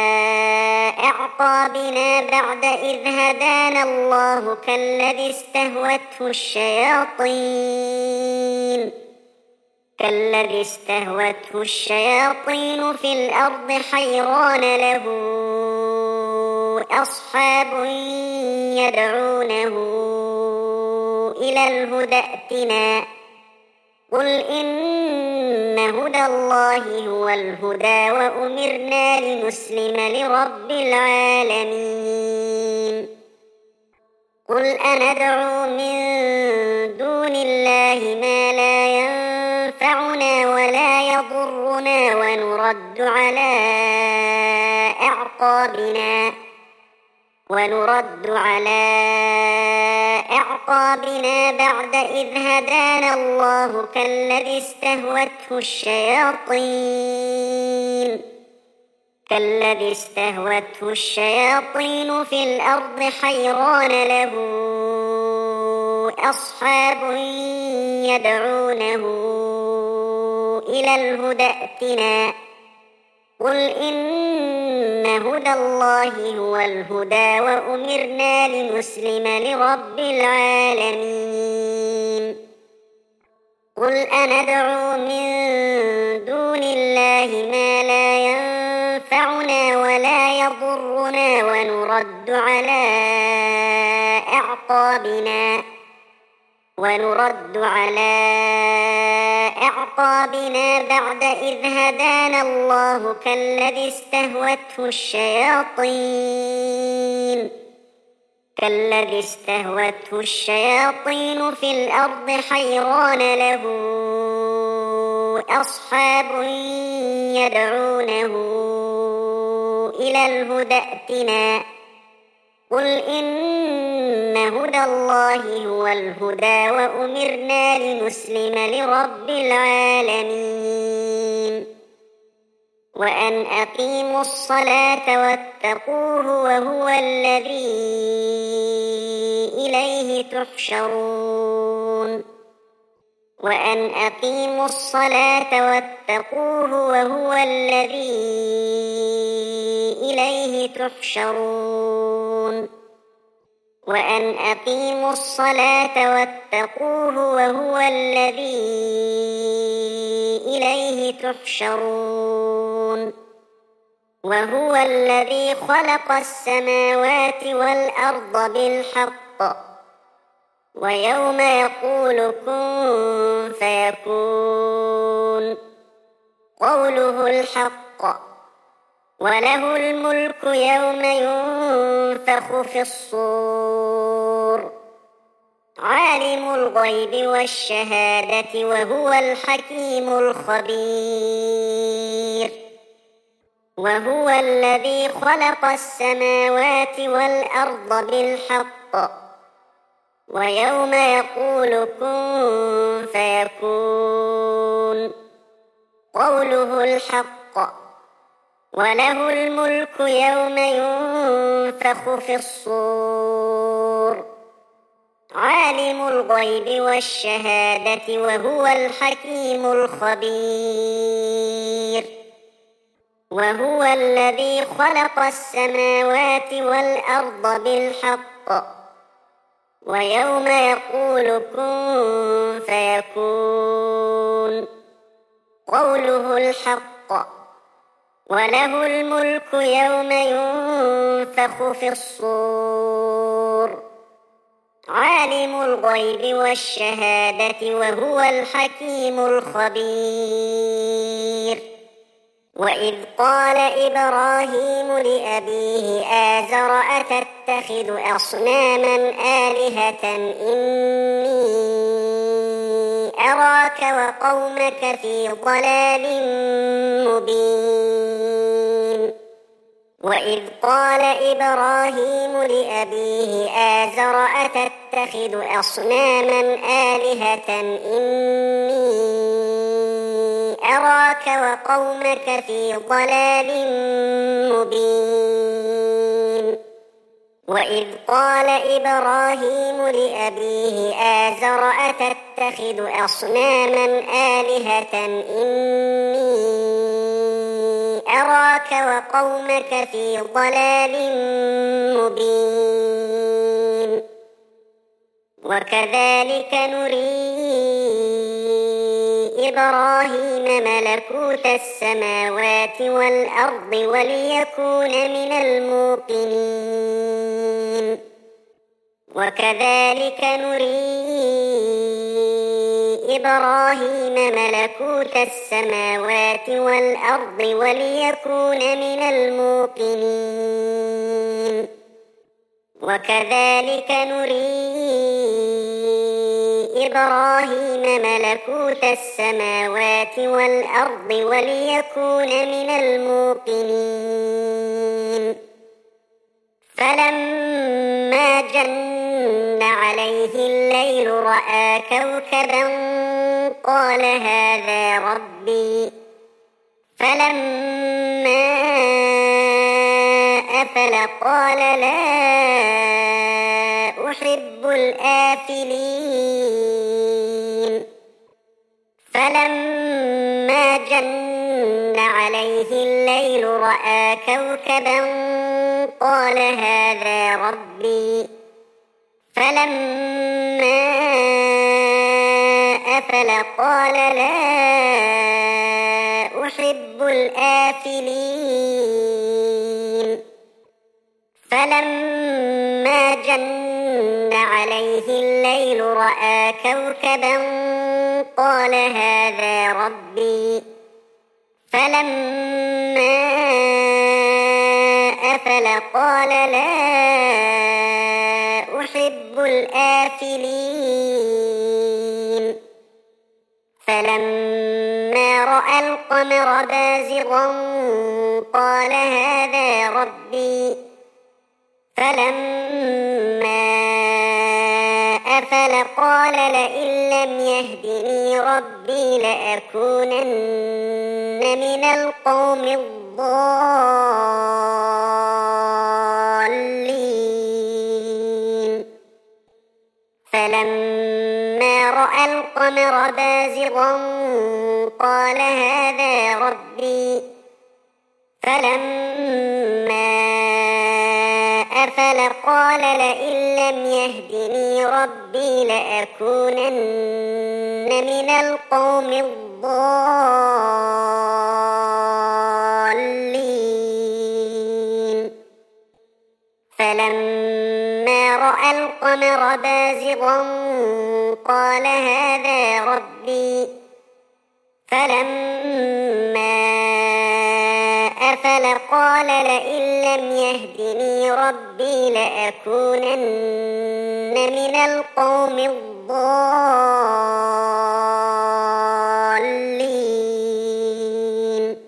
أعقابنا بعد إذ هدانا الله كالذي استهوته الشياطين كالذي استهوته الشياطين في الأرض حيران له أصحاب يدعونه إلى الهدى ائتنا. قل إن هدى الله هو الهدى وأمرنا لنسلم لرب العالمين. قل أندعو من دون الله ما لا ينفعنا ولا يضرنا ونرد على أعقابنا ونرد على أعقابنا بعد إذ هدانا الله كالذي استهوته الشياطين كالذي استهوته الشياطين في الأرض حيران له أصحاب يدعونه إلى الهدى ائتنا. قل إن هدى الله هو الهدى وأمرنا لنسلم لرب العالمين. قل أندعو من دون الله ما لا ينفعنا ولا يضرنا ونرد على أعقابنا ونرد على أعقابنا بعد إذ هدانا الله كالذي استهوته الشياطين كالذي استهوته الشياطين في الأرض حيران له أصحاب يدعونه إلى الهدى ائتنا. قل إن هدى الله هو الهدى وأمرنا لنسلم لرب العالمين. وأن أقيموا الصلاة واتقوه وهو الذي إليه تحشرون. وأن أقيموا الصلاة واتقوه وهو الذي إليه تحشرون. وأن أقيموا الصلاة واتقوه وهو الذي إليه تحشرون وهو الذي خلق السماوات والأرض بالحق ويوم يقول كن فيكون قوله الحق وله الملك يوم ينفخ في الصور عالم الغيب والشهادة وهو الحكيم الخبير وهو الذي خلق السماوات والأرض بالحق ويوم يقول كن فيكون قوله الحق وله الملك يوم ينفخ في الصور عالم الغيب والشهادة وهو الحكيم الخبير وهو الذي خلق السماوات والأرض بالحق ويوم يقول كن فيكون قوله الحق وله الملك يوم ينفخ في الصور عالم الغيب والشهادة وهو الحكيم الخبير وإذ قال إبراهيم لأبيه آزر أتتخذ أصناما آلهة إني أراك وقومك في ضلال مبين وإذ قال إبراهيم لأبيه آزر أتتخذ أصناما آلهة إني أراك وقومك في ضلال مبين وإذ قال إبراهيم لأبيه آزر أتتخذ أصناما آلهة إني أراك وقومك في ضلال مبين وكذلك نري إبراهيم ملكوت السماوات والأرض وليكون من الموقنين وكذلك نري إبراهيم ملكوت السماوات والأرض وليكون من الموقنين وكذلك نري إبراهيم ملكوت السماوات والأرض وليكون من الموقنين فلما جن عليه الليل رأى كوكبا قال هذا ربي فلما أفل قال لا أحب الآفلين فلما جن عليه الليل رأى كوكبا قال هذا ربي فلما أفل قال لا أحب الآفلين فلما جن عليه الليل رأى كوكبا قال هذا ربي فلما أفل قال لا أحب الآفلين فلما رأى القمر بازغا قال هذا ربي فلما أفل قال لئن لم يهدني ربي لأكونن من القوم الضالين فلما رأى القمر بازغا قال هذا ربي فلما أفل قال لئن لم يهدني ربي لأكونن من القوم الضالين فلما رأى القمر بازغا قال هذا ربي فلما أفل قال لئن لم يهدني ربي لأكونن من القوم الضالين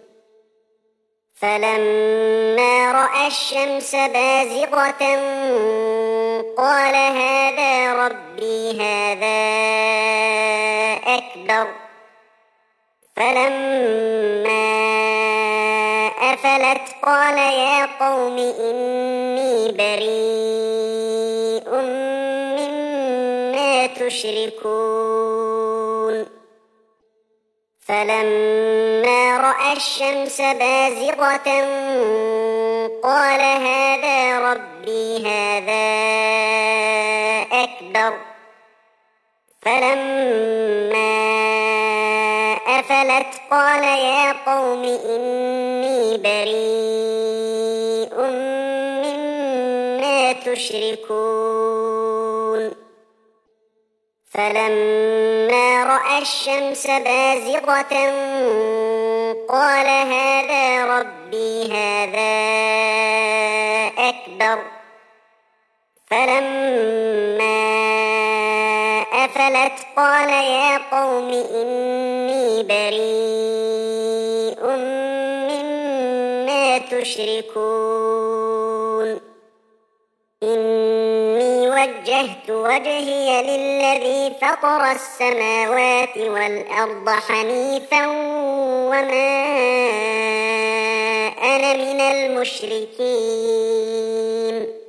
فلما رأى الشمس بازغة قال هذا ربي هذا أكبر فلما أفلت قال يا قوم إني بريء مما تشركون فلما رأى الشمس بازغة قال هذا ربي هذا أكبر فلما أفلت قال يا قوم إني بريء مما تشركون فلما رأى الشمس بازغة قال هذا ربي هذا أكبر فلما أفلت قال يا قوم إني بريء مما تشركون إني وجهت وجهي للذي فطر السماوات والأرض حنيفا وما أنا من المشركين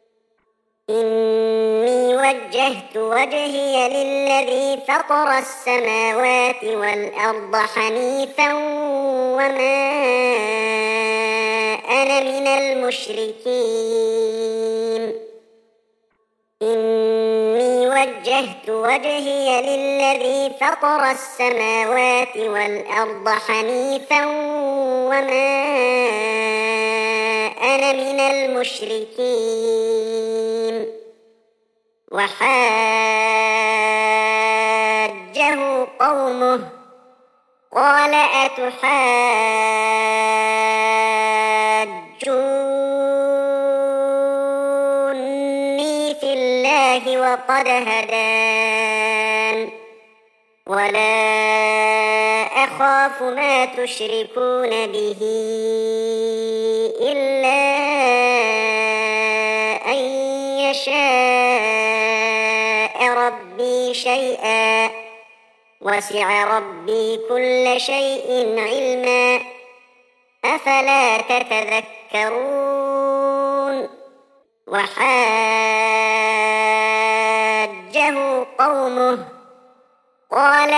إني وجهت وجهي للذي فطر السماوات والأرض حنيفا وما أنا من المشركين إني وجهت وجهي للذي فطر السماوات والأرض حنيفا وما أنا من المشركين وحاجه قومه قال أتحاجوني في الله وقد هدان ولا أخاف ما تشركون به إلا أن يشاء ربي شيئا وسع ربي كل شيء علما أفلا تتذكرون وحاجه قومه قال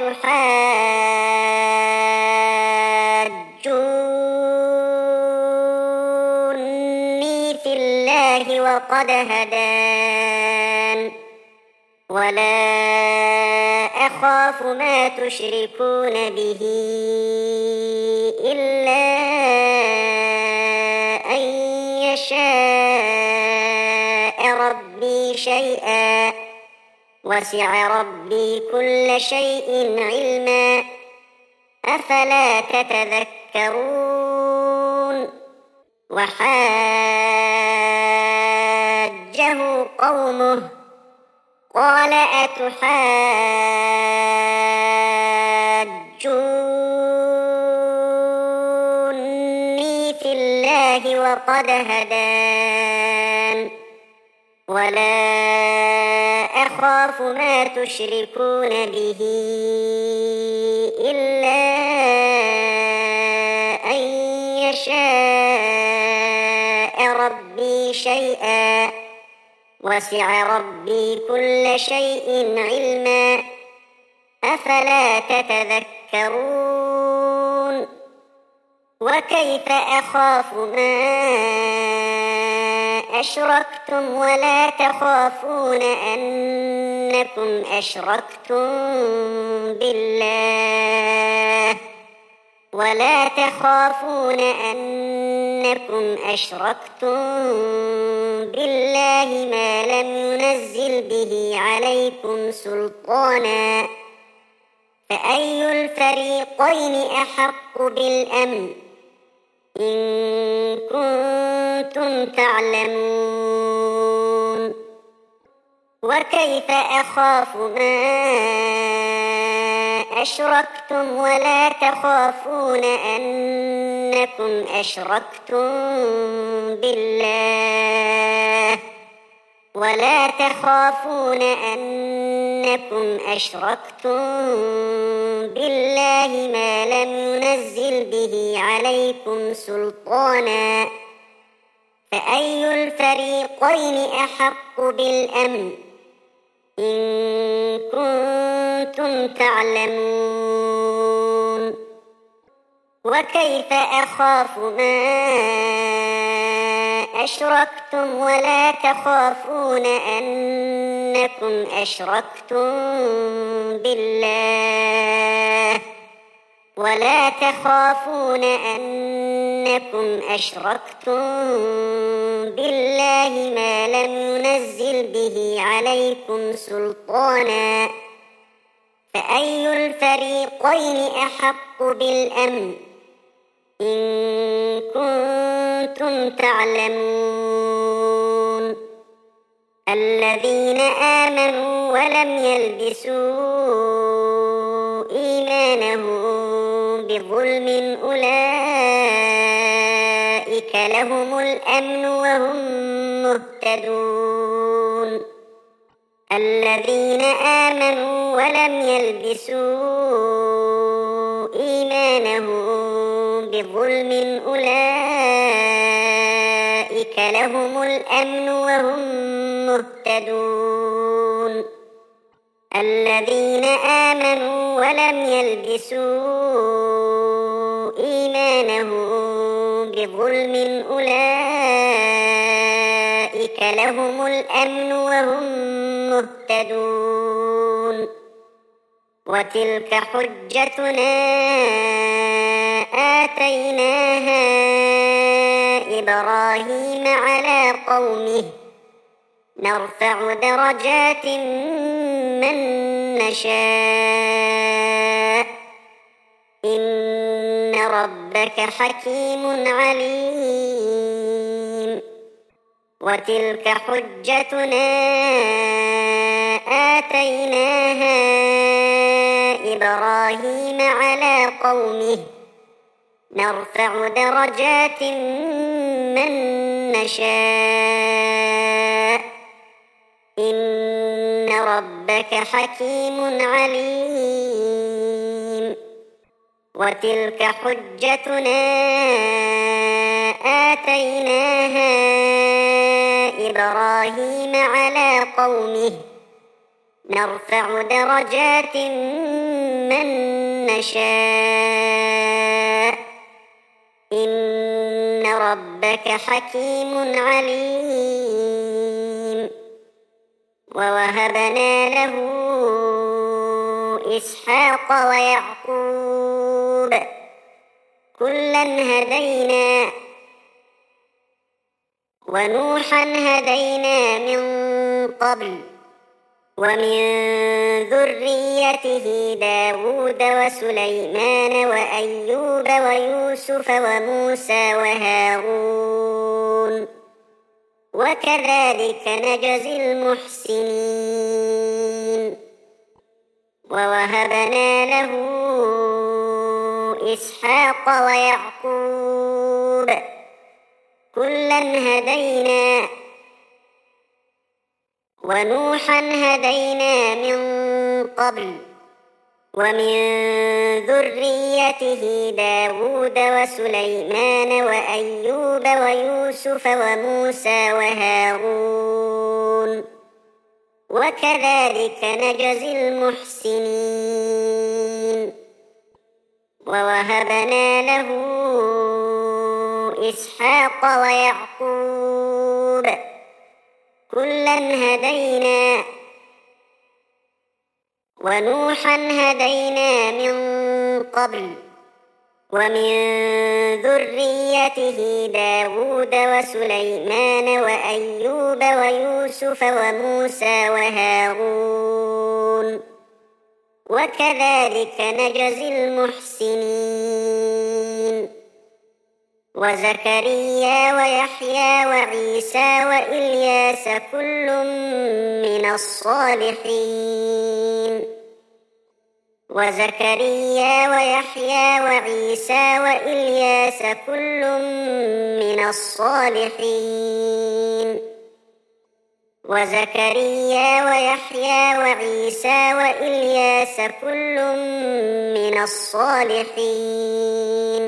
أتحاجوني في الله وقد هدان ولا أخاف ما تشركون به إلا أن يشاء ربي شيئا وسع ربي كل شيء علما أفلا تتذكرون وحاجه قومه قال أتحاجوني في الله وقد هدان ولا أخاف ما تشركون به إلا أن يشاء ربي شيئا وسع ربي كل شيء علما أفلا تتذكرون وكيف أخاف ما أشركتم ولا تخافون أنكم أشركتم بالله ولا تخافون أنكم أشركتم بالله ما لم ينزل به عليكم سلطانا فأي الفريقين أحق بالأمن إن كنتم تعلمون وكيف أخاف ما أشركتم ولا تخافون أنكم أشركتم بالله ولا تخافون أنكم أشركتم بالله ما لم ينزل به عليكم سلطانا فأي الفريقين أحق بالأمن إن كنتم تعلمون وكيف أخاف ما أشركتم ولا تخافون أنكم أشركتم بالله ولا تخافون أنكم أشركتم بالله ما لم ينزل به عليكم سلطانا فأي الفريقين أحق بالأمن إن كنتم تعلمون الذين آمنوا ولم يلبسوا إيمانهم بظلم أولئك لهم الأمن وهم مهتدون الذين آمنوا ولم يلبسوا إيمانهم بظلم أولئك لهم الأمن وهم مهتدون الذين آمنوا ولم يلبسوا إيمانهم بظلم أولئك لهم الأمن وهم مهتدون وتلك حجتنا آتيناها إبراهيم على قومه نرفع درجات من نشاء إن ربك حكيم عليم وتلك حجتنا آتيناها إبراهيم على قومه نرفع درجات من نشاء إن ربك حكيم عليم وتلك حجتنا آتيناها إبراهيم على قومه نرفع درجات من نشاء إن ربك حكيم عليم ووهبنا له إسحاق ويعقوب كلا هدينا ونوحا هدينا من قبل ومن ذريته داود وسليمان وأيوب ويوسف وموسى وهارون وكذلك نجزي المحسنين ووهبنا له إسحاق ويعقوب كلا هدينا ونوحا هدينا من قبل ومن ذريته داود وسليمان وأيوب ويوسف وموسى وهارون وكذلك نجزي المحسنين ووهبنا له إسحاق ويعقوب كلا هدينا ونوحا هدينا من قبل ومن ذريته داود وسليمان وأيوب ويوسف وموسى وهارون وكذلك نجزي المحسنين وزكريا ويحيى وعيسى وإلياس كل من الصالحين وزكريا ويحيى وعيسى وإلياس كل من الصالحين وزكريا ويحيى وعيسى وإلياس كل من الصالحين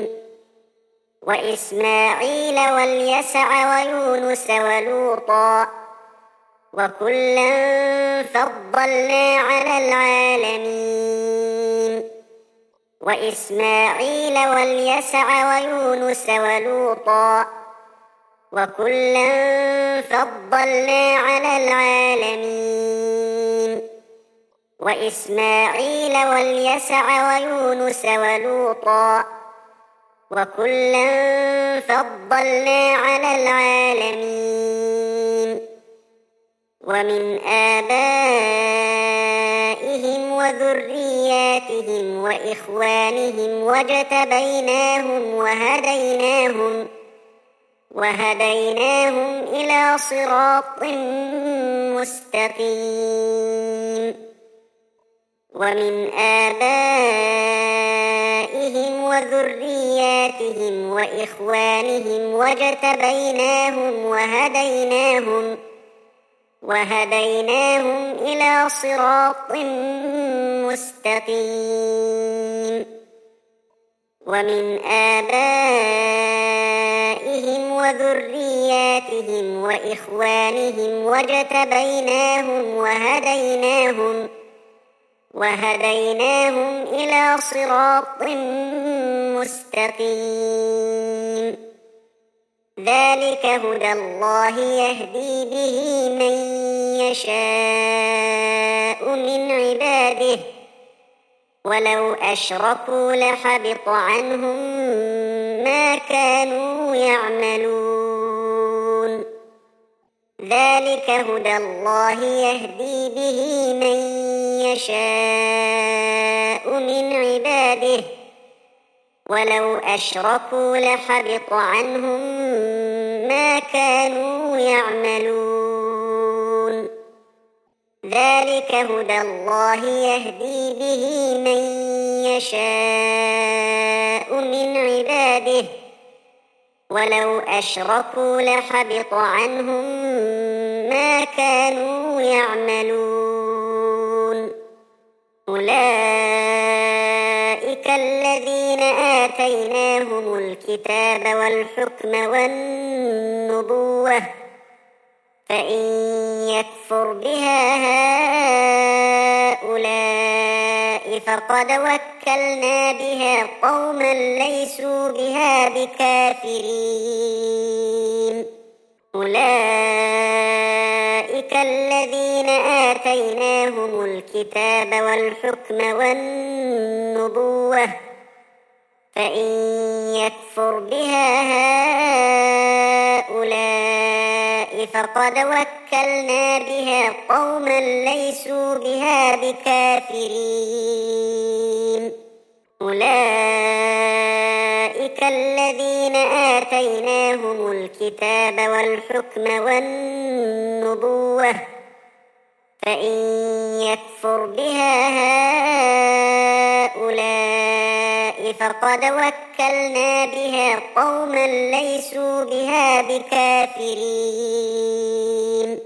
وإسماعيل واليسع ويونس ولوطا وكلا فضلنا على العالمين وإسماعيل واليسع ويونس ولوطا وكلا فضلنا على العالمين وإسماعيل واليسع ويونس ولوطا وكلا فضلنا على العالمين ومن آبائهم وذرياتهم وإخوانهم واجتبيناهم وهديناهم وهديناهم إلى صراط مستقيم ومن آبائهم وذرياتهم وإخوانهم واجتبيناهم وهديناهم وهديناهم إلى صراط مستقيم ومن آبائهم وذرياتهم وإخوانهم واجتبيناهم وهديناهم وهديناهم إلى صراط مستقيم ذلك هدى الله يهدي به من يشاء من عباده ولو أشركوا لحبط عنهم ما كانوا يعملون ذلك هدى الله يهدي به من يشاء من عباده ولو أشركوا لحبط عنهم ما كانوا يعملون ذلك هدى الله يهدي به من يشاء من عباده ولو أشركوا لحبط عنهم ما كانوا يعملون أولئك الذين آتيناهم الكتاب والحكم والنبوة فإن يكفر بها هؤلاء فقد وكلنا بها قوما ليسوا بها بكافرين أولئك الذين آتيناهم الكتاب والحكم والنبوة فإن يكفر بها هؤلاء فقد وكلنا بها قوما ليسوا بها بكافرين أولئك الذين آتيناهم الكتاب والحكم والنبوة فإن يكفر بها هؤلاء فقد وكلنا بها قوما ليسوا بها بكافرين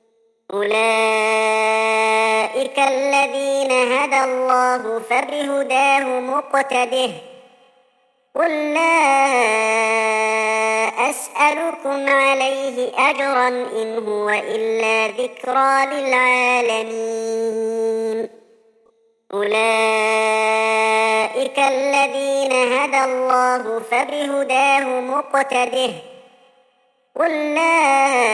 أولئك الذين هدى الله فبهداه مقتده قل لا أسألكم عليه أجرا إن هو إلا ذكرى للعالمين أولئك الذين هدى الله فبهداه مقتده قل لا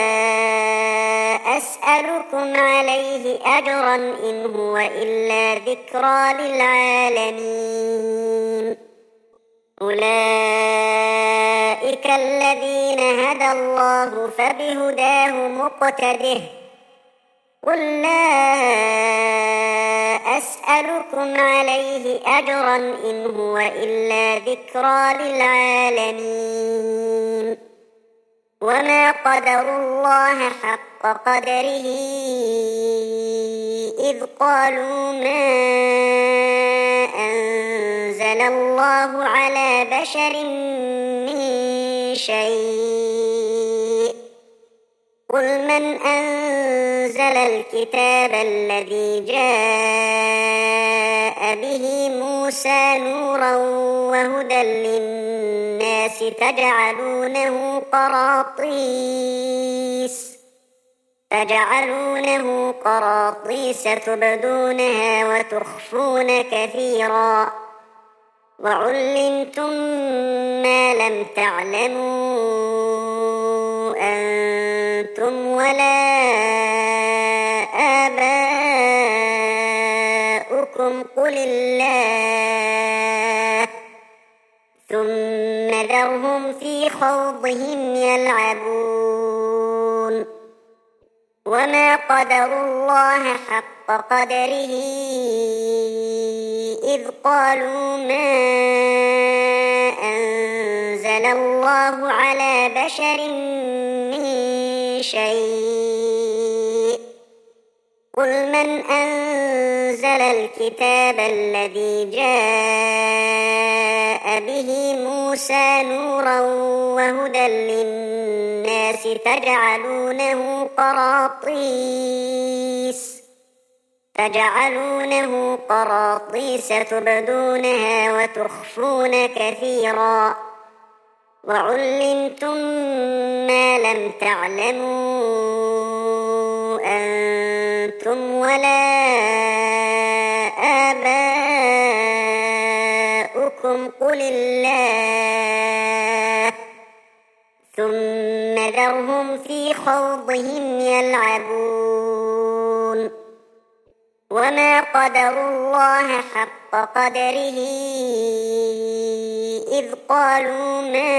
أسألكم عليه أجرا إن هو إلا ذكرى للعالمين. أولئك الذين هدى الله فبهداه مقتده. قل لا أسألكم عليه أجرا إن هو إلا ذكرى للعالمين. وما قدروا الله حق قدره إذ قالوا ما أنزل الله على بشر من شيء. قل من أنزل الكتاب الذي جاء به موسى نورا وهدى للناس تجعلونه قراطيس تجعلونه قراطيس تبدونها وتخفون كثيرا وعلمتم ما لم تعلموا أنتم ولا آباؤكم قل الله ثم ذرهم في خوضهم يلعبون. وما قدروا الله حق قدره إذ قالوا ما أنزل الله على بشر من شيء. قل من أنزل الكتاب الذي جاء به موسى نورا وهدى للناس تجعلونه قراطيس تجعلونه قراطيس تبدونها وتخفون كثيرا وعلمتم ما لم تعلموا أنتم ولا آباؤكم قل الله ثم ذرهم في خوضهم يلعبون. وما قدروا الله حق قدره إذ قالوا ما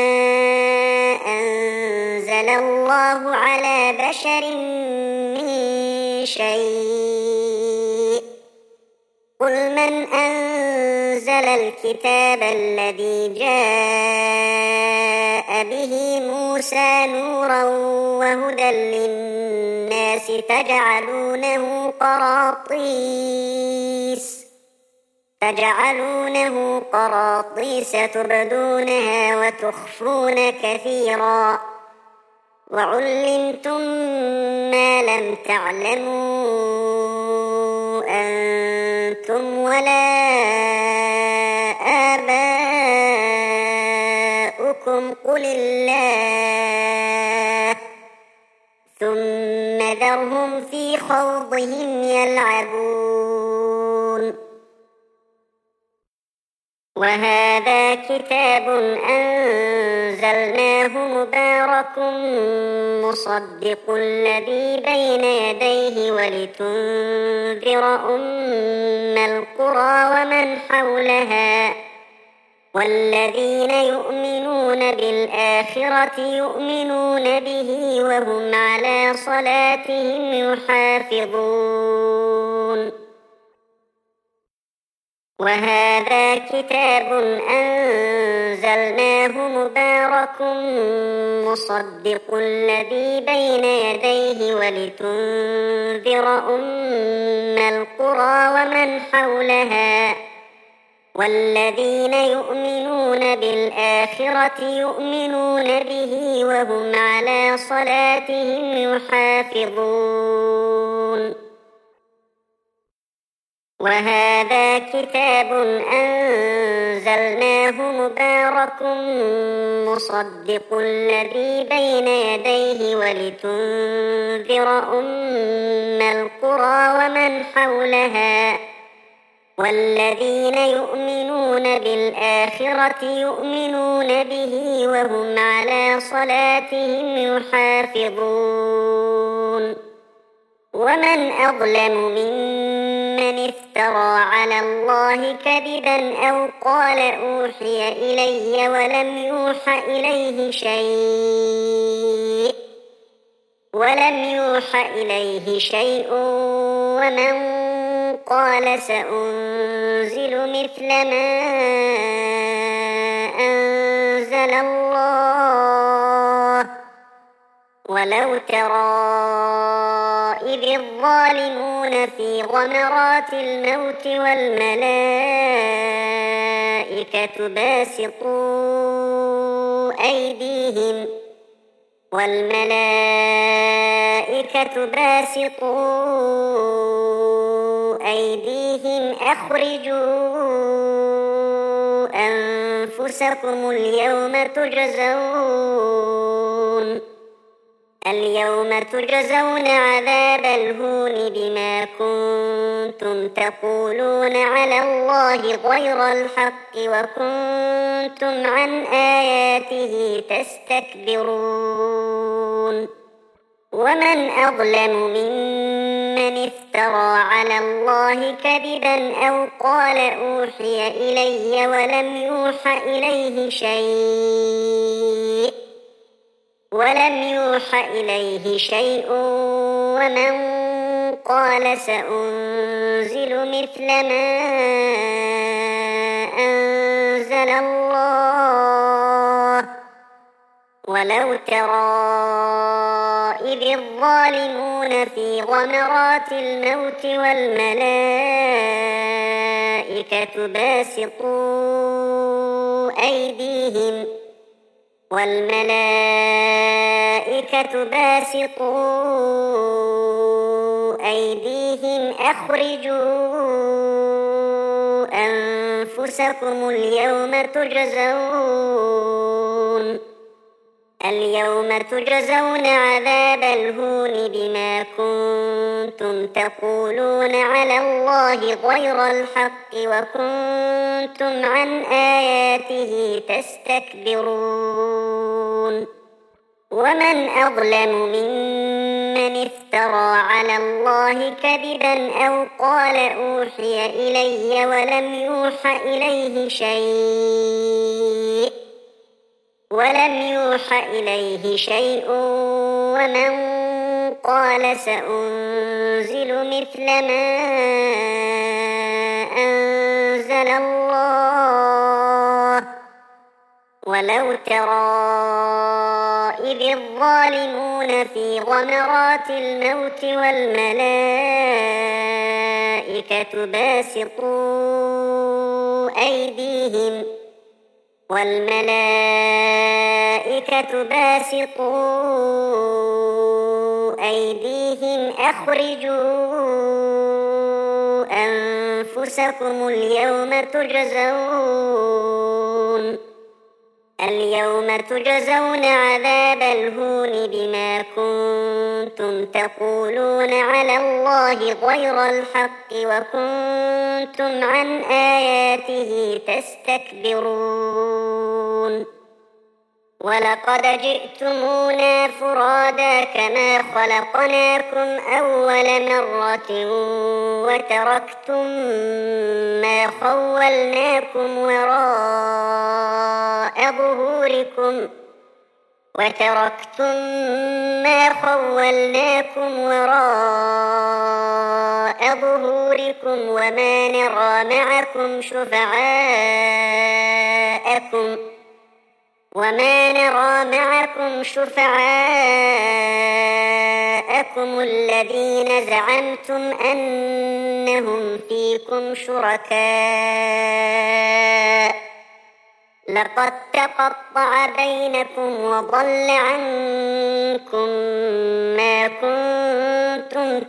أنزل الله على بشر من شيء. قل من أنزل الكتاب الذي جاء به موسى نورا وهدى للناس تجعلونه قراطيس تجعلونه قراطيس تبدونها وتخفون كثيرا وعلمتم ما لم تعلموا أنتم ولا آباؤكم قل الله ثم ذرهم في خوضهم يلعبون. وهذا كتاب أنزلناه مبارك مصدق الذي بين يديه ولتنذر أم القرى ومن حولها والذين يؤمنون بالآخرة يؤمنون به وهم على صلاتهم يحافظون. وهذا كتاب أنزلناه مبارك مصدق الذي بين يديه ولتنذر أم القرى ومن حولها والذين يؤمنون بالآخرة يؤمنون به وهم على صلاتهم يحافظون. وهذا كتاب أنزلناه مبارك مصدق الذي بين يديه ولتنذر أم القرى ومن حولها والذين يؤمنون بالآخرة يؤمنون به وهم على صلاتهم يحافظون ومن أظلم ممن افترى على الله كذبا أو قال أوحي إلي ولم يوحى إليه شيء ولم يوحى إليه شيء ومن قال سأنزل مثل ما أنزل الله ولو ترى إذ الظالمون في غمرات الموت والملائكة باسطوا أيديهم والملائكة باسطوا أيديهم أخرجوا أنفسكم اليوم تجزون اليوم تجزون عذاب الهون بما كنتم تقولون على الله غير الحق وكنتم عن آياته تستكبرون ومن أظلم ممن افترى على الله كذبا أو قال أوحي إلي ولم يوحى إليه شيء ولم يوحى إليه شيء ومن قال سأنزل مثل ما أنزل الله ولو ترى إذ الظالمون في غمرات الموت والملائكة باسطوا أيديهم والملائكة باسطوا أيديهم أخرجوا أنفسكم اليوم تجزون اليوم تجزون عذاب الهون بما كنتم تقولون على الله غير الحق وكنتم عن آياته تستكبرون ومن أظلم ممن افترى على الله كذبا أو قال أوحي إلي ولم يوحى إليه شيء ولم يوحى إليه شيء ومن قال سأنزل مثل ما أنزل الله ولو ترى إذ الظالمون في غمرات الموت والملائكة باسطوا أيديهم والملائكة باسطوا أيديهم أخرجوا أنفسكم اليوم تجزون اليوم تجزون عذاب الهون بما كنتم تقولون على الله غير الحق وكنتم عن آياته تستكبرون ولقد جئتمونا فرادا كما خلقناكم أول مرة وتركتم ما خولناكم وراء ظهوركم وتركتم ما خولناكم وراء ظهوركم وما نرى معكم شفعاءكم وما نرى معكم شفعاءكم الذين زعمتم أنهم فيكم شركاء لقد تقطع بينكم وضل عنكم ما كنتم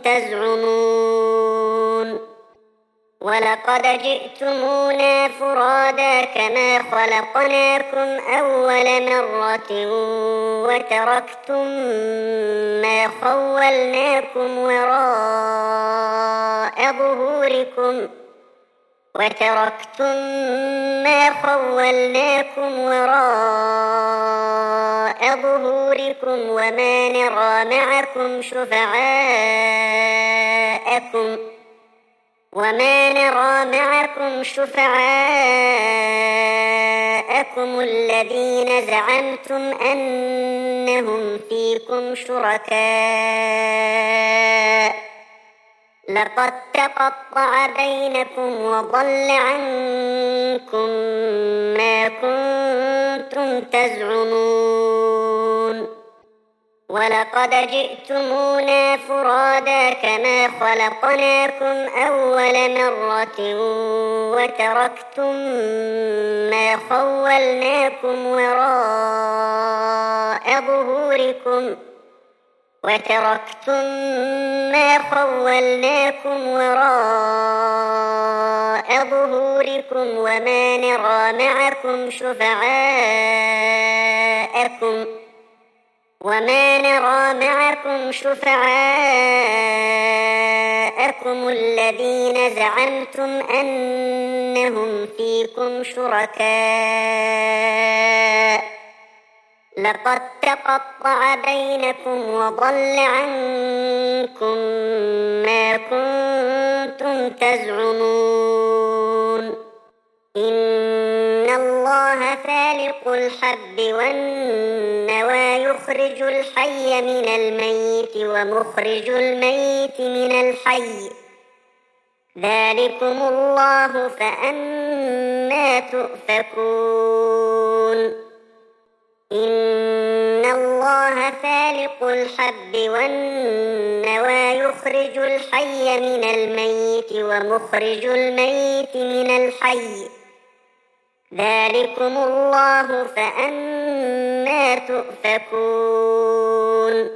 تزعمون ولقد جئتمونا فرادا كما خلقناكم أول مرة وتركتم ما خولناكم وراء ظهوركم وتركتم ما خولناكم وراء ظهوركم وما نرى معكم شفعاءكم وما نرى معكم شفعاءكم الذين زعمتم أنهم فيكم شركاء لقد تقطع بينكم وضل عنكم ما كنتم تزعمون ولقد جئتمونا فرادا كما خلقناكم أول مرة وتركتم ما خولناكم وراء ظهوركم وتركتم ما خولناكم وراء ظهوركم وما نرى معكم شفعاءكم وما نرى معكم شفعاءكم الذين زعمتم أنهم فيكم شركاء لقد تقطع بينكم وضل عنكم ما كنتم تزعمون إن الله فالق الحب والنوى يخرج الحي من الميت ومخرج الميت من الحي ذلكم الله فأنى تؤفكون إن الله فالق الحب والنوى يخرج الحي من الميت ومخرج الميت من الحي ذلكم الله فأنى تؤفكون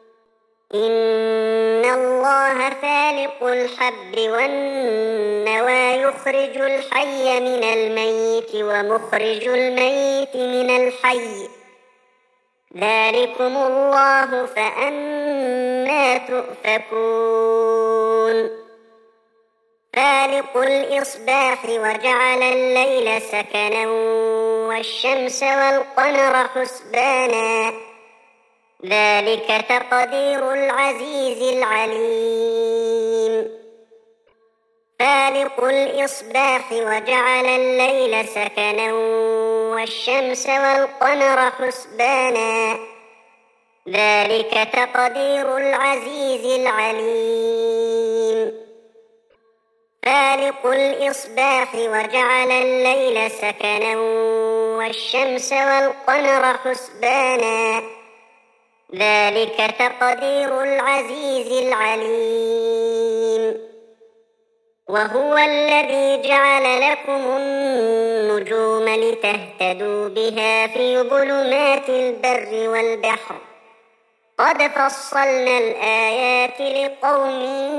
إن الله فالق الحب والنوى يخرج الحي من الميت ومخرج الميت من الحي ذلكم الله فأنى تؤفكون فالق الإصباح وجعل الليل سكنا والشمس والقمر حسبانا ذلك تقدير العزيز العليم فالق الإصباح وجعل الليل سكنا والشمس والقمر حسبانا ذلك تقدير العزيز العليم فالق الإصباح وجعل الليل سكنا والشمس والقمر حسبانا ذلك تقدير العزيز العليم وهو الذي جعل لكم النجوم لتهتدوا بها في ظلمات البر والبحر قد فصلنا الآيات لقوم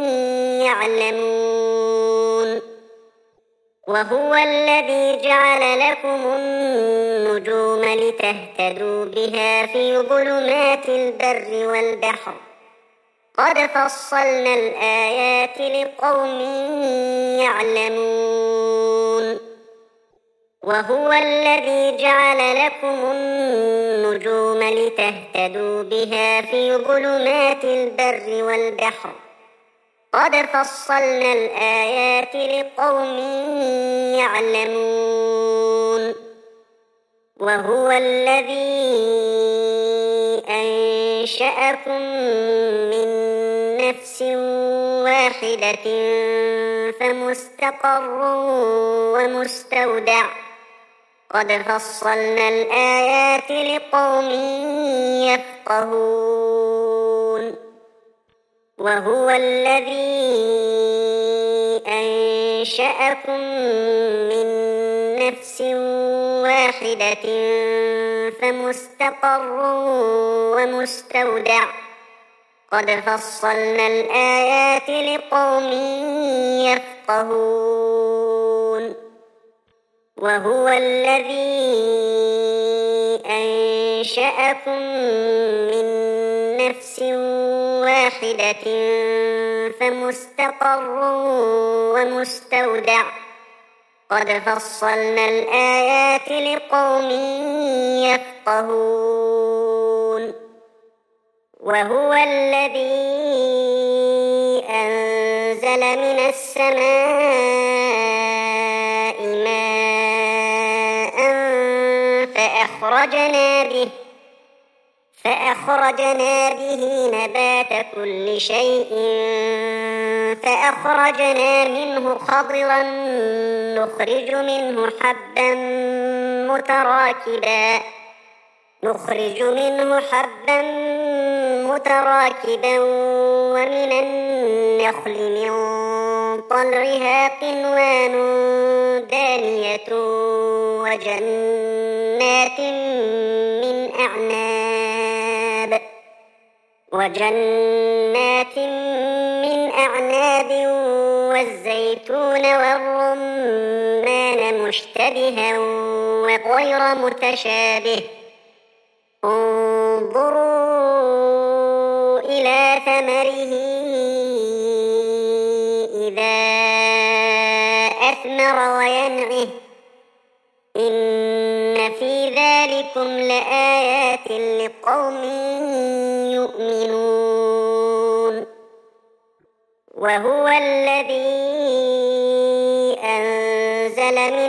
يعلمون وهو الذي جعل لكم النجوم لتهتدوا بها في ظلمات البر والبحر قد فصلنا الآيات لقوم يعلمون وهو الذي جعل لكم النجوم لتهتدوا بها في ظلمات البر والبحر قد فصلنا الآيات لقوم يعلمون وهو الذي أنشأكم من نفس واحدة فمستقر ومستودع قد فصلنا الآيات لقوم يفقهون وهو الذي أنشأكم من نفس واحدة فمستقر ومستودع قد فصلنا الآيات لقوم يفقهون وهو الذي أنشأكم من نفس واحدة فمستقر ومستودع قد فصلنا الآيات لقوم يفقهون وهو الذي أنزل من السماء ماء فأخرجنا به فأخرجنا به نبات كل شيء فأخرجنا منه خضرا نخرج منه حبا متراكبا نخرج منه حبا متراكبا ومن النخل من طلعها قنوان دانية وجنات من أعناب وجنات من أعناب والزيتون والرمان مشتبها وغير متشابه انظروا إلى ثمره إذا أثمر وينعه إن في ذلكم لآيات لقوم يؤمنون وهو الذي أنزل من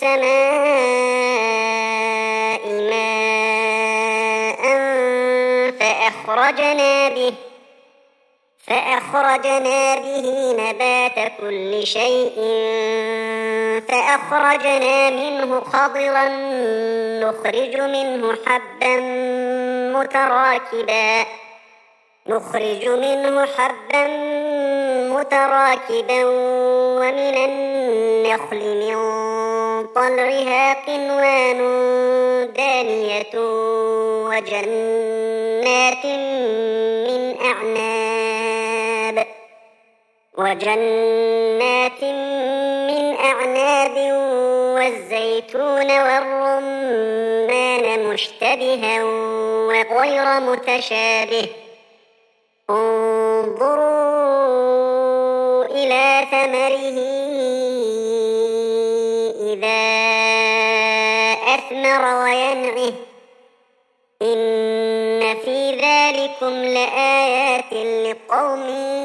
السماء ماء فأخرجنا به فأخرجنا به نبات كل شيء فأخرجنا منه خضرا نخرج منه حبا متراكبا نخرج منه حبا متراكبا ومن النخل من طلعها قنوان دانية وجنات من أعناب وجنات من أعناب والزيتون والرمان مشتبها وغير متشابه انظروا إلى ثمره إذا أثمر وينعه إن في ذلكم لآيات لقوم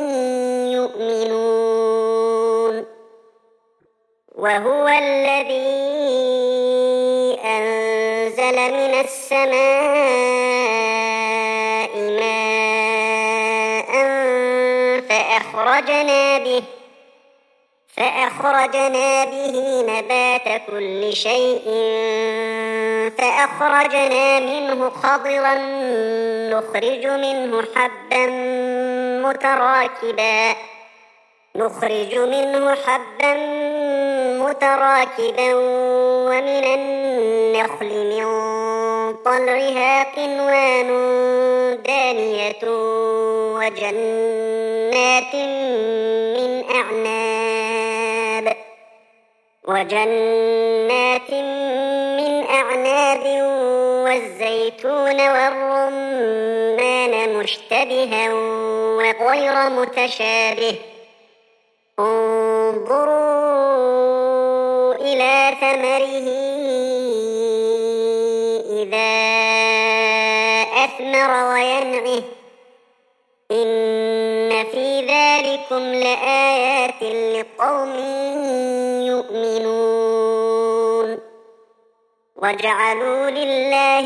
يؤمنون وهو الذي أنزل من السماء ماء فأخرجنا به فأخرجنا به نبات كل شيء فأخرجنا منه خضرا نخرج منه حبا متراكبا نخرج منه حبا متراكبا ومن النخل من طلعها قنوان دانية وجنات من أعناب وجنات من أعناب والزيتون والرمان مشتبها وغير متشابه انظروا إلى ثمره إذا أثمر وينعه إن في ذلكم لآيات لقوم يؤمنون وجعلوا لله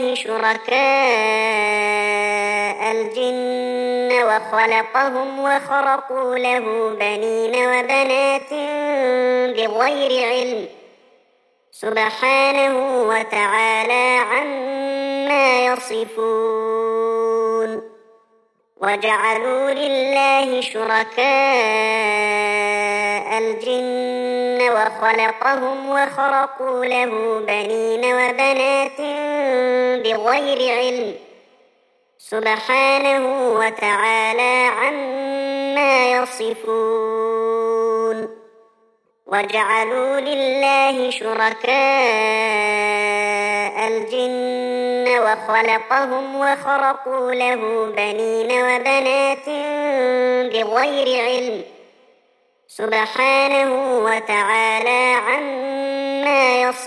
شركاء الجن وخلقهم وخرقوا له بنين وبنات بغير علم سبحانه وتعالى عما يصفون وجعلوا لله شركاء الجن وخلقهم وخرقوا له بنين وبنات بغير علم سبحانه وتعالى عما يصفون وجعلوا لله شركاء الجن وخلقهم وخرقوا له بنين وبنات بغير علم سبحانه وتعالى عما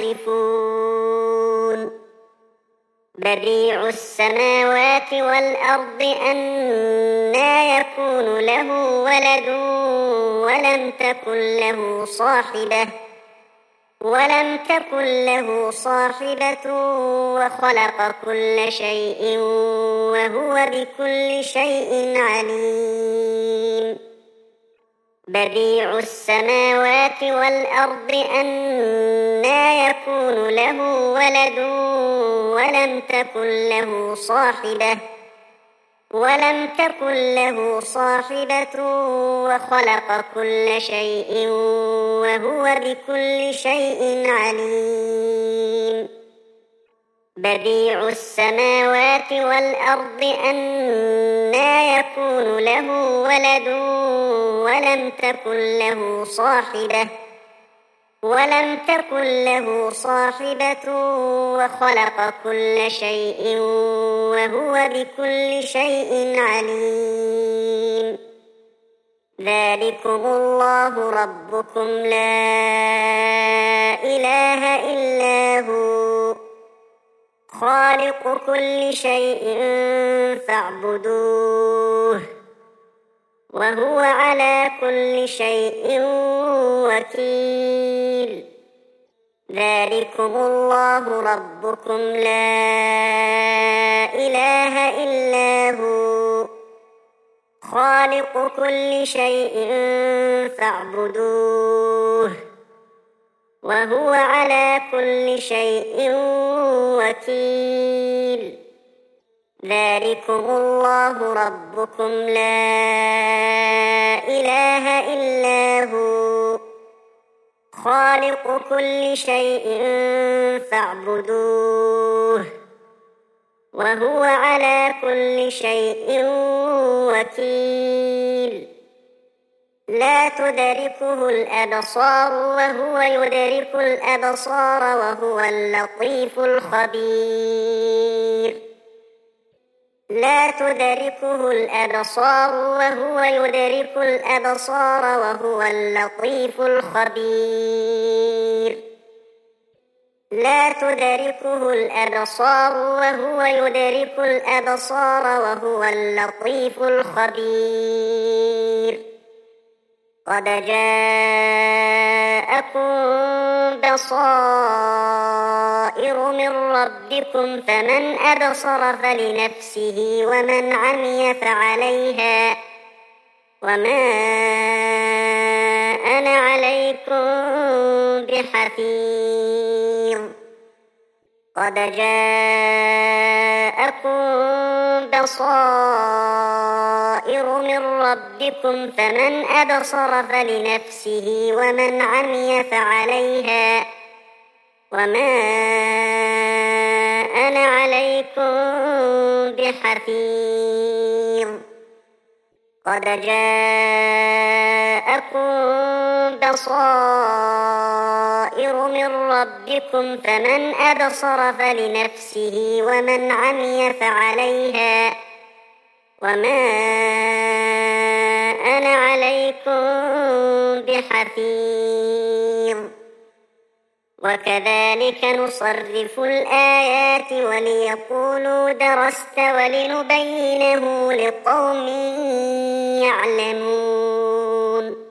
يصفون بديع السماوات والأرض أنى يكون له ولد ولم تكن له صاحبة ولم تكن له صاحبة وخلق كل شيء وهو بكل شيء عليم بديع السماوات والأرض أنى يكون له ولد ولم تكن له صاحبة ولم تكن له صاحبة وخلق كل شيء وهو بكل شيء عليم بديع السماوات والأرض أنى يكون له ولد ولم تكن له صاحبة ولم تكن له صاحبة وخلق كل شيء وهو بكل شيء عليم ذلكم الله ربكم لا إله إلا هو خالق كل شيء فاعبدوه وهو على كل شيء وكيل ذلكم الله ربكم لا إله إلا هو خالق كل شيء فاعبدوه وهو على كل شيء وكيل ذلكم الله ربكم لا إله إلا هو خالق كل شيء فاعبدوه وهو على كل شيء وكيل لا تدركه الأبصار وهو يدرك الأبصار وهو اللطيف الخبير لا تدركه الأبصار وهو يدرك الأبصار وهو اللطيف الخبير لا تدركه الأبصار وهو يدرك الأبصار وهو اللطيف الخبير قد جاءكم بصائر من ربكم فمن أبصر فلنفسه ومن عمي فعليها وما أنا عليكم بحفيظ قد جاءكم بصائر من ربكم فمن أبصر فلنفسه ومن عمي فعليها وما أنا عليكم بحفيظ قد جاءكم بصائر من ربكم فمن أبصر فلنفسه ومن عمي فعليها وما أنا عليكم بحفيظ وكذلك نصرف الآيات وليقولوا درست ولنبينه لقوم يعلمون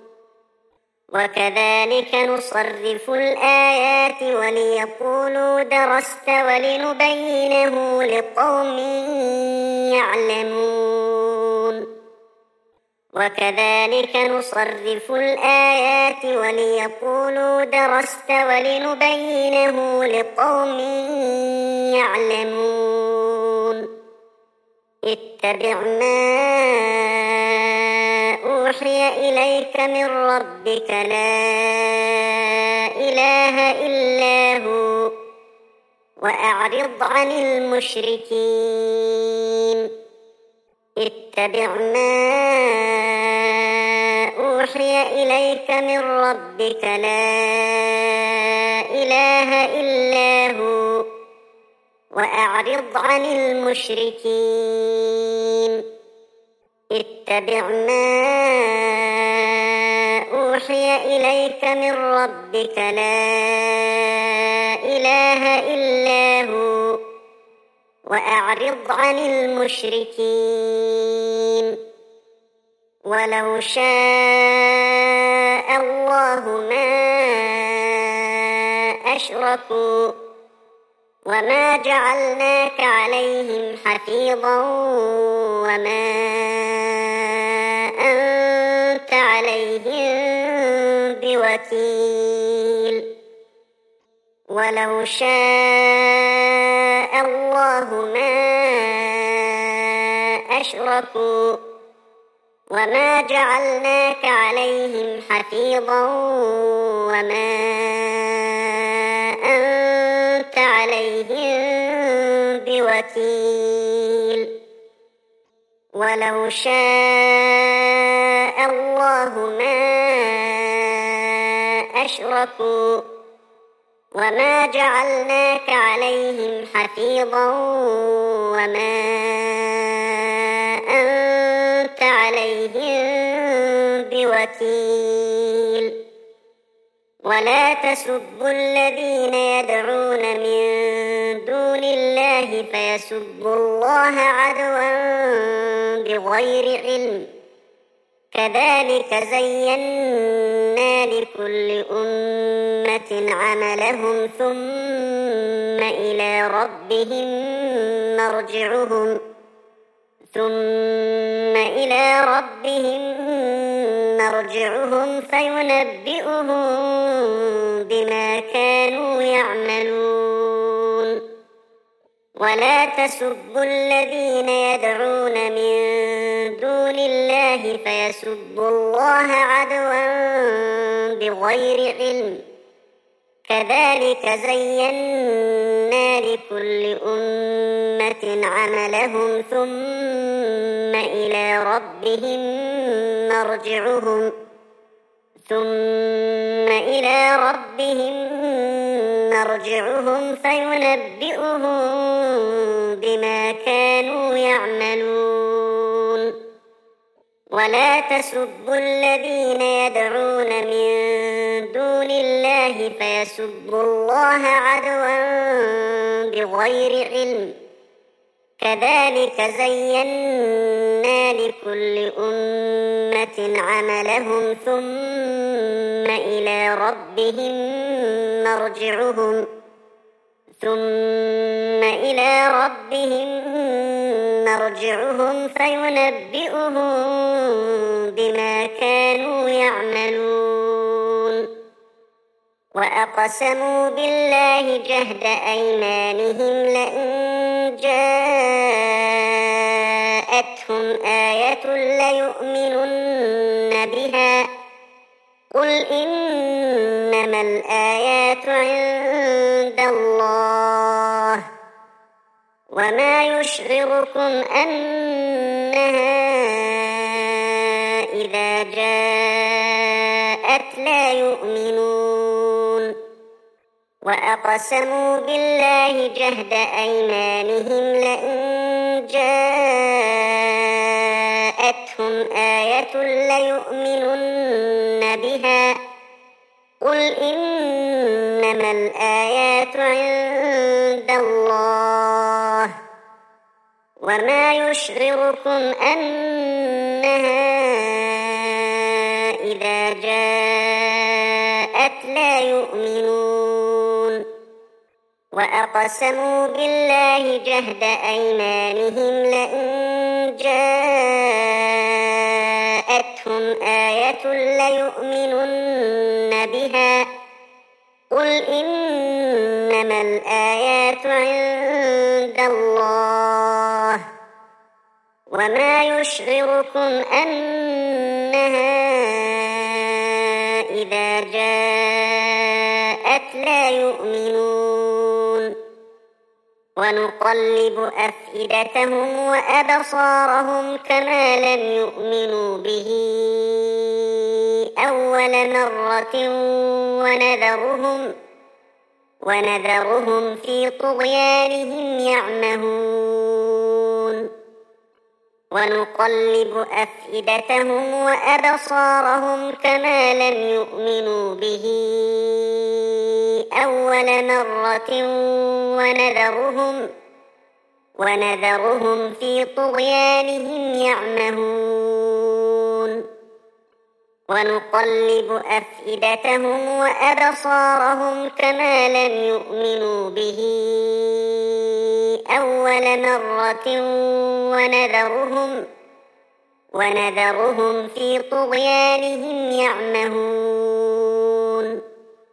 وكذلك نصرف الآيات وليقولوا درست ولنبينه لقوم يعلمون وكذلك نصرف الآيات وليقولوا درست ولنبينه لقوم يعلمون اتبع ما أوحي إليك من ربك لا إله إلا هو وأعرض عن المشركين اتبع ما أوحي إليك من ربك لا إله إلا هو وأعرض عن المشركين اتبع ما أوحي أوحي إليك من ربك لا إله إلا هو وأعرض عن المشركين ولو شاء الله ما أشركوا وما جعلناك عليهم حفيظا وما أنت عليهم بوكيل ولو شاء الله ما أشركوا وما جعلناك عليهم حفيظا وما أنت عليهم بوكيل ولو شاء الله ما أشركوا وما جعلناك عليهم حفيظا وما أنت عليهم بوكيل ولا تسبوا الذين يدعون من دون الله فيسبوا الله عدوا بغير علم كذلك زينا لكل أمة عملهم ثم إلى ربهم مرجعهم ثم إلى ربهم مرجعهم فينبئهم بما كانوا يعملون ولا تسبوا الذين يدعون من دون الله فيسبوا الله عدوا بغير علم كذلك زينا لكل أمة عملهم ثم إلى ربهم مرجعهم ثم إلى ربهم مرجعهم فينبئهم بما كانوا يعملون ولا تسبوا الذين يدعون من دون الله فيسبوا الله عدوا بغير علم كذلك زينا لكل أمة عملهم ثم إلى ربهم مرجعهم ثم إلى ربهم مرجعهم فينبئهم بما كانوا يعملون وأقسموا بالله جهد أيمانهم لئن جاءتهم آية ليؤمنن بها قل إنما الآيات عند الله وما يشعركم أنها إذا جاءت لا يؤمنون وأقسموا بالله جهد أيمانهم لئن جاءتهم آية ليؤمنن بها قل إنما الآيات عند الله وما يشعركم أنها إذا جاءت لا يؤمنون وأقسموا بالله جهد أيمانهم لئن جاءتهم آية ليؤمنن بها قل إنما الآيات عند الله وما يشعركم أنها إذا جاءت لا يؤمنون ونقلب أفئدتهم وأبصارهم كما لم يؤمنوا به أول مرة ونذرهم ونذرهم في طغيانهم يعمهون ونقلب أفئدتهم وأبصارهم كما لم يؤمنوا به أول مرة ونذرهم ونذرهم في طغيانهم يعمهون ونقلب أفئدتهم وأبصارهم كما لم يؤمنوا به أول مرة ونذرهم ونذرهم في طغيانهم يعمهون